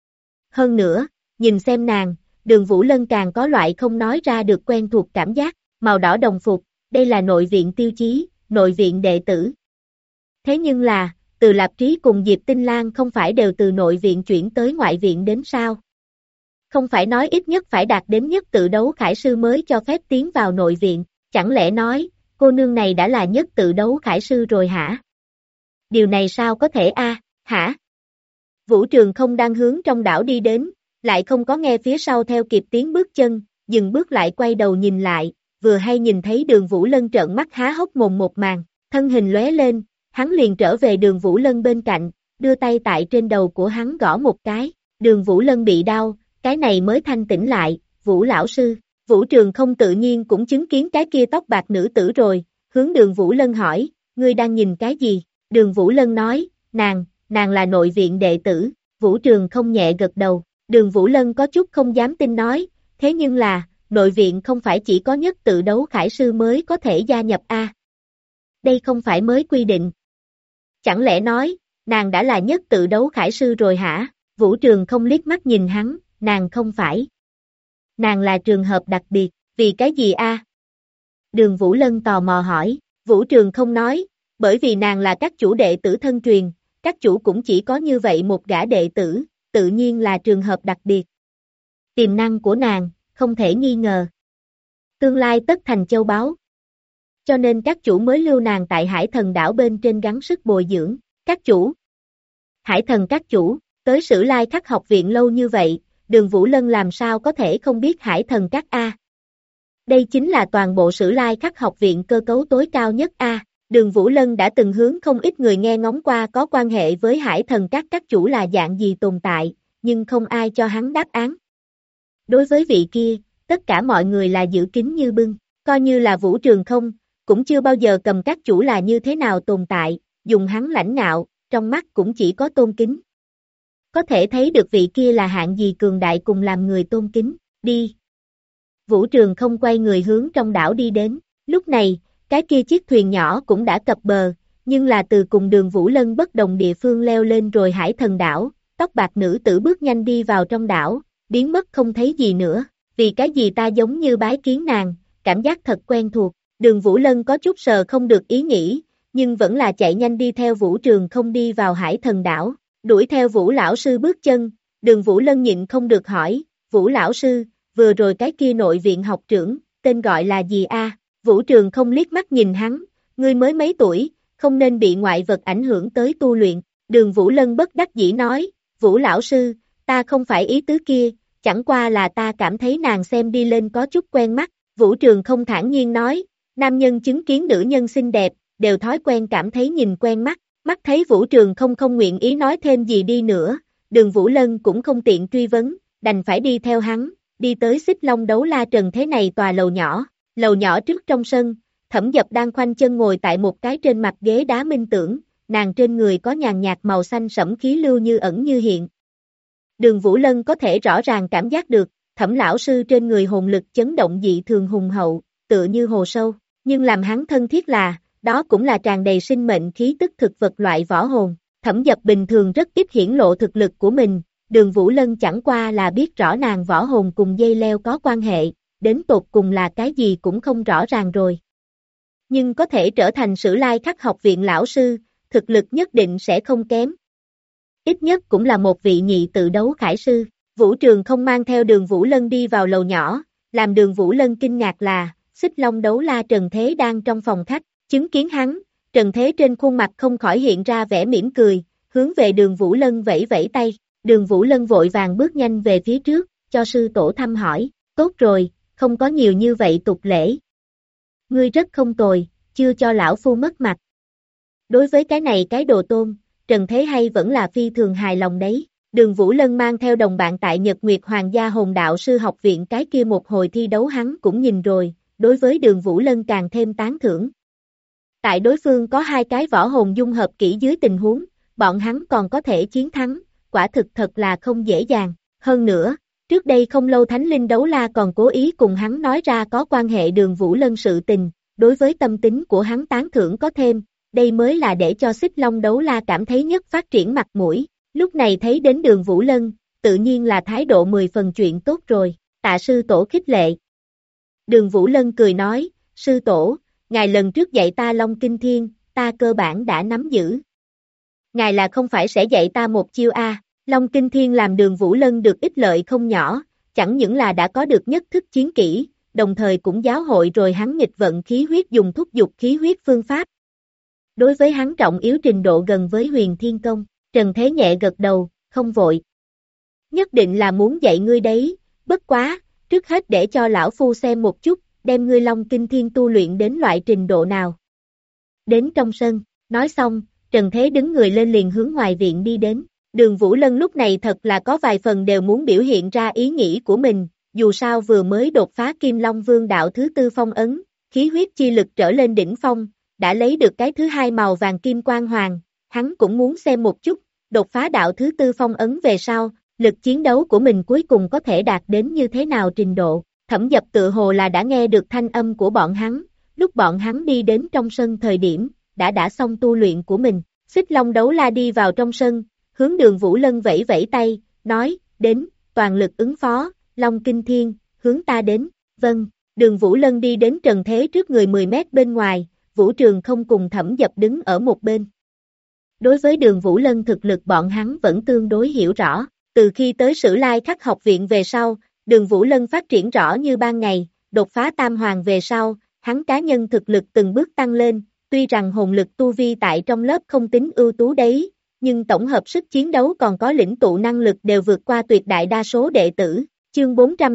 Hơn nữa, nhìn xem nàng, Đường Vũ Lân càng có loại không nói ra được quen thuộc cảm giác, màu đỏ đồng phục, đây là nội viện tiêu chí, nội viện đệ tử. Thế nhưng là, Từ Lạp Trí cùng Diệp Tinh Lan không phải đều từ nội viện chuyển tới ngoại viện đến sao? Không phải nói ít nhất phải đạt đến nhất tự đấu khải sư mới cho phép tiến vào nội viện, chẳng lẽ nói, cô nương này đã là nhất tự đấu khải sư rồi hả? Điều này sao có thể a, hả? Vũ Trường không đang hướng trong đảo đi đến, lại không có nghe phía sau theo kịp tiếng bước chân, dừng bước lại quay đầu nhìn lại, vừa hay nhìn thấy Đường Vũ Lân trợn mắt há hốc mồm một màn, thân hình lóe lên, hắn liền trở về Đường Vũ Lân bên cạnh, đưa tay tại trên đầu của hắn gõ một cái, Đường Vũ Lân bị đau, cái này mới thanh tỉnh lại, Vũ lão sư, Vũ Trường không tự nhiên cũng chứng kiến cái kia tóc bạc nữ tử rồi, hướng Đường Vũ Lân hỏi, ngươi đang nhìn cái gì? Đường Vũ Lân nói, nàng là nội viện đệ tử, Vũ Trường không nhẹ gật đầu, Đường Vũ Lân có chút không dám tin nói, thế nhưng là, nội viện không phải chỉ có nhất tự đấu khải sư mới có thể gia nhập a? Đây không phải mới quy định. Chẳng lẽ nói, nàng đã là nhất tự đấu khải sư rồi hả? Vũ Trường không liếc mắt nhìn hắn, nàng không phải. Nàng là trường hợp đặc biệt, vì cái gì a? Đường Vũ Lân tò mò hỏi, Vũ Trường không nói, bởi vì nàng là các chủ đệ tử thân truyền, các chủ cũng chỉ có như vậy một gã đệ tử, tự nhiên là trường hợp đặc biệt. Tiềm năng của nàng, không thể nghi ngờ. Tương lai tất thành châu báu. Cho nên các chủ mới lưu nàng tại Hải Thần đảo bên trên gắng sức bồi dưỡng, các chủ. Hải Thần các chủ, tới Sử Lai Khắc học viện lâu như vậy, Đường Vũ Lân làm sao có thể không biết Hải Thần các a? Đây chính là toàn bộ Sử Lai Khắc học viện cơ cấu tối cao nhất a. Đường Vũ Lân đã từng hướng không ít người nghe ngóng qua có quan hệ với Hải Thần các chủ là dạng gì tồn tại, nhưng không ai cho hắn đáp án. Đối với vị kia, tất cả mọi người là giữ kín như bưng, coi như là Vũ Trường không, cũng chưa bao giờ cầm các chủ là như thế nào tồn tại, dùng hắn lãnh ngạo, trong mắt cũng chỉ có tôn kính. Có thể thấy được vị kia là hạng gì cường đại cùng làm người tôn kính, đi. Vũ Trường không quay người hướng trong đảo đi đến, lúc này, cái kia chiếc thuyền nhỏ cũng đã cập bờ, nhưng là từ cùng Đường Vũ Lân bất đồng địa phương leo lên rồi Hải Thần đảo, tóc bạc nữ tử bước nhanh đi vào trong đảo, biến mất không thấy gì nữa, vì cái gì ta giống như bái kiến nàng, cảm giác thật quen thuộc, Đường Vũ Lân có chút sờ không được ý nghĩ, nhưng vẫn là chạy nhanh đi theo Vũ Trường không đi vào Hải Thần đảo, đuổi theo Vũ lão sư bước chân, Đường Vũ Lân nhịn không được hỏi, Vũ lão sư, vừa rồi cái kia nội viện học trưởng, tên gọi là gì a? Vũ Trường không liếc mắt nhìn hắn, ngươi mới mấy tuổi, không nên bị ngoại vật ảnh hưởng tới tu luyện, Đường Vũ Lân bất đắc dĩ nói, Vũ lão sư, ta không phải ý tứ kia, chẳng qua là ta cảm thấy nàng xem đi lên có chút quen mắt, Vũ Trường không thản nhiên nói, nam nhân chứng kiến nữ nhân xinh đẹp, đều thói quen cảm thấy nhìn quen mắt, mắt thấy Vũ Trường không nguyện ý nói thêm gì đi nữa, Đường Vũ Lân cũng không tiện truy vấn, đành phải đi theo hắn, đi tới Xích Long đấu la trần thế này tòa lầu nhỏ trước trong sân, Thẩm Dập đang khoanh chân ngồi tại một cái trên mặt ghế đá minh tưởng, nàng trên người có nhàn nhạt màu xanh sẫm khí lưu như ẩn như hiện. Đường Vũ Lân có thể rõ ràng cảm giác được, Thẩm lão sư trên người hồn lực chấn động dị thường hùng hậu, tựa như hồ sâu, nhưng làm hắn thân thiết là, đó cũng là tràn đầy sinh mệnh khí tức thực vật loại võ hồn. Thẩm Dập bình thường rất ít hiển lộ thực lực của mình, Đường Vũ Lân chẳng qua là biết rõ nàng võ hồn cùng dây leo có quan hệ, đến tột cùng là cái gì cũng không rõ ràng rồi. Nhưng có thể trở thành Sử Lai Khắc học viện lão sư, thực lực nhất định sẽ không kém. Ít nhất cũng là một vị nhị tự đấu khải sư. Vũ Trường không mang theo Đường Vũ Lân đi vào lầu nhỏ, làm Đường Vũ Lân kinh ngạc là, Xích Long đấu la Trần Thế đang trong phòng khách, chứng kiến hắn, Trần Thế trên khuôn mặt không khỏi hiện ra vẻ mỉm cười, hướng về Đường Vũ Lân vẫy vẫy tay, Đường Vũ Lân vội vàng bước nhanh về phía trước, cho sư tổ thăm hỏi, tốt rồi, không có nhiều như vậy tục lễ. ngươi rất không tồi, chưa cho lão phu mất mặt. Đối với cái này cái đồ tôn, Trần Thế hay vẫn là phi thường hài lòng đấy. Đường Vũ Lân mang theo đồng bạn tại Nhật Nguyệt Hoàng gia Hồn Đạo Sư học viện cái kia một hồi thi đấu hắn cũng nhìn rồi, đối với Đường Vũ Lân càng thêm tán thưởng. Tại đối phương có hai cái võ hồn dung hợp kỹ dưới tình huống, bọn hắn còn có thể chiến thắng, quả thực thật là không dễ dàng. Hơn nữa, trước đây không lâu Thánh Linh Đấu La còn cố ý cùng hắn nói ra có quan hệ Đường Vũ Lân sự tình, đối với tâm tính của hắn tán thưởng có thêm, đây mới là để cho Xích Long Đấu La cảm thấy nhất phát triển mặt mũi. Lúc này thấy đến Đường Vũ Lân, tự nhiên là thái độ 10 phần chuyện tốt rồi, tạ sư tổ khích lệ. Đường Vũ Lân cười nói, sư tổ, ngài lần trước dạy ta Long Kinh Thiên, ta cơ bản đã nắm giữ. Ngài là không phải sẽ dạy ta một chiêu A, Long Kinh Thiên làm Đường Vũ Lân được ích lợi không nhỏ, chẳng những là đã có được nhất thức chiến kỹ, đồng thời cũng giáo hội rồi hắn nghịch vận khí huyết dùng thúc dục khí huyết phương pháp. Đối với hắn trọng yếu trình độ gần với Huyền Thiên Công, Trần Thế nhẹ gật đầu, không vội. Nhất định là muốn dạy ngươi đấy, bất quá, trước hết để cho lão phu xem một chút, đem ngươi Long Kinh Thiên tu luyện đến loại trình độ nào. Đến trong sân, nói xong, Trần Thế đứng người lên liền hướng ngoài viện đi đến. Đường Vũ Lân lúc này thật là có vài phần đều muốn biểu hiện ra ý nghĩ của mình, dù sao vừa mới đột phá Kim Long Vương đạo thứ tư phong ấn, khí huyết chi lực trở lên đỉnh phong, đã lấy được cái thứ hai màu vàng kim quang hoàng, hắn cũng muốn xem một chút, đột phá đạo thứ tư phong ấn về sau, lực chiến đấu của mình cuối cùng có thể đạt đến như thế nào trình độ. Thẩm Dập tự hồ là đã nghe được thanh âm của bọn hắn, lúc bọn hắn đi đến trong sân thời điểm, đã xong tu luyện của mình. Xích Long Đấu La đi vào trong sân, hướng Đường Vũ Lân vẫy vẫy tay, nói, đến, toàn lực ứng phó, Long Kinh Thiên, hướng ta đến, vâng. Đường Vũ Lân đi đến Trần Thế trước người 10 mét bên ngoài, Vũ Trường không cùng Thẩm Dập đứng ở một bên. Đối với Đường Vũ Lân thực lực bọn hắn vẫn tương đối hiểu rõ, từ khi tới Sử Lai Khắc học viện về sau, Đường Vũ Lân phát triển rõ như ban ngày, đột phá tam hoàng về sau, hắn cá nhân thực lực từng bước tăng lên, tuy rằng hồn lực tu vi tại trong lớp không tính ưu tú đấy, nhưng tổng hợp sức chiến đấu còn có lĩnh tụ năng lực đều vượt qua tuyệt đại đa số đệ tử. Chương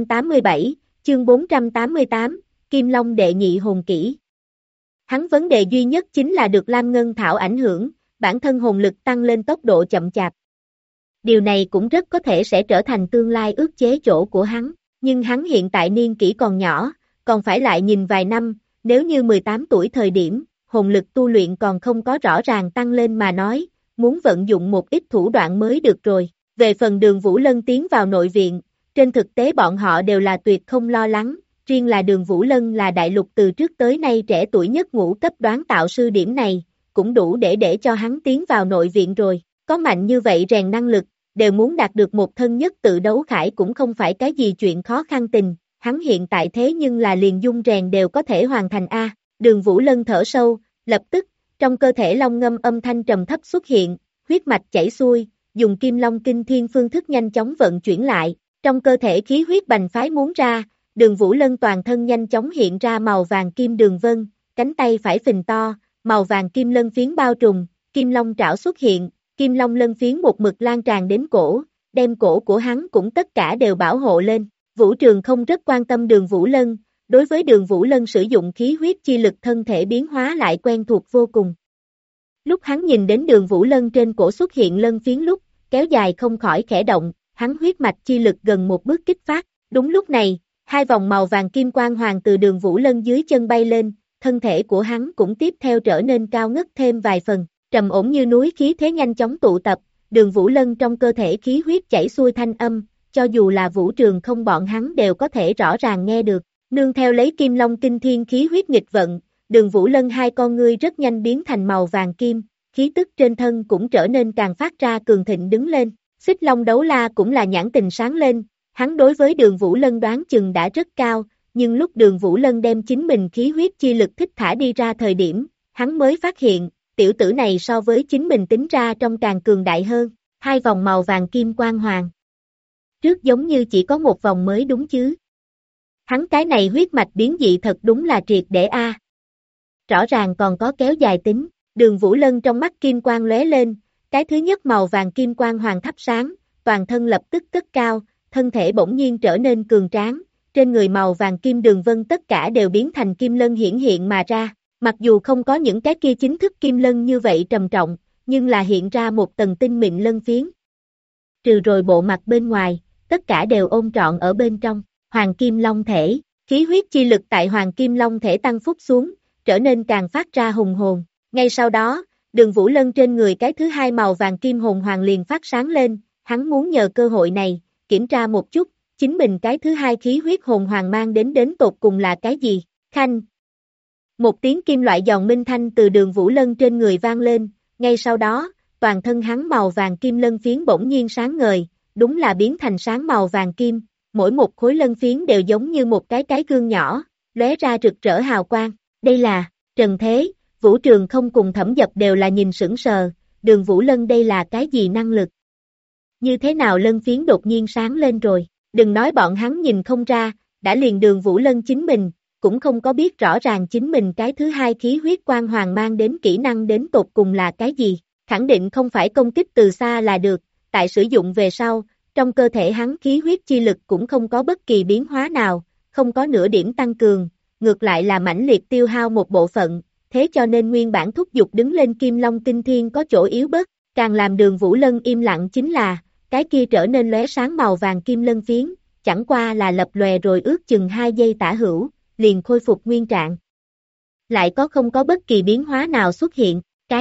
487, chương 488, Kim Long đệ nhị hồn kỹ. Hắn vấn đề duy nhất chính là được Lam Ngân Thảo ảnh hưởng, bản thân hồn lực tăng lên tốc độ chậm chạp. Điều này cũng rất có thể sẽ trở thành tương lai ức chế chỗ của hắn, nhưng hắn hiện tại niên kỷ còn nhỏ, còn phải lại nhìn vài năm, nếu như 18 tuổi thời điểm, hồn lực tu luyện còn không có rõ ràng tăng lên mà nói, muốn vận dụng một ít thủ đoạn mới được rồi. Về phần Đường Vũ Lân tiến vào nội viện, trên thực tế bọn họ đều là tuyệt không lo lắng, riêng là Đường Vũ Lân là đại lục từ trước tới nay trẻ tuổi nhất ngũ cấp đoán tạo sư điểm này, cũng đủ để cho hắn tiến vào nội viện rồi, có mạnh như vậy rèn năng lực, đều muốn đạt được một thân nhất tự đấu khải cũng không phải cái gì chuyện khó khăn tình, hắn hiện tại thế nhưng là liền dung rèn đều có thể hoàn thành A. Đường Vũ Lân thở sâu, lập tức, trong cơ thể long ngâm âm thanh trầm thấp xuất hiện, huyết mạch chảy xuôi, dùng Kim Long Kinh Thiên phương thức nhanh chóng vận chuyển lại, trong cơ thể khí huyết bành phái muốn ra, Đường Vũ Lân toàn thân nhanh chóng hiện ra màu vàng kim đường vân, cánh tay phải phình to, màu vàng kim lân phiến bao trùm, Kim Long trảo xuất hiện, Kim Long lân phiến một mực lan tràn đến cổ, đem cổ của hắn cũng tất cả đều bảo hộ lên. Vũ Trường không rất quan tâm Đường Vũ Lân, đối với Đường Vũ Lân sử dụng khí huyết chi lực thân thể biến hóa lại quen thuộc vô cùng. Lúc hắn nhìn đến Đường Vũ Lân trên cổ xuất hiện lân phiến lúc, kéo dài không khỏi khẽ động, hắn huyết mạch chi lực gần một bước kích phát. Đúng lúc này, hai vòng màu vàng kim quang hoàng từ Đường Vũ Lân dưới chân bay lên, thân thể của hắn cũng tiếp theo trở nên cao ngất thêm vài phần, trầm ổn như núi khí thế nhanh chóng tụ tập, Đường Vũ Lân trong cơ thể khí huyết chảy xuôi thanh âm, cho dù là Vũ Trường không bọn hắn đều có thể rõ ràng nghe được. Nương theo lấy Kim Long Kinh Thiên khí huyết nghịch vận, Đường Vũ Lân hai con ngươi rất nhanh biến thành màu vàng kim, khí tức trên thân cũng trở nên càng phát ra cường thịnh đứng lên. Xích Long Đấu La cũng là nhãn tình sáng lên, hắn đối với Đường Vũ Lân đoán chừng đã rất cao, nhưng lúc Đường Vũ Lân đem chính mình khí huyết chi lực thích thả đi ra thời điểm, hắn mới phát hiện, tiểu tử này so với chính mình tính ra trong càng cường đại hơn, hai vòng màu vàng kim quang hoàng. Trước giống như chỉ có một vòng mới đúng chứ. Hắn cái này huyết mạch biến dị thật đúng là triệt để A. Rõ ràng còn có kéo dài tính, Đường Vũ Lân trong mắt kim quang lóe lên, cái thứ nhất màu vàng kim quang hoàng thắp sáng, toàn thân lập tức cất cao, thân thể bỗng nhiên trở nên cường tráng, trên người màu vàng kim đường vân tất cả đều biến thành kim lân hiển hiện mà ra, mặc dù không có những cái kia chính thức kim lân như vậy trầm trọng, nhưng là hiện ra một tầng tinh mịn lân phiến. Trừ rồi bộ mặt bên ngoài, tất cả đều ôm trọn ở bên trong, hoàng kim long thể, khí huyết chi lực tại hoàng kim long thể tăng phúc xuống, trở nên càng phát ra hùng hồn, ngay sau đó, Đường Vũ Lân trên người cái thứ hai màu vàng kim hồn hoàng liền phát sáng lên, hắn muốn nhờ cơ hội này, kiểm tra một chút, chính mình cái thứ hai khí huyết hồn hoàng mang đến tột cùng là cái gì, khanh. Một tiếng kim loại giòn minh thanh từ Đường Vũ Lân trên người vang lên, ngay sau đó, toàn thân hắn màu vàng kim lân phiến bỗng nhiên sáng ngời, đúng là biến thành sáng màu vàng kim, mỗi một khối lân phiến đều giống như một cái gương nhỏ, lóe ra rực rỡ hào quang, đây là, Trần Thế, Vũ Trường không cùng Thẩm Dập đều là nhìn sững sờ, Đường Vũ Lân đây là cái gì năng lực? Như thế nào lân phiến đột nhiên sáng lên rồi, đừng nói bọn hắn nhìn không ra, đã liền Đường Vũ Lân chính mình, cũng không có biết rõ ràng chính mình cái thứ hai khí huyết quang hoàng mang đến kỹ năng đến tột cùng là cái gì, khẳng định không phải công kích từ xa là được, tại sử dụng về sau, trong cơ thể hắn khí huyết chi lực cũng không có bất kỳ biến hóa nào, không có nửa điểm tăng cường, ngược lại là mãnh liệt tiêu hao một bộ phận, thế cho nên nguyên bản thúc giục đứng lên Kim Long Kinh Thiên có chỗ yếu bớt, càng làm Đường Vũ Lân im lặng chính là, cái kia trở nên lóe sáng màu vàng kim lân phiến, chẳng qua là lập lòe rồi ước chừng 2 giây tả hữu, liền khôi phục nguyên trạng. Lại không có bất kỳ biến hóa nào xuất hiện,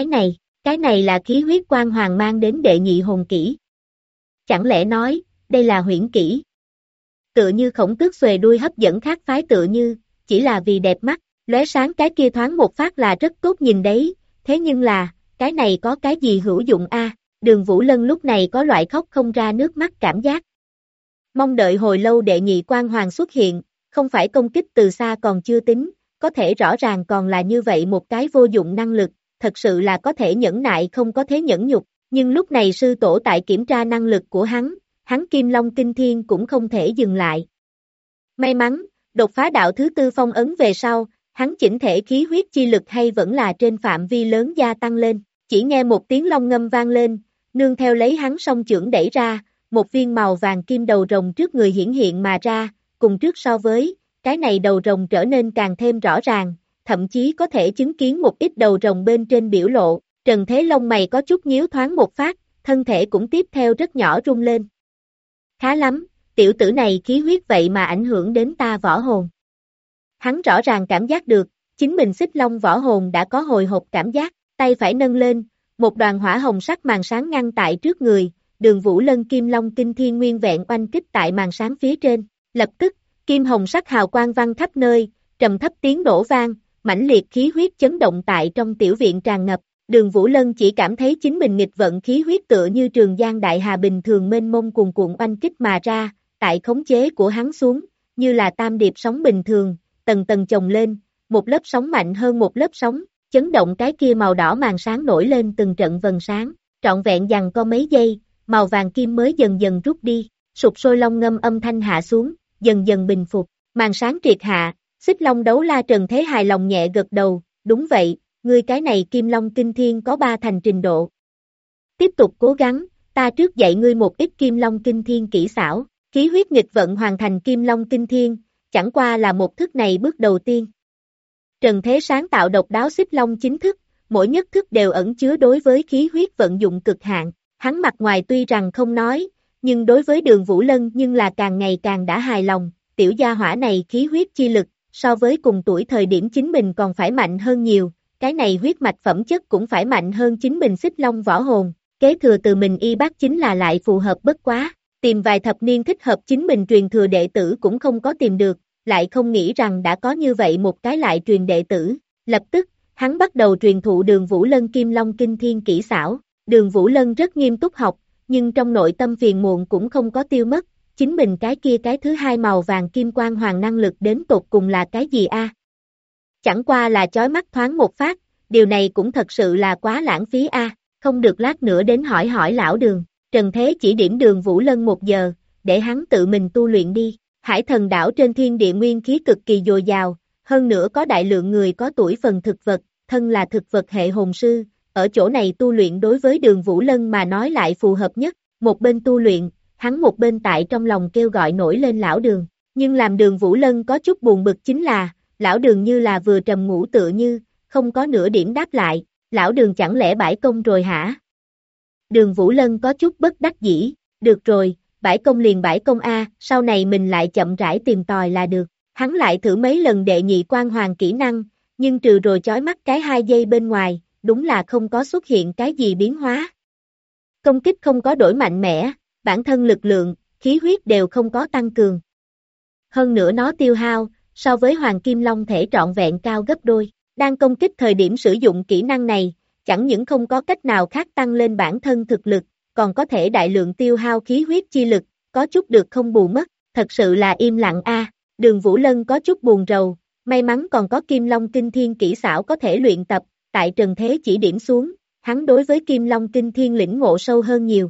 cái này là khí huyết quang hoàng mang đến đệ nhị hồn kỹ. Chẳng lẽ nói, đây là huyễn kỹ? Tựa như Khổng Tước xuề đuôi hấp dẫn khác phái tựa như, chỉ là vì đẹp mắt, lóe sáng cái kia thoáng một phát là rất tốt nhìn đấy, thế nhưng là, cái này có cái gì hữu dụng a? Đường Vũ Lân lúc này có loại khóc không ra nước mắt cảm giác. Mong đợi hồi lâu đệ nhị quang hoàng xuất hiện, không phải công kích từ xa còn chưa tính, có thể rõ ràng còn là như vậy một cái vô dụng năng lực, thật sự là có thể nhẫn nại không có thế nhẫn nhục, nhưng lúc này sư tổ tại kiểm tra năng lực của hắn Kim Long Kinh Thiên cũng không thể dừng lại. May mắn, đột phá đạo thứ tư phong ấn về sau, hắn chỉnh thể khí huyết chi lực hay vẫn là trên phạm vi lớn gia tăng lên, chỉ nghe một tiếng long ngâm vang lên, nương theo lấy hắn song chưởng đẩy ra, một viên màu vàng kim đầu rồng trước người hiển hiện mà ra, cùng trước so với, cái này đầu rồng trở nên càng thêm rõ ràng, thậm chí có thể chứng kiến một ít đầu rồng bên trên biểu lộ, Trần Thế lông mày có chút nhíu thoáng một phát, thân thể cũng tiếp theo rất nhỏ rung lên. Khá lắm, tiểu tử này khí huyết vậy mà ảnh hưởng đến ta võ hồn. Hắn rõ ràng cảm giác được, chính mình xích long võ hồn đã có hồi hộp cảm giác, tay phải nâng lên, một đoàn hỏa hồng sắc màn sáng ngăn tại trước người, Đường Vũ Lân Kim Long Kinh Thiên nguyên vẹn oanh kích tại màn sáng phía trên, lập tức, kim hồng sắc hào quang văng khắp nơi, trầm thấp tiếng nổ vang, mãnh liệt khí huyết chấn động tại trong tiểu viện tràn ngập, Đường Vũ Lân chỉ cảm thấy chính mình nghịch vận khí huyết tựa như trường giang đại hà bình thường mênh mông cuồn cuộn oanh kích mà ra, tại khống chế của hắn xuống, như là tam điệp sóng bình thường, tầng tầng chồng lên, một lớp sóng mạnh hơn một lớp sóng, chấn động cái kia màu đỏ màn sáng nổi lên từng trận vầng sáng, trọn vẹn giằng co mấy giây, màu vàng kim mới dần dần rút đi, sụp sôi long ngâm âm thanh hạ xuống, dần dần bình phục, màn sáng triệt hạ, xích long đấu la Trần Thế hài lòng nhẹ gật đầu, đúng vậy, ngươi cái này Kim Long Kinh Thiên có 3 thành trình độ. Tiếp tục cố gắng, ta trước dạy ngươi một ít Kim Long Kinh Thiên kỹ xảo, khí huyết nghịch vận hoàn thành Kim Long Kinh Thiên, chẳng qua là một thức này bước đầu tiên. Trần Thế sáng tạo độc đáo xích long chính thức, mỗi nhất thức đều ẩn chứa đối với khí huyết vận dụng cực hạn, hắn mặt ngoài tuy rằng không nói, nhưng đối với Đường Vũ Lân nhưng là càng ngày càng đã hài lòng, tiểu gia hỏa này khí huyết chi lực, so với cùng tuổi thời điểm chính mình còn phải mạnh hơn nhiều, cái này huyết mạch phẩm chất cũng phải mạnh hơn chính mình xích long võ hồn, kế thừa từ mình y bác chính là lại phù hợp bất quá, tìm vài thập niên thích hợp chính mình truyền thừa đệ tử cũng không có tìm được, lại không nghĩ rằng đã có như vậy một cái lại truyền đệ tử, lập tức, hắn bắt đầu truyền thụ Đường Vũ Lân Kim Long Kinh Thiên kỹ xảo, Đường Vũ Lân rất nghiêm túc học, nhưng trong nội tâm phiền muộn cũng không có tiêu mất, chính mình cái kia cái thứ hai màu vàng kim quang hoàng năng lực đến tột cùng là cái gì a? Chẳng qua là chói mắt thoáng một phát, điều này cũng thật sự là quá lãng phí a, không được lát nữa đến hỏi lão Đường, Trần Thế chỉ điểm Đường Vũ Lân 1 giờ, để hắn tự mình tu luyện đi, Hải Thần đảo trên thiên địa nguyên khí cực kỳ dồi dào, hơn nữa có đại lượng người có tuổi phần thực vật, thân là thực vật hệ hồn sư, ở chỗ này tu luyện đối với Đường Vũ Lân mà nói lại phù hợp nhất, một bên tu luyện, hắn một bên tại trong lòng kêu gọi nổi lên lão Đường, Nhưng làm Đường Vũ Lân có chút buồn bực chính là, lão Đường như là vừa trầm ngủ tựa như, không có nửa điểm đáp lại, lão Đường chẳng lẽ bãi công rồi hả? Đường Vũ Lân có chút bất đắc dĩ, được rồi, bãi công liền bãi công A, sau này mình lại chậm rãi tìm tòi là được. Hắn lại thử mấy lần đệ nhị quan hoàng kỹ năng, nhưng trừ rồi chói mắt cái 2 giây bên ngoài, đúng là không có xuất hiện cái gì biến hóa. Công kích không có đổi mạnh mẽ, bản thân lực lượng, khí huyết đều không có tăng cường. Hơn nữa nó tiêu hao, so với Hoàng Kim Long thể trọn vẹn cao gấp đôi. Đang công kích thời điểm sử dụng kỹ năng này, chẳng những không có cách nào khác tăng lên bản thân thực lực, còn có thể đại lượng tiêu hao khí huyết chi lực, có chút được không bù mất, thật sự là im lặng a. Đường Vũ Lân có chút buồn rầu, may mắn còn có Kim Long Kinh Thiên kỹ xảo có thể luyện tập, tại Trần Thế chỉ điểm xuống, hắn đối với Kim Long Kinh Thiên lĩnh ngộ sâu hơn nhiều.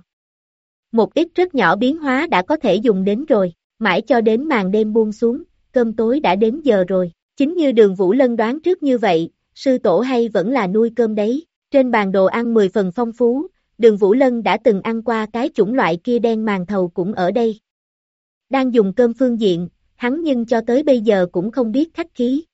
Một ít rất nhỏ biến hóa đã có thể dùng đến rồi, mãi cho đến màn đêm buông xuống, cơm tối đã đến giờ rồi, chính như Đường Vũ Lân đoán trước như vậy, sư tổ hay vẫn là nuôi cơm đấy, trên bàn đồ ăn 10 phần phong phú, Đường Vũ Lân đã từng ăn qua cái chủng loại kia đen màn thầu cũng ở đây. Đang dùng cơm phương diện, hắn nhưng cho tới bây giờ cũng không biết khách khí.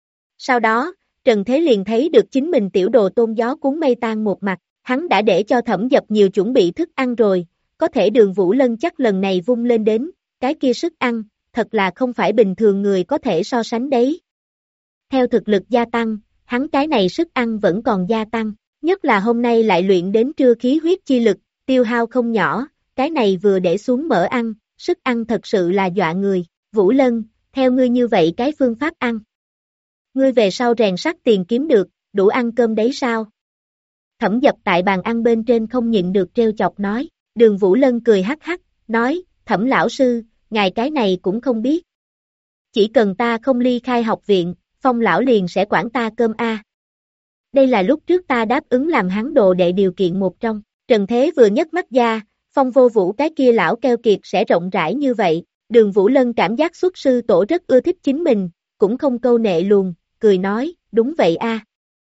Sau đó, Trần Thế liền thấy được chính mình tiểu đồ tôn gió cuốn mây tan một mặt, hắn đã để cho Thẩm Dập nhiều chuẩn bị thức ăn rồi, có thể Đường Vũ Lân chắc lần này vung lên đến, cái kia sức ăn, thật là không phải bình thường người có thể so sánh đấy. Theo thực lực gia tăng, hắn cái này sức ăn vẫn còn gia tăng, nhất là hôm nay lại luyện đến trưa khí huyết chi lực, tiêu hao không nhỏ, cái này vừa để xuống mỡ ăn, sức ăn thật sự là dọa người. Vũ Lân, theo ngươi như vậy cái phương pháp ăn. Ngươi về sau rèn sắt tiền kiếm được, đủ ăn cơm đấy sao? Thẩm Dập tại bàn ăn bên trên không nhịn được trêu chọc nói, Đường Vũ Lân cười hắc hắc, nói, Thẩm lão sư, ngài cái này cũng không biết. Chỉ cần ta không ly khai học viện, Phong lão liền sẽ quản ta cơm a. Đây là lúc trước ta đáp ứng làm hắn đồ đệ điều kiện một trong, Trần Thế vừa nhấc mắt ra, Phong Vô Vũ cái kia lão keo kiệt sẽ rộng rãi như vậy. Đường Vũ Lân cảm giác xuất sư tổ rất ưa thích chính mình, cũng không câu nệ luôn, cười nói, đúng vậy a.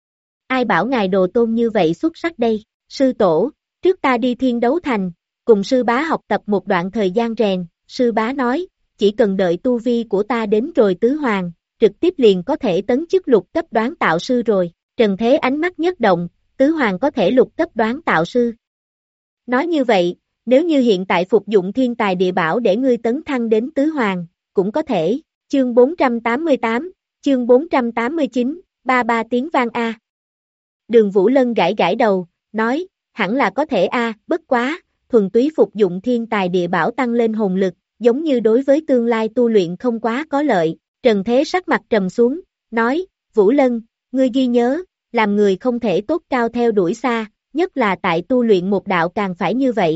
Ai bảo ngài đồ tôn như vậy xuất sắc đây, sư tổ, trước ta đi Thiên Đấu Thành, cùng sư bá học tập một đoạn thời gian rèn, sư bá nói, chỉ cần đợi tu vi của ta đến rồi tứ hoàng, trực tiếp liền có thể tấn chức lục cấp đoán tạo sư rồi, Trần Thế ánh mắt nhất động, tứ hoàng có thể lục cấp đoán tạo sư. Nói như vậy, nếu như hiện tại phục dụng thiên tài địa bảo để ngươi tấn thăng đến tứ hoàng, cũng có thể, chương 488, chương 489, ba tiếng vang A. Đường Vũ Lân gãi gãi đầu, nói, hẳn là có thể A, bất quá, thuần túy phục dụng thiên tài địa bảo tăng lên hồn lực, giống như đối với tương lai tu luyện không quá có lợi, Trần Thế sắc mặt trầm xuống, nói, Vũ Lân, ngươi ghi nhớ, làm người không thể tốt cao theo đuổi xa, nhất là tại tu luyện một đạo càng phải như vậy.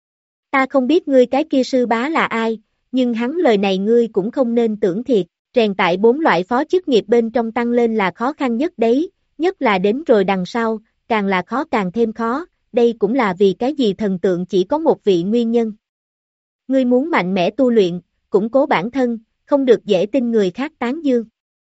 Ta không biết ngươi cái kia sư bá là ai, nhưng hắn lời này ngươi cũng không nên tưởng thiệt, rèn tại 4 loại phó chức nghiệp bên trong tăng lên là khó khăn nhất đấy, nhất là đến rồi đằng sau, càng là khó càng thêm khó, đây cũng là vì cái gì thần tượng chỉ có một vị nguyên nhân. Ngươi muốn mạnh mẽ tu luyện, củng cố bản thân, không được dễ tin người khác tán dương.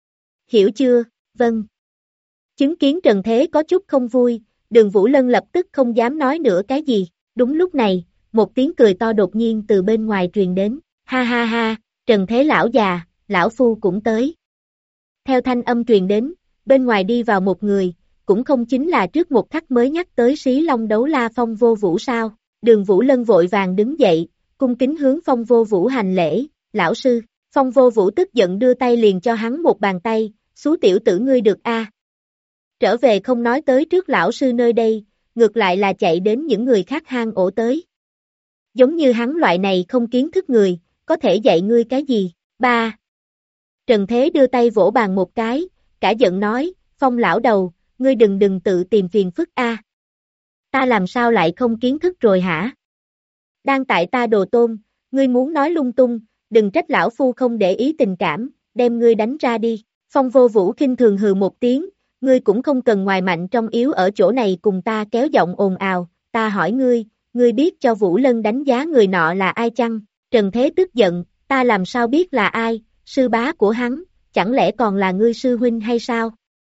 Hiểu chưa? Vâng. Chứng kiến Trần Thế có chút không vui, Đường Vũ Lân lập tức không dám nói nữa cái gì, đúng lúc này, một tiếng cười to đột nhiên từ bên ngoài truyền đến, ha ha ha, Trần Thế lão già, lão phu cũng tới. Theo thanh âm truyền đến, bên ngoài đi vào một người, cũng không chính là trước một khắc mới nhắc tới Xí Long đấu la Phong Vô Vũ sao, Đường Vũ Lân vội vàng đứng dậy, cung kính hướng Phong Vô Vũ hành lễ, lão sư, Phong Vô Vũ tức giận đưa tay liền cho hắn một bàn tay, xú tiểu tử ngươi được a. Trở về không nói tới trước lão sư nơi đây, ngược lại là chạy đến những người khác hang ổ tới. Giống như hắn loại này không kiến thức người, có thể dạy ngươi cái gì, ba. Trần Thế đưa tay vỗ bàn một cái, cả giận nói, Phong lão đầu, ngươi đừng tự tìm phiền phức a. Ta làm sao lại không kiến thức rồi hả? Đang tại ta đồ tôn, ngươi muốn nói lung tung, đừng trách lão phu không để ý tình cảm, đem ngươi đánh ra đi. Phong Vô Vũ khinh thường hừ một tiếng, ngươi cũng không cần ngoài mạnh trong yếu ở chỗ này cùng ta kéo giọng ồn ào, ta hỏi ngươi biết cho Vũ Lân đánh giá người nọ là ai chăng? Trần Thế tức giận, ta làm sao biết là ai, sư bá của hắn, chẳng lẽ còn là ngươi sư huynh hay sao?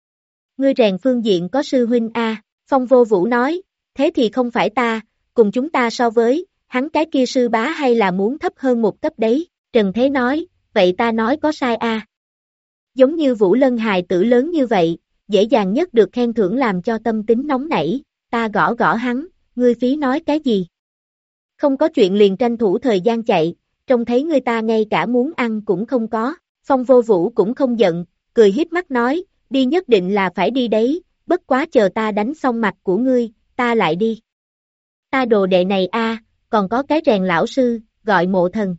Ngươi rèn phương diện có sư huynh a? Phong Vô Vũ nói, thế thì không phải ta, cùng chúng ta so với, hắn cái kia sư bá hay là muốn thấp hơn một cấp đấy, Trần Thế nói, vậy ta nói có sai a? Giống như Vũ Lân hài tử lớn như vậy, dễ dàng nhất được khen thưởng làm cho tâm tính nóng nảy, ta gõ gõ hắn, ngươi phí nói cái gì? Không có chuyện liền tranh thủ thời gian chạy, trông thấy người ta ngay cả muốn ăn cũng không có, Phong Vô Vũ cũng không giận, cười híp mắt nói, đi nhất định là phải đi đấy, bất quá chờ ta đánh xong mặt của ngươi, ta lại đi. Ta đồ đệ này a, còn có cái rèn lão sư, gọi Mộ Thần.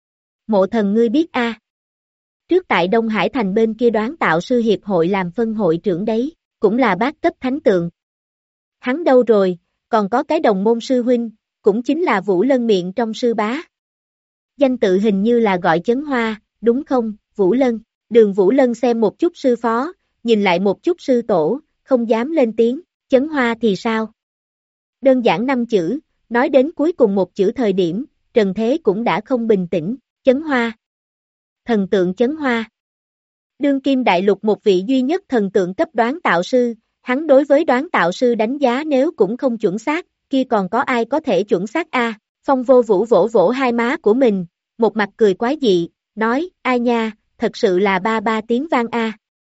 Mộ Thần ngươi biết a? Trước tại Đông Hải Thành bên kia Đoán Tạo Sư Hiệp hội làm phân hội trưởng đấy, cũng là bác cấp thánh tượng. Hắn đâu rồi, còn có cái đồng môn sư huynh, cũng chính là Vũ Lân miệng trong sư bá. Danh tự hình như là gọi Chấn Hoa, đúng không, Vũ Lân? Đường Vũ Lân xem một chút sư phó, nhìn lại một chút sư tổ, không dám lên tiếng, Chấn Hoa thì sao? Đơn giản 5 chữ, nói đến cuối cùng một chữ thời điểm, Trần Thế cũng đã không bình tĩnh, Chấn Hoa. Thần tượng Chấn Hoa. Đương kim đại lục một vị duy nhất thần tượng cấp đoán tạo sư, hắn đối với đoán tạo sư đánh giá nếu cũng không chuẩn xác, kia còn có ai có thể chuẩn xác a? Phong Vô Vũ vỗ vỗ hai má của mình, một mặt cười quái dị, nói, ai nha, thật sự là ba ba tiếng vang a.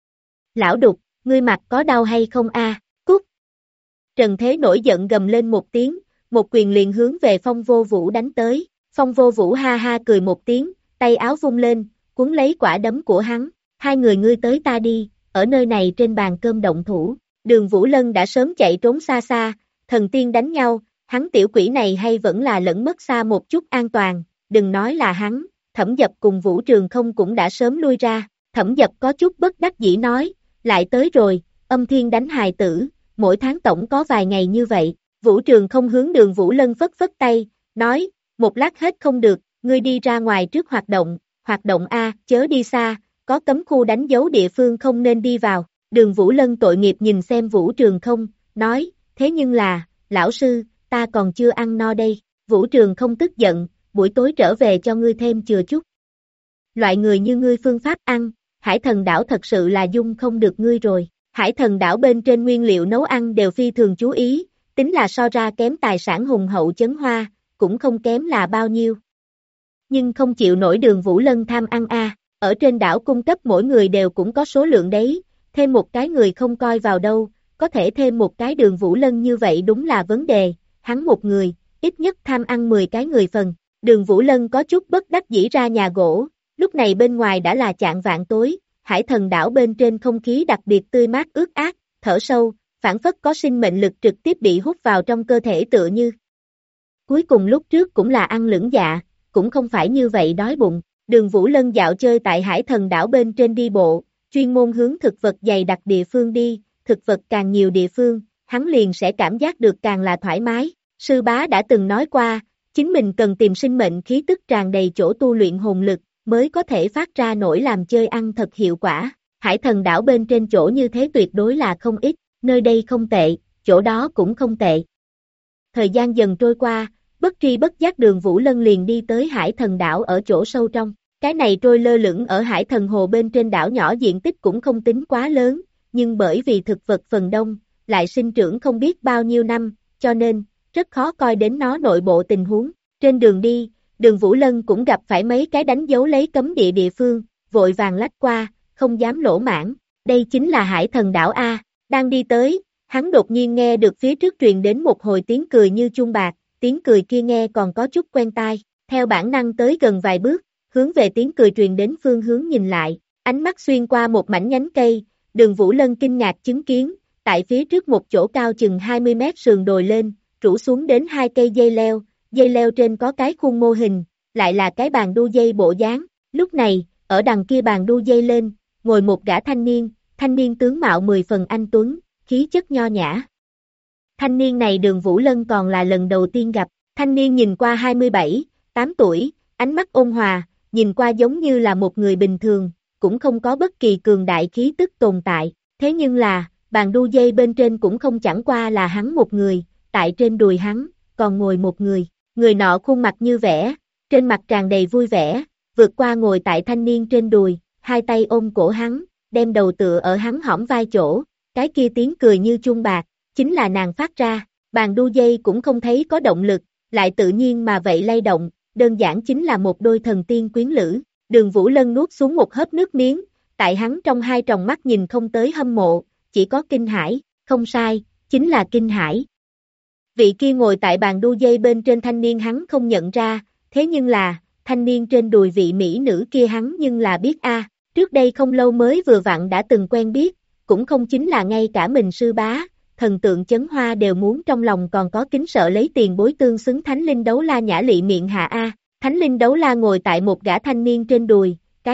Lão Đục, ngươi mặt có đau hay không a? Cút. Trần Thế nổi giận gầm lên một tiếng, một quyền liền hướng về Phong Vô Vũ đánh tới. Phong Vô Vũ ha ha cười một tiếng, tay áo vung lên, cuốn lấy quả đấm của hắn. Hai người ngươi tới ta đi, ở nơi này trên bàn cơm động thủ. Đường Vũ Lân đã sớm chạy trốn xa xa, thần tiên đánh nhau, hắn tiểu quỷ này hay vẫn là lẫn mất xa một chút an toàn, đừng nói là hắn, Thẩm Dập cùng Vũ Trường Không cũng đã sớm lui ra. Thẩm Dập có chút bất đắc dĩ nói, lại tới rồi, Âm Thiên đánh hài tử, mỗi tháng tổng có vài ngày như vậy. Vũ Trường Không hướng Đường Vũ Lân phất phất tay, nói, một lát hết không được, ngươi đi ra ngoài trước hoạt động a, chớ đi xa, có cấm khu đánh dấu địa phương không nên đi vào. Đường Vũ Lân tội nghiệp nhìn xem Vũ Trường Không, nói, thế nhưng là, lão sư, ta còn chưa ăn no đây. Vũ Trường Không tức giận, buổi tối trở về cho ngươi thêm chừa chút. Loại người như ngươi phương pháp ăn, Hải Thần đảo thật sự là dung không được ngươi rồi. Hải Thần đảo bên trên nguyên liệu nấu ăn đều phi thường chú ý, tính là so ra kém tài sản hùng hậu Chấn Hoa, cũng không kém là bao nhiêu. Nhưng không chịu nổi Đường Vũ Lân tham ăn a, ở trên đảo cung cấp mỗi người đều cũng có số lượng đấy, thêm một cái người không coi vào đâu, có thể thêm một cái Đường Vũ Lân như vậy đúng là vấn đề, hắn một người, ít nhất tham ăn 10 cái người phần. Đường Vũ Lân có chút bất đắc dĩ ra nhà gỗ, lúc này bên ngoài đã là chạng vạng tối, Hải Thần đảo bên trên không khí đặc biệt tươi mát ướt át, thở sâu, phản phất có sinh mệnh lực trực tiếp bị hút vào trong cơ thể tựa như. Cuối cùng lúc trước cũng là ăn lưỡng dạ, cũng không phải như vậy đói bụng. Đường Vũ Lân dạo chơi tại Hải Thần đảo bên trên đi bộ, chuyên môn hướng thực vật dày đặc địa phương đi, thực vật càng nhiều địa phương, hắn liền sẽ cảm giác được càng là thoải mái. Sư bá đã từng nói qua, chính mình cần tìm sinh mệnh khí tức tràn đầy chỗ tu luyện hồn lực, mới có thể phát ra nổi làm chơi ăn thật hiệu quả. Hải Thần đảo bên trên chỗ như thế tuyệt đối là không ít, nơi đây không tệ, chỗ đó cũng không tệ. Thời gian dần trôi qua, bất tri bất giác Đường Vũ Lân liền đi tới Hải Thần đảo ở chỗ sâu trong. Cái này trôi lơ lửng ở Hải Thần hồ bên trên đảo nhỏ diện tích cũng không tính quá lớn, nhưng bởi vì thực vật phần đông, lại sinh trưởng không biết bao nhiêu năm, cho nên, rất khó coi đến nó nội bộ tình huống. Trên đường đi, Đường Vũ Lân cũng gặp phải mấy cái đánh dấu lấy cấm địa địa phương, vội vàng lách qua, không dám lỗ mãng. Đây chính là Hải Thần đảo A. Đang đi tới, hắn đột nhiên nghe được phía trước truyền đến một hồi tiếng cười như chuông bạc, tiếng cười kia nghe còn có chút quen tai. Theo bản năng tới gần vài bước, hướng về tiếng cười truyền đến phương hướng nhìn lại, ánh mắt xuyên qua một mảnh nhánh cây, Đường Vũ Lân kinh ngạc chứng kiến, tại phía trước một chỗ cao chừng 20 mét sườn đồi lên, rủ xuống đến 2 cây dây leo trên có cái khuôn mô hình, lại là cái bàn đu dây bộ dáng. Lúc này, ở đằng kia bàn đu dây lên, ngồi một gã thanh niên tướng mạo 10 phần anh tuấn, khí chất nho nhã. Thanh niên này Đường Vũ Lân còn là lần đầu tiên gặp, thanh niên nhìn qua 27, 8 tuổi, ánh mắt ôn hòa, nhìn qua giống như là một người bình thường, cũng không có bất kỳ cường đại khí tức tồn tại, thế nhưng là, bàn đu dây bên trên cũng không chẳng qua là hắn một người, tại trên đùi hắn, còn ngồi một người nọ khuôn mặt như vẽ, trên mặt tràn đầy vui vẻ, vượt qua ngồi tại thanh niên trên đùi, hai tay ôm cổ hắn, đem đầu tựa ở hắn hõm vai chỗ, cái kia tiếng cười như chuông bạc, chính là nàng phát ra, bàn đu dây cũng không thấy có động lực, lại tự nhiên mà vậy lay động, đơn giản chính là một đôi thần tiên quyến lữ. Đường Vũ Lân nuốt xuống một hớp nước miếng, tại hắn trong hai tròng mắt nhìn không tới hâm mộ, chỉ có kinh hãi, không sai, chính là kinh hãi. Vị kia ngồi tại bàn đu dây bên trên thanh niên hắn không nhận ra, thế nhưng là, thanh niên trên đùi vị mỹ nữ kia hắn nhưng là biết a, trước đây không lâu mới vừa vặn đã từng quen biết, cũng không chính là ngay cả mình sư bá, thần tượng Chấn Hoa đều muốn trong lòng còn có kính sợ lấy tiền bối tương xứng Thánh Linh Đấu La nhã lị miệng hạ a. Thánh Linh Đấu La ngồi tại một gã thanh niên trên đùi, cái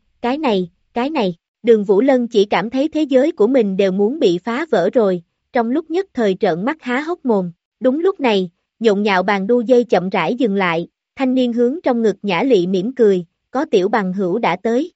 này, Đường Vũ Lân chỉ cảm thấy thế giới của mình đều muốn bị phá vỡ rồi, trong lúc nhất thời trợn mắt há hốc mồm. Đúng lúc này, nhộn nhạo bàn đu dây chậm rãi dừng lại, thanh niên hướng trong ngực nhã lị mỉm cười, có tiểu bằng hữu đã tới.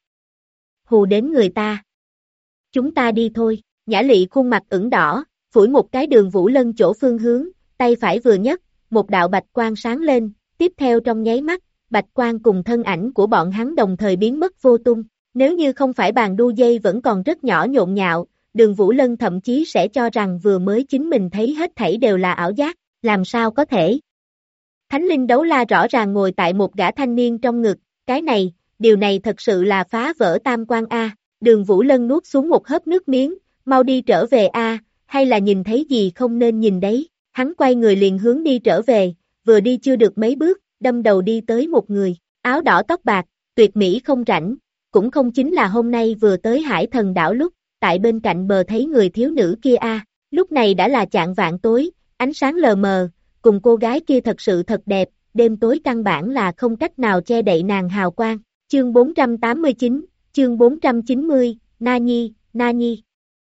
Hù đến người ta. Chúng ta đi thôi, nhã lị khuôn mặt ửng đỏ, phủi một cái Đường Vũ Lân chỗ phương hướng, tay phải vừa nhấc, một đạo bạch quang sáng lên, tiếp theo trong nháy mắt, bạch quang cùng thân ảnh của bọn hắn đồng thời biến mất vô tung. Nếu như không phải bàn đu dây vẫn còn rất nhỏ nhộn nhạo, Đường Vũ Lân thậm chí sẽ cho rằng vừa mới chính mình thấy hết thảy đều là ảo giác, làm sao có thể. Thánh Linh Đấu La rõ ràng ngồi tại một gã thanh niên trong ngực, cái này, điều này thật sự là phá vỡ tam quan a. Đường Vũ Lân nuốt xuống một hớp nước miếng, mau đi trở về a, hay là nhìn thấy gì không nên nhìn đấy. Hắn quay người liền hướng đi trở về, vừa đi chưa được mấy bước, đâm đầu đi tới một người, áo đỏ tóc bạc, tuyệt mỹ không rảnh, cũng không chính là hôm nay vừa tới Hải Thần đảo lúc, tại bên cạnh bờ thấy người thiếu nữ kia a. Lúc này đã là chạng vạng tối, ánh sáng lờ mờ, cùng cô gái kia thật sự thật đẹp, đêm tối căn bản là không cách nào che đậy nàng hào quang. Chương 489, chương 490, Na Nhi.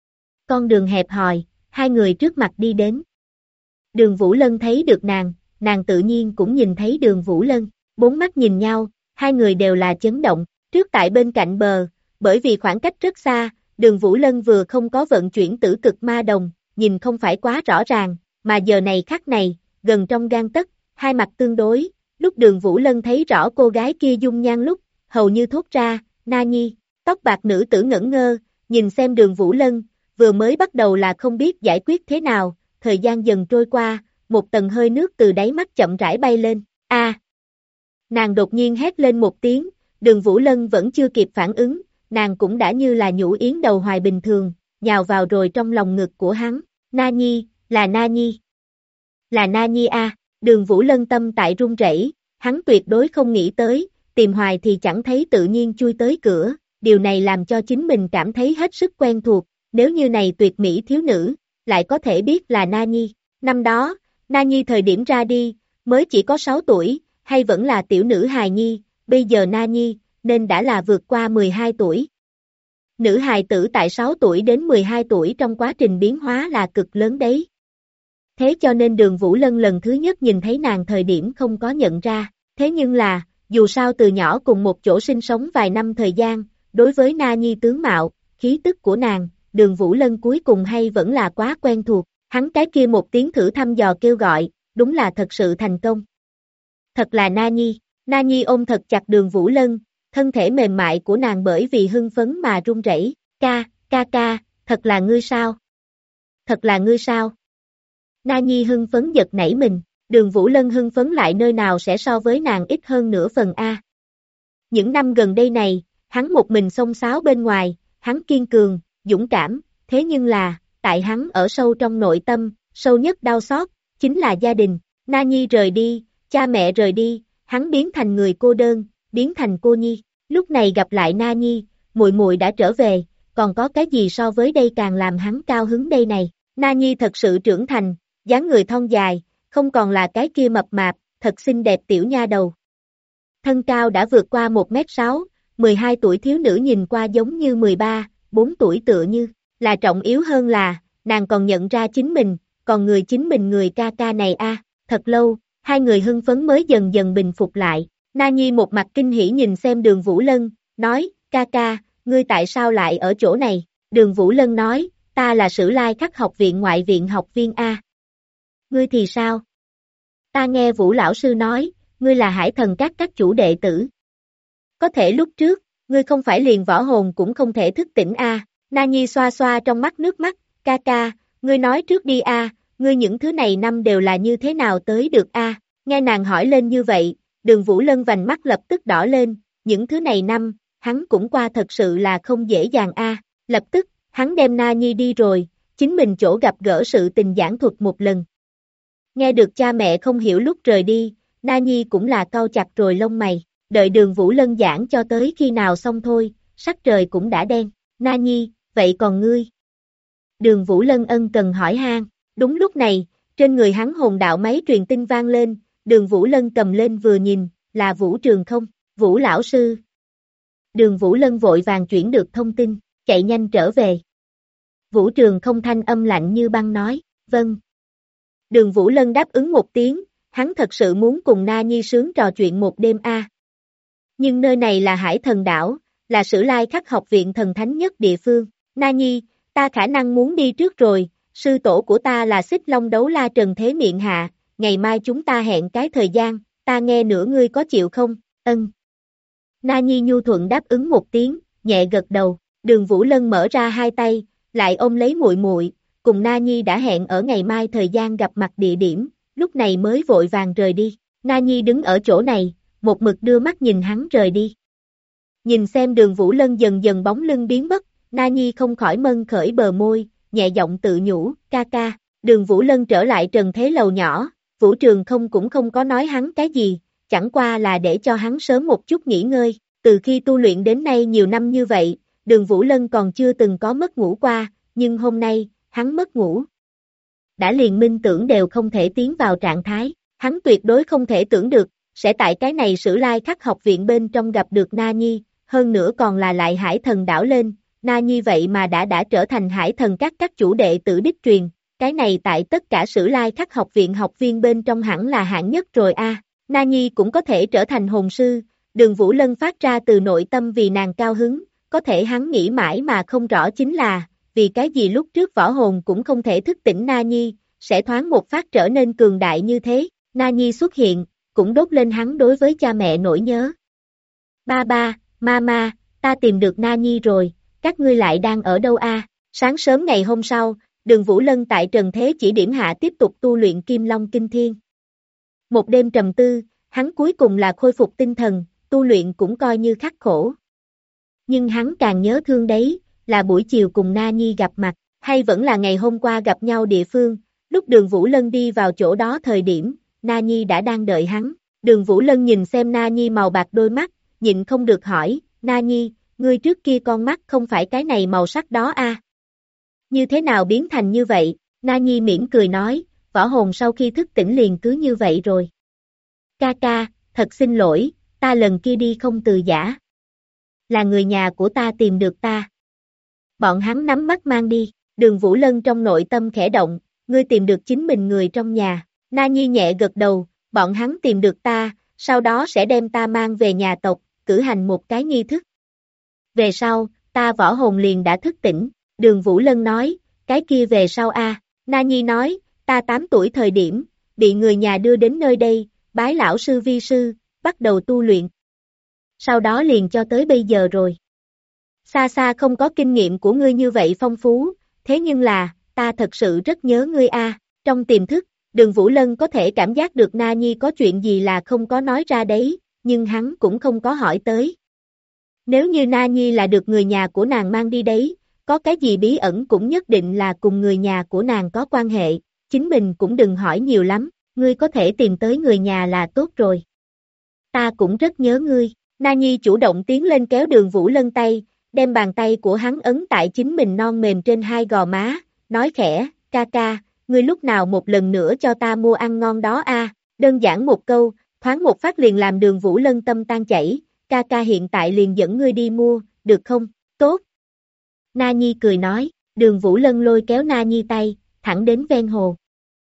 Con đường hẹp hòi, hai người trước mặt đi đến. Đường Vũ Lân thấy được nàng tự nhiên cũng nhìn thấy Đường Vũ Lân, bốn mắt nhìn nhau, hai người đều là chấn động. Trước tại bên cạnh bờ, bởi vì khoảng cách rất xa, Đường Vũ Lân vừa không có vận chuyển tử cực ma đồng, nhìn không phải quá rõ ràng, mà giờ này khắc này, gần trong gang tấc, hai mặt tương đối, lúc Đường Vũ Lân thấy rõ cô gái kia dung nhan lúc, hầu như thốt ra, Na Nhi, tóc bạc nữ tử ngẩn ngơ, nhìn xem Đường Vũ Lân, vừa mới bắt đầu là không biết giải quyết thế nào, thời gian dần trôi qua, một tầng hơi nước từ đáy mắt chậm rãi bay lên, a. Nàng đột nhiên hét lên một tiếng, Đường Vũ Lân vẫn chưa kịp phản ứng, nàng cũng đã như là nhũ yến đầu hoài bình thường, nhào vào rồi trong lòng ngực của hắn, Na Nhi, là Na Nhi. Là Na Nhi a. Đường Vũ Lân tâm tại run rẩy, hắn tuyệt đối không nghĩ tới, tìm hoài thì chẳng thấy tự nhiên chui tới cửa, điều này làm cho chính mình cảm thấy hết sức quen thuộc, nếu như này tuyệt mỹ thiếu nữ, lại có thể biết là Na Nhi. Năm đó, Na Nhi thời điểm ra đi, mới chỉ có 6 tuổi, hay vẫn là tiểu nữ hài nhi, bây giờ Na Nhi, nên đã là vượt qua 12 tuổi. Nữ hài tử tại 6 tuổi đến 12 tuổi trong quá trình biến hóa là cực lớn đấy. Thế cho nên Đường Vũ Lân lần thứ nhất nhìn thấy nàng thời điểm không có nhận ra, thế nhưng là, dù sao từ nhỏ cùng một chỗ sinh sống vài năm thời gian, đối với Na Nhi tướng mạo, khí tức của nàng, Đường Vũ Lân cuối cùng hay vẫn là quá quen thuộc, hắn cái kia một tiếng thử thăm dò kêu gọi, đúng là thật sự thành công. Thật là Na Nhi ôm thật chặt Đường Vũ Lân, thân thể mềm mại của nàng bởi vì hưng phấn mà run rẩy. Ca, thật là ngươi sao? Thật là ngươi sao? Na Nhi hưng phấn giật nảy mình, Đường Vũ Lân hưng phấn lại nơi nào sẽ so với nàng ít hơn nửa phần a. Những năm gần đây này, hắn một mình xông xáo bên ngoài, hắn kiên cường, dũng cảm, thế nhưng là, tại hắn ở sâu trong nội tâm, sâu nhất đau xót, chính là gia đình. Na Nhi rời đi, cha mẹ rời đi, hắn biến thành người cô đơn, biến thành cô nhi. Lúc này gặp lại Na Nhi, muội muội đã trở về, còn có cái gì so với đây càng làm hắn cao hứng đây này. Na Nhi thật sự trưởng thành, dáng người thon dài, không còn là cái kia mập mạp, thật xinh đẹp tiểu nha đầu. Thân cao đã vượt qua 1m6, 12 tuổi thiếu nữ nhìn qua giống như 13, 4 tuổi tựa như, là trọng yếu hơn là, nàng còn nhận ra chính mình, còn chính mình người ca ca này a. Thật lâu, hai người hưng phấn mới dần dần bình phục lại. Na Nhi một mặt kinh hỉ nhìn xem Đường Vũ Lân, nói, ca, ngươi tại sao lại ở chỗ này? Đường Vũ Lân nói, ta là Sử Lai Khắc học viện ngoại viện học viên A. Ngươi thì sao? Ta nghe Vũ lão sư nói, ngươi là Hải Thần các chủ đệ tử. Có thể lúc trước, ngươi không phải liền võ hồn cũng không thể thức tỉnh A. Na Nhi xoa xoa trong mắt nước mắt, ca, ngươi nói trước đi A, ngươi những thứ này năm đều là như thế nào tới được A. Nghe nàng hỏi lên như vậy, Đường Vũ Lân vành mắt lập tức đỏ lên, những thứ này năm, hắn cũng qua thật sự là không dễ dàng a. Lập tức, hắn đem Na Nhi đi rồi, chính mình chỗ gặp gỡ sự tình giảng thuật một lần. Nghe được cha mẹ không hiểu lúc rời đi, Na Nhi cũng là cau chặt rồi lông mày, đợi Đường Vũ Lân giảng cho tới khi nào xong thôi, sắc trời cũng đã đen. Na Nhi, vậy còn ngươi? Đường Vũ Lân ân cần hỏi han. Đúng lúc này, trên người hắn hồn đạo máy truyền tin vang lên, Đường Vũ Lân cầm lên vừa nhìn, là Vũ Trường Không, Vũ lão sư. Đường Vũ Lân vội vàng chuyển được thông tin, chạy nhanh trở về. Vũ Trường Không thanh âm lạnh như băng nói, vâng. Đường Vũ Lân đáp ứng một tiếng, hắn thật sự muốn cùng Na Nhi sướng trò chuyện một đêm a. Nhưng nơi này là Hải Thần Đảo, là Sử Lai Khắc học viện thần thánh nhất địa phương. Na Nhi, ta khả năng muốn đi trước rồi, sư tổ của ta là Xích Long Đấu La Trần Thế Miện Hạ, ngày mai chúng ta hẹn cái thời gian, ta nghe nữa ngươi có chịu không? Ân. Na Nhi nhu thuận đáp ứng một tiếng, nhẹ gật đầu. Đường Vũ Lân mở ra hai tay, lại ôm lấy muội muội, cùng Na Nhi đã hẹn ở ngày mai thời gian gặp mặt địa điểm, lúc này mới vội vàng rời đi. Na Nhi đứng ở chỗ này, một mực đưa mắt nhìn hắn rời đi. Nhìn xem Đường Vũ Lân dần dần bóng lưng biến mất, Na Nhi không khỏi mân khởi bờ môi, nhẹ giọng tự nhủ, ca ca. Đường Vũ Lân trở lại trần thế lầu nhỏ, Vũ Trường Không cũng không có nói hắn cái gì, chẳng qua là để cho hắn sớm một chút nghỉ ngơi. Từ khi tu luyện đến nay nhiều năm như vậy, Đường Vũ Lân còn chưa từng có mất ngủ qua, nhưng hôm nay, hắn mất ngủ. Đã liền minh tưởng đều không thể tiến vào trạng thái, hắn tuyệt đối không thể tưởng được, sẽ tại cái này Sử Lai Khắc học viện bên trong gặp được Na Nhi, hơn nữa còn là lại Hải Thần Đảo lên, Na Nhi vậy mà đã trở thành Hải Thần các chủ đệ tử đích truyền, cái này tại tất cả Sử Lai Khắc học viện học viên bên trong hẳn là hạng nhất rồi a. Na Nhi cũng có thể trở thành hồn sư, Đường Vũ Lân phát ra từ nội tâm vì nàng cao hứng, có thể hắn nghĩ mãi mà không rõ chính là, vì cái gì lúc trước võ hồn cũng không thể thức tỉnh Na Nhi, sẽ thoáng một phát trở nên cường đại như thế. Na Nhi xuất hiện, cũng đốt lên hắn đối với cha mẹ nỗi nhớ. Ba ba, mama, ta tìm được Na Nhi rồi, các ngươi lại đang ở đâu a? Sáng sớm ngày hôm sau, Đường Vũ Lân tại Trần Thế chỉ điểm hạ tiếp tục tu luyện Kim Long Kinh Thiên. Một đêm trầm tư, hắn cuối cùng là khôi phục tinh thần, tu luyện cũng coi như khắc khổ. Nhưng hắn càng nhớ thương đấy, là buổi chiều cùng Na Nhi gặp mặt, hay vẫn là ngày hôm qua gặp nhau địa phương, lúc Đường Vũ Lân đi vào chỗ đó thời điểm, Na Nhi đã đang đợi hắn. Đường Vũ Lân nhìn xem Na Nhi màu bạc đôi mắt, nhịn không được hỏi, Na Nhi, ngươi trước kia con mắt không phải cái này màu sắc đó a? Như thế nào biến thành như vậy? Na Nhi mỉm cười nói, võ hồn sau khi thức tỉnh liền cứ như vậy rồi. Ca ca, thật xin lỗi, ta lần kia đi không từ giã. Là người nhà của ta tìm được ta. Bọn hắn nắm mắt mang đi, Đường Vũ Lân trong nội tâm khẽ động, ngươi tìm được chính mình người trong nhà. Na Nhi nhẹ gật đầu, bọn hắn tìm được ta, sau đó sẽ đem ta mang về nhà tộc, cử hành một cái nghi thức. Về sau, ta võ hồn liền đã thức tỉnh, Đường Vũ Lân nói, cái kia về sau a? Na Nhi nói, ta 8 tuổi thời điểm, bị người nhà đưa đến nơi đây, bái lão sư vi sư, bắt đầu tu luyện. Sau đó liền cho tới bây giờ rồi. Xa xa không có kinh nghiệm của ngươi như vậy phong phú, thế nhưng là, ta thật sự rất nhớ ngươi a. Trong tiềm thức, Đường Vũ Lân có thể cảm giác được Na Nhi có chuyện gì là không có nói ra đấy, nhưng hắn cũng không có hỏi tới. Nếu như Na Nhi là được người nhà của nàng mang đi đấy, có cái gì bí ẩn cũng nhất định là cùng người nhà của nàng có quan hệ, chính mình cũng đừng hỏi nhiều lắm, ngươi có thể tìm tới người nhà là tốt rồi. Ta cũng rất nhớ ngươi. Na Nhi chủ động tiến lên kéo Đường Vũ Lân tay, đem bàn tay của hắn ấn tại chính mình non mềm trên hai gò má, nói khẽ, ca ca, ngươi lúc nào một lần nữa cho ta mua ăn ngon đó a? Đơn giản một câu, thoáng một phát liền làm Đường Vũ Lân tâm tan chảy, ca ca hiện tại liền dẫn ngươi đi mua, được không? Tốt. Na Nhi cười nói, Đường Vũ Lân lôi kéo Na Nhi tay, thẳng đến ven hồ.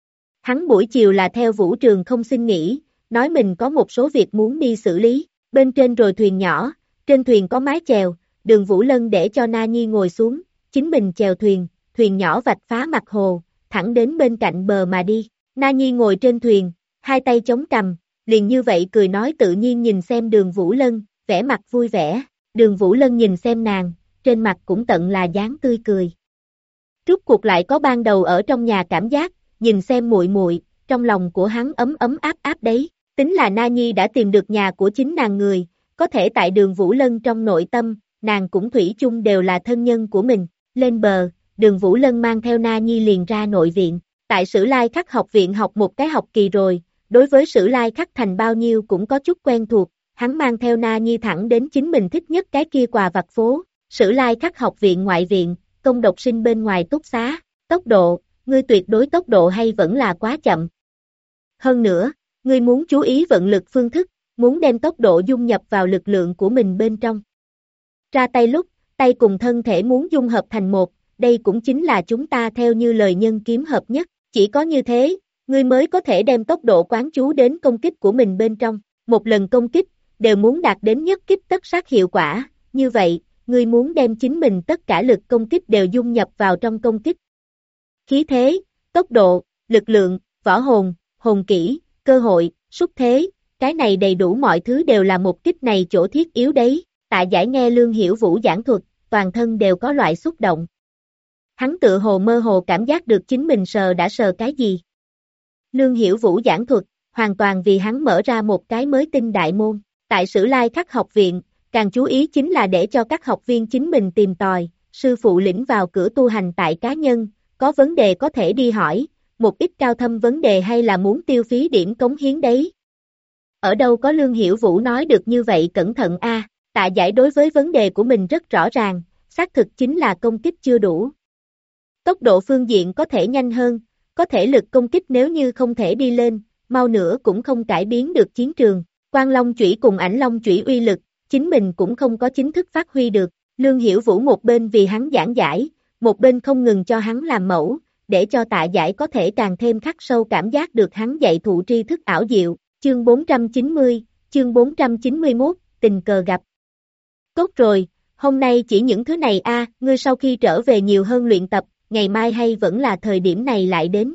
Hắn buổi chiều là theo Vũ Trường Không xin nghỉ, nói mình có một số việc muốn đi xử lý, bên trên rồi thuyền nhỏ, trên thuyền có mái chèo, Đường Vũ Lân để cho Na Nhi ngồi xuống, chính mình chèo thuyền, thuyền nhỏ vạch phá mặt hồ, thẳng đến bên cạnh bờ mà đi. Na Nhi ngồi trên thuyền, hai tay chống cằm, liền như vậy cười nói tự nhiên nhìn xem Đường Vũ Lân, vẻ mặt vui vẻ. Đường Vũ Lân nhìn xem nàng, trên mặt cũng tận là dáng tươi cười. Rút cuộc lại có ban đầu ở trong nhà cảm giác, nhìn xem muội muội, trong lòng của hắn ấm ấm áp áp đấy. Tính là Na Nhi đã tìm được nhà của chính nàng người, có thể tại Đường Vũ Lân trong nội tâm, nàng cũng thủy chung đều là thân nhân của mình. Lên bờ, Đường Vũ Lân mang theo Na Nhi liền ra nội viện, tại Sử Lai Khắc học viện học một cái học kỳ rồi, đối với Sử Lai Khắc thành bao nhiêu cũng có chút quen thuộc, hắn mang theo Na Nhi thẳng đến chính mình thích nhất cái kia quà vặt phố, Sử Lai Khắc học viện ngoại viện, công độc sinh bên ngoài túc xá, tốc độ, ngươi tuyệt đối tốc độ hay vẫn là quá chậm. Hơn nữa, ngươi muốn chú ý vận lực phương thức, muốn đem tốc độ dung nhập vào lực lượng của mình bên trong. Ra tay lúc, tay cùng thân thể muốn dung hợp thành một, đây cũng chính là chúng ta theo như lời nhân kiếm hợp nhất, chỉ có như thế, ngươi mới có thể đem tốc độ quán chú đến công kích của mình bên trong, một lần công kích, đều muốn đạt đến nhất kích tất sát hiệu quả, như vậy, ngươi muốn đem chính mình tất cả lực công kích đều dung nhập vào trong công kích. Khí thế, tốc độ, lực lượng, võ hồn, hồn kỹ, cơ hội, xúc thế, cái này đầy đủ mọi thứ đều là một kích này chỗ thiết yếu đấy. Tạ Giải nghe Lương Hiểu Vũ giảng thuật, toàn thân đều có loại xúc động. Hắn tự hồ mơ hồ cảm giác được chính mình đã sờ cái gì. Lương Hiểu Vũ giảng thuật, hoàn toàn vì hắn mở ra một cái mới tinh đại môn. Tại Sử Lai Khắc học viện, càng chú ý chính là để cho các học viên chính mình tìm tòi, sư phụ lĩnh vào cửa tu hành tại cá nhân, có vấn đề có thể đi hỏi, một ít cao thâm vấn đề hay là muốn tiêu phí điểm cống hiến đấy. Ở đâu có Lương Hiểu Vũ nói được như vậy cẩn thận a. Tạ Giải đối với vấn đề của mình rất rõ ràng, xác thực chính là công kích chưa đủ. Tốc độ phương diện có thể nhanh hơn, có thể lực công kích nếu như không thể đi lên, mau nữa cũng không cải biến được chiến trường. Quan Long chủy cùng Ảnh Long chủy uy lực, chính mình cũng không có chính thức phát huy được. Lương Hiểu Vũ một bên vì hắn giảng giải, một bên không ngừng cho hắn làm mẫu, để cho Tạ Giải có thể càng thêm khắc sâu cảm giác được hắn dạy thụ tri thức ảo diệu. Chương 490, chương 491, tình cờ gặp. Tốt rồi, hôm nay chỉ những thứ này a, ngươi sau khi trở về nhiều hơn luyện tập, ngày mai hay vẫn là thời điểm này lại đến.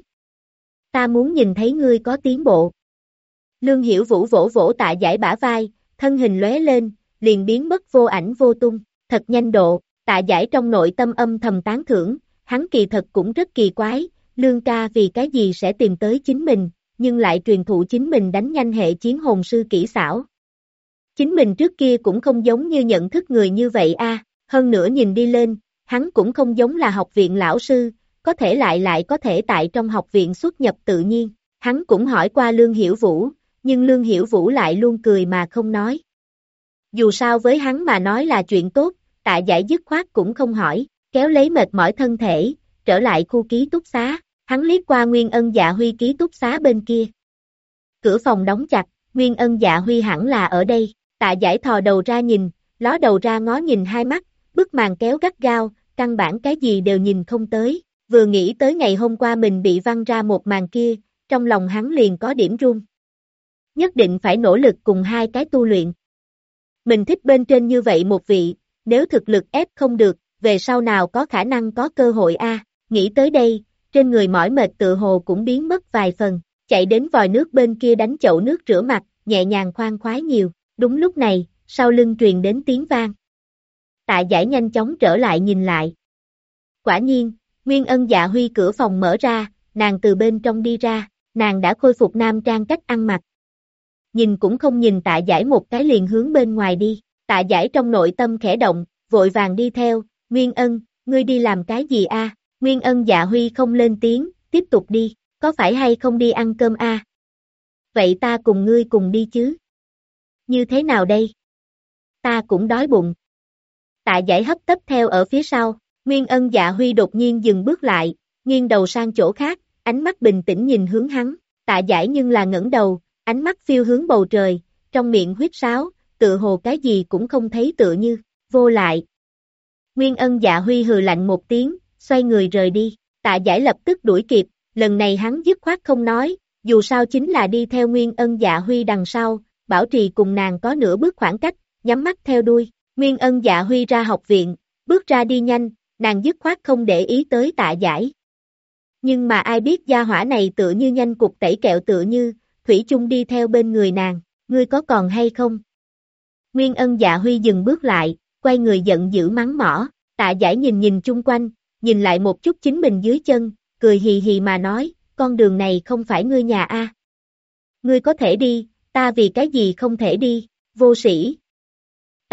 Ta muốn nhìn thấy ngươi có tiến bộ. Lương Hiểu Vũ vỗ vỗ Tạ Giải bả vai, thân hình lóe lên, liền biến mất vô ảnh vô tung, thật nhanh độ. Tạ Giải trong nội tâm âm thầm tán thưởng, hắn kỳ thật cũng rất kỳ quái, Lương ca vì cái gì sẽ tìm tới chính mình, nhưng lại truyền thụ chính mình đánh nhanh hệ chiến hồn sư kỹ xảo. Chính mình trước kia cũng không giống như nhận thức người như vậy a, hơn nữa nhìn đi lên, hắn cũng không giống là học viện lão sư, có thể lại có thể tại trong học viện xuất nhập tự nhiên. Hắn cũng hỏi qua Lương Hiểu Vũ, nhưng Lương Hiểu Vũ lại luôn cười mà không nói. Dù sao với hắn mà nói là chuyện tốt, Tạ Giải dứt khoát cũng không hỏi, kéo lấy mệt mỏi thân thể, trở lại khu ký túc xá, hắn liếc qua Nguyên Ân Dạ Huy ký túc xá bên kia. Cửa phòng đóng chặt, Nguyên Ân Dạ Huy hẳn là ở đây. Tạ Giải thò đầu ra nhìn, ló đầu ra ngó nhìn hai mắt, bức màn kéo gắt gao, căn bản cái gì đều nhìn không tới. Vừa nghĩ tới ngày hôm qua mình bị văng ra một màn kia, trong lòng hắn liền có điểm run. Nhất định phải nỗ lực cùng hai cái tu luyện. Mình thích bên trên như vậy một vị, nếu thực lực ép không được, về sau nào có khả năng có cơ hội a. Nghĩ tới đây, trên người mỏi mệt tự hồ cũng biến mất vài phần, chạy đến vòi nước bên kia đánh chậu nước rửa mặt, nhẹ nhàng khoan khoái nhiều. Đúng lúc này, sau lưng truyền đến tiếng vang. Tạ Giải nhanh chóng trở lại nhìn lại. Quả nhiên, Nguyên Ân Dạ Huy cửa phòng mở ra, nàng từ bên trong đi ra, nàng đã khôi phục nam trang cách ăn mặc. Nhìn cũng không nhìn Tạ Giải một cái liền hướng bên ngoài đi, Tạ Giải trong nội tâm khẽ động, vội vàng đi theo, Nguyên Ân, ngươi đi làm cái gì a? Nguyên Ân Dạ Huy không lên tiếng, tiếp tục đi, có phải hay không đi ăn cơm a? Vậy ta cùng ngươi cùng đi chứ? Như thế nào đây? Ta cũng đói bụng. Tạ Giải hấp tấp theo ở phía sau, Nguyên Ân Dạ Huy đột nhiên dừng bước lại, nghiêng đầu sang chỗ khác, ánh mắt bình tĩnh nhìn hướng hắn, Tạ Giải nhưng là ngẩng đầu, ánh mắt phiêu hướng bầu trời, trong miệng huýt sáo, tự hồ cái gì cũng không thấy tựa như, vô lại. Nguyên Ân Dạ Huy hừ lạnh một tiếng, xoay người rời đi, Tạ Giải lập tức đuổi kịp, lần này hắn dứt khoát không nói, dù sao chính là đi theo Nguyên Ân Dạ Huy đằng sau, bảo trì cùng nàng có nửa bước khoảng cách, nhắm mắt theo đuôi, Nguyên Ân Dạ Huy ra học viện, bước ra đi nhanh, nàng dứt khoát không để ý tới Tạ Giải. Nhưng mà ai biết gia hỏa này tựa như nhanh cục tẩy kẹo tựa như, thủy chung đi theo bên người nàng, ngươi có còn hay không? Nguyên Ân Dạ Huy dừng bước lại, quay người giận dữ mắng mỏ, Tạ Giải nhìn nhìn chung quanh, nhìn lại một chút chính mình dưới chân, cười hì hì mà nói, con đường này không phải ngươi nhà a. Ngươi có thể đi, ta vì cái gì không thể đi, vô sĩ.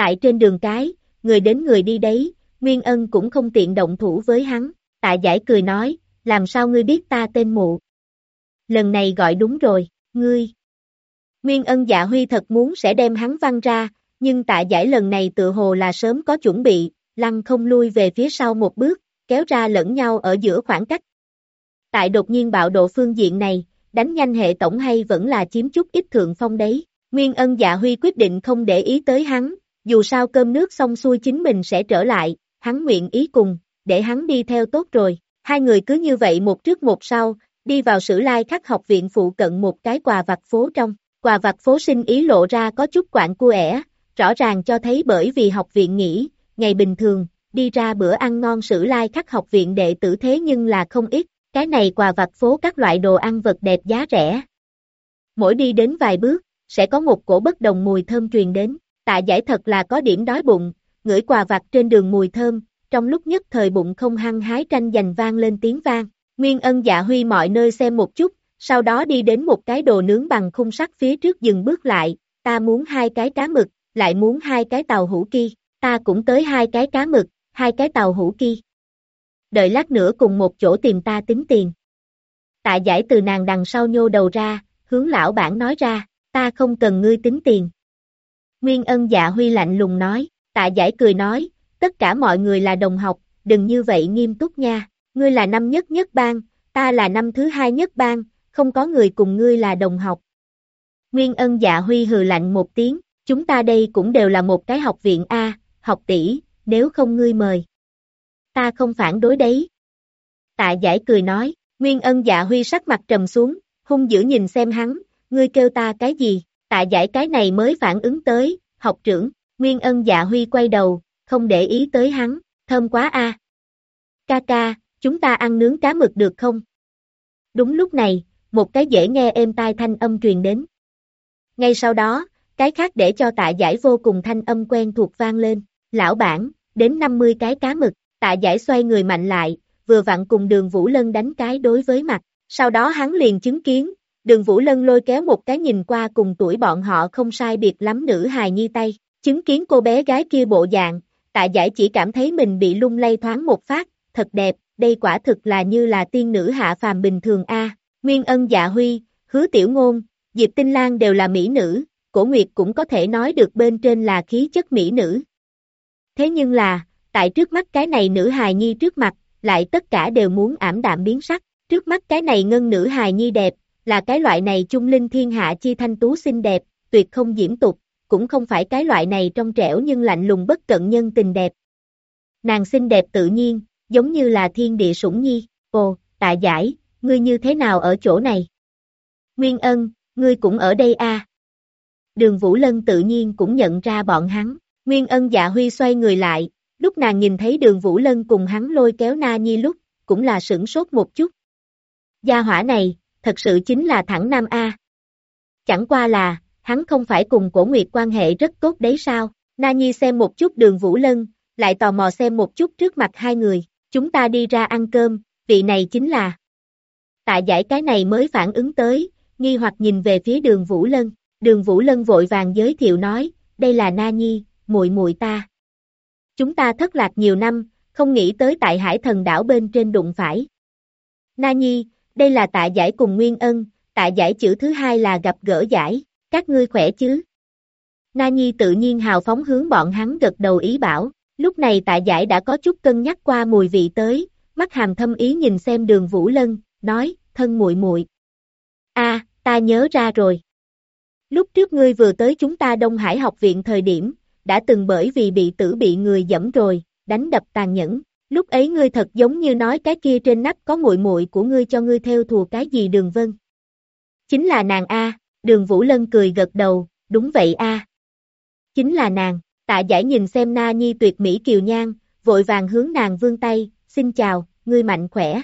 tại trên đường cái, người đến người đi đấy, Nguyên Ân cũng không tiện động thủ với hắn, Tạ Giải cười nói, làm sao ngươi biết ta tên Mụ? Lần này gọi đúng rồi, ngươi. Nguyên Ân Dạ Huy thật muốn sẽ đem hắn văng ra, nhưng Tạ Giải lần này tự hồ là sớm có chuẩn bị, lăng không lui về phía sau một bước, kéo ra lẫn nhau ở giữa khoảng cách. Tại đột nhiên bạo độ phương diện này, đánh nhanh hệ tổng hay vẫn là chiếm chút ít thượng phong đấy. Nguyên Ân Dạ Huy quyết định không để ý tới hắn, dù sao cơm nước xong xuôi chính mình sẽ trở lại, hắn nguyện ý cùng, để hắn đi theo tốt rồi. Hai người cứ như vậy một trước một sau, đi vào Sử Lai Khắc học viện phụ cận một cái quà vặt phố trong. Quà vặt phố sinh ý lộ ra có chút quạng cua ẻ, rõ ràng cho thấy bởi vì học viện nghỉ, ngày bình thường, đi ra bữa ăn ngon Sử Lai Khắc học viện đệ tử thế nhưng là không ít, cái này quà vặt phố các loại đồ ăn vật đẹp giá rẻ. Mỗi đi đến vài bước, sẽ có một cổ bất đồng mùi thơm truyền đến, Tạ Giải thật là có điểm đói bụng, ngửi quà vặt trên đường mùi thơm, trong lúc nhất thời bụng không hăng hái tranh giành vang lên tiếng vang. Nguyên Ân Dạ Huy mọi nơi xem một chút, sau đó đi đến một cái đồ nướng bằng khung sắt phía trước dừng bước lại, ta muốn 2 cái cá mực, lại muốn 2 cái tàu hũ ki, ta cũng tới 2 cái cá mực, 2 cái tàu hũ ki. Đợi lát nữa cùng một chỗ tìm ta tính tiền. Tạ Giải từ nàng đằng sau nhô đầu ra, hướng lão bản nói ra, ta không cần ngươi tính tiền. Nguyên Ân Dạ Huy lạnh lùng nói, Tạ Giải cười nói, tất cả mọi người là đồng học, đừng như vậy nghiêm túc nha, ngươi là năm nhất nhất ban, ta là năm thứ 2 nhất ban, không có người cùng ngươi là đồng học. Nguyên Ân Dạ Huy hừ lạnh một tiếng, chúng ta đây cũng đều là một cái học viện A, học tỷ, nếu không ngươi mời. Ta không phản đối đấy. Tạ Giải cười nói, Nguyên Ân Dạ Huy sắc mặt trầm xuống, hung dữ nhìn xem hắn, ngươi kêu ta cái gì, Tạ Giải cái này mới phản ứng tới, học trưởng, Nguyên Ân Dạ Huy quay đầu, không để ý tới hắn, thơm quá a. Ca ca, chúng ta ăn nướng cá mực được không? Đúng lúc này, một cái dễ nghe êm tai thanh âm truyền đến. Ngay sau đó, cái khác để cho Tạ Giải vô cùng thanh âm quen thuộc vang lên, lão bản, đến 50 cái cá mực, Tạ Giải xoay người mạnh lại, vừa vặn cùng Đường Vũ Lân đánh cái đối với mặt, sau đó hắn liền chứng kiến, Đường Vũ Lân lôi kéo một cái nhìn qua cùng tuổi bọn họ không sai biệt lắm nữ hài nhi tay, chứng kiến cô bé gái kia bộ dạng, Tạ Giải chỉ cảm thấy mình bị lung lay thoáng một phát, thật đẹp, đây quả thực là như là tiên nữ hạ phàm bình thường a. Nguyên Ân Dạ Huy, Hứa Tiểu Ngôn, Diệp Tinh Lan đều là mỹ nữ, Cổ Nguyệt cũng có thể nói được bên trên là khí chất mỹ nữ. Thế nhưng là, tại trước mắt cái này nữ hài nhi trước mặt, lại tất cả đều muốn ảm đạm biến sắc, trước mắt cái này ngân nữ hài nhi đẹp, là cái loại này trung linh thiên hạ chi thanh tú xinh đẹp, tuyệt không diễm tục, cũng không phải cái loại này trong trẻo nhưng lạnh lùng bất cận nhân tình đẹp. Nàng xinh đẹp tự nhiên, giống như là thiên địa sủng nhi, ồ, Tạ Giải, ngươi như thế nào ở chỗ này? Nguyên Ân, ngươi cũng ở đây a. Đường Vũ Lân tự nhiên cũng nhận ra bọn hắn, Nguyên Ân Dạ Huy xoay người lại, lúc nàng nhìn thấy Đường Vũ Lân cùng hắn lôi kéo Na Nhi lúc, cũng là sửng sốt một chút. Gia hỏa này, thật sự chính là thẳng nam a. Chẳng qua là, hắn không phải cùng Cổ Nguyệt quan hệ rất tốt đấy sao? Na Nhi xem một chút Đường Vũ Lân, lại tò mò xem một chút trước mặt hai người, chúng ta đi ra ăn cơm, vị này chính là. Tạ Giải cái này mới phản ứng tới, nghi hoặc nhìn về phía Đường Vũ Lân, Đường Vũ Lân vội vàng giới thiệu nói, đây là Na Nhi, muội muội ta. Chúng ta thất lạc nhiều năm, không nghĩ tới tại Hải Thần đảo bên trên đụng phải. Na Nhi, đây là Tạ Giải cùng Nguyên Ân, Tạ Giải chữ thứ 2 là gặp gỡ giải, các ngươi khỏe chứ? Na Nhi tự nhiên hào phóng hướng bọn hắn gật đầu ý bảo, lúc này Tạ Giải đã có chút cân nhắc qua mùi vị tới, mắt hàm thâm ý nhìn xem Đường Vũ Lân, nói, thân muội muội. A, ta nhớ ra rồi. Lúc trước ngươi vừa tới chúng ta Đông Hải học viện thời điểm, đã từng bởi vì bị người giẫm rồi, đánh đập tàn nhẫn. Lúc ấy ngươi thật giống như nói cái kia trên nắp có muội muội của ngươi cho ngươi theo thùa cái gì Đường Vân. Chính là nàng a, Đường Vũ Lân cười gật đầu, đúng vậy a. Chính là nàng, Tạ Giải nhìn xem Na Nhi tuyệt mỹ kiều nhan, vội vàng hướng nàng vươn tay, xin chào, ngươi mạnh khỏe.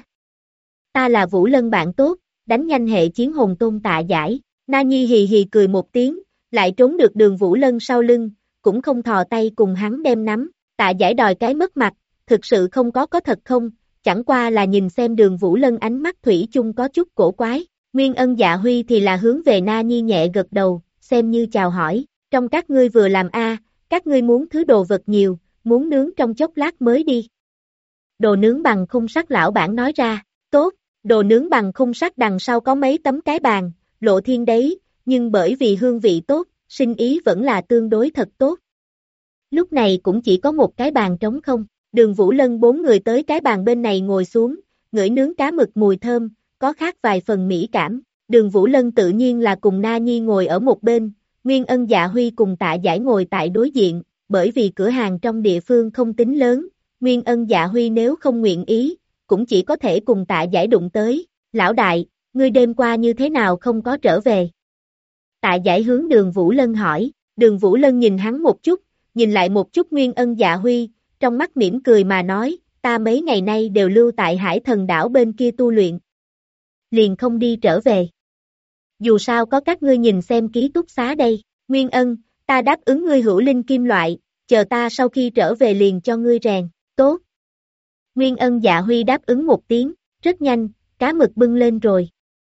Ta là Vũ Lân bạn tốt, đánh nhanh hệ chiến hồn tôn Tạ Giải, Na Nhi hì hì cười một tiếng, lại trốn được Đường Vũ Lân sau lưng, cũng không thò tay cùng hắn đem nắm, Tạ Giải đòi cái mất mặt, thực sự không có thật không, chẳng qua là nhìn xem Đường Vũ Lân ánh mắt thủy chung có chút cổ quái, Nguyên Ân Dạ Huy thì là hướng về Na Nhi nhẹ gật đầu, xem như chào hỏi, trong các ngươi vừa làm a, Các ngươi muốn thứ đồ vật nhiều, muốn nướng trong chốc lát mới đi. Đồ nướng bằng khung sắt lão bản nói ra, tốt, đồ nướng bằng khung sắt đằng sau có mấy tấm cái bàn, lộ thiên đấy, nhưng bởi vì hương vị tốt, sinh ý vẫn là tương đối thật tốt. Lúc này cũng chỉ có một cái bàn trống không, Đường Vũ Lân 4 người tới cái bàn bên này ngồi xuống, ngửi nướng cá mực mùi thơm, có khác vài phần mỹ cảm. Đường Vũ Lân tự nhiên là cùng Na Nhi ngồi ở một bên, Nguyên Ân Dạ Huy cùng Tạ Giải ngồi tại đối diện, bởi vì cửa hàng trong địa phương không tính lớn, Nguyên Ân Dạ Huy nếu không nguyện ý, cũng chỉ có thể cùng Tạ Giải đụng tới. Lão đại, ngươi đêm qua như thế nào không có trở về? Tạ Giải hướng Đường Vũ Lân hỏi, Đường Vũ Lân nhìn hắn một chút, nhìn lại một chút Nguyên Ân Dạ Huy, trong mắt mỉm cười mà nói, ta mấy ngày nay đều lưu tại Hải Thần đảo bên kia tu luyện. Liền không đi trở về. Dù sao có các ngươi nhìn xem ký túc xá đây, Nguyên Ân, ta đáp ứng ngươi hữu linh kim loại, chờ ta sau khi trở về liền cho ngươi rèn, tốt. Nguyên Ân Dạ Huy đáp ứng một tiếng, rất nhanh, cá mực bưng lên rồi.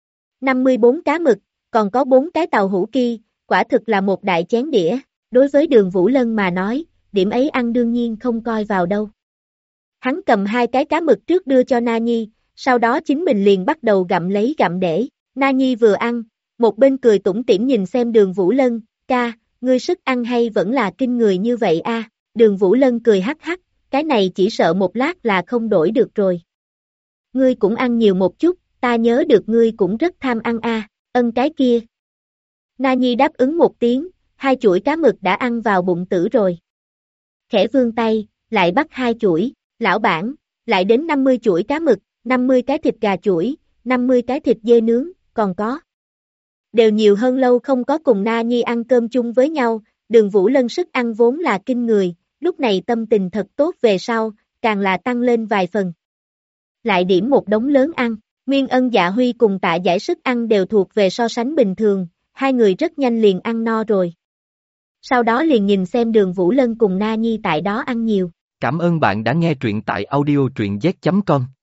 54 cá mực, còn có 4 cái tàu hũ ki, quả thực là một đại chén đĩa, đối với Đường Vũ Lân mà nói, điểm ấy ăn đương nhiên không coi vào đâu. Hắn cầm 2 cái cá mực trước đưa cho Na Nhi, sau đó chính mình liền bắt đầu gặm lấy gặm để. Na Nhi vừa ăn, một bên cười tủm tỉm nhìn xem Đường Vũ Lân, ca, ngươi sức ăn hay vẫn là kinh người như vậy a? Đường Vũ Lân cười hắc hắc, cái này chỉ sợ một lát là không đổi được rồi. Ngươi cũng ăn nhiều một chút, ta nhớ được ngươi cũng rất tham ăn a. Ân cái kia. Na Nhi đáp ứng một tiếng, 2 chuỗi cá mực đã ăn vào bụng tử rồi. Khẽ vươn tay, lại bắt 2 chuỗi, lão bản, lại đến 50 chuỗi cá mực, 50 cái thịt gà chuỗi, 50 cái thịt dê nướng, còn có. Đều nhiều hơn lâu không có cùng Na Nhi ăn cơm chung với nhau, Đường Vũ Lân sức ăn vốn là kinh người, lúc này tâm tình thật tốt về sau, càng là tăng lên vài phần. Lại điểm một đống lớn ăn, Nguyên Ân Dạ Huy cùng Tạ Giải sức ăn đều thuộc về so sánh bình thường, 2 người rất nhanh liền ăn no rồi. Sau đó liền nhìn xem Đường Vũ Lân cùng Na Nhi tại đó ăn nhiều. Cảm ơn bạn đã nghe truyện tại audio truyện z.com.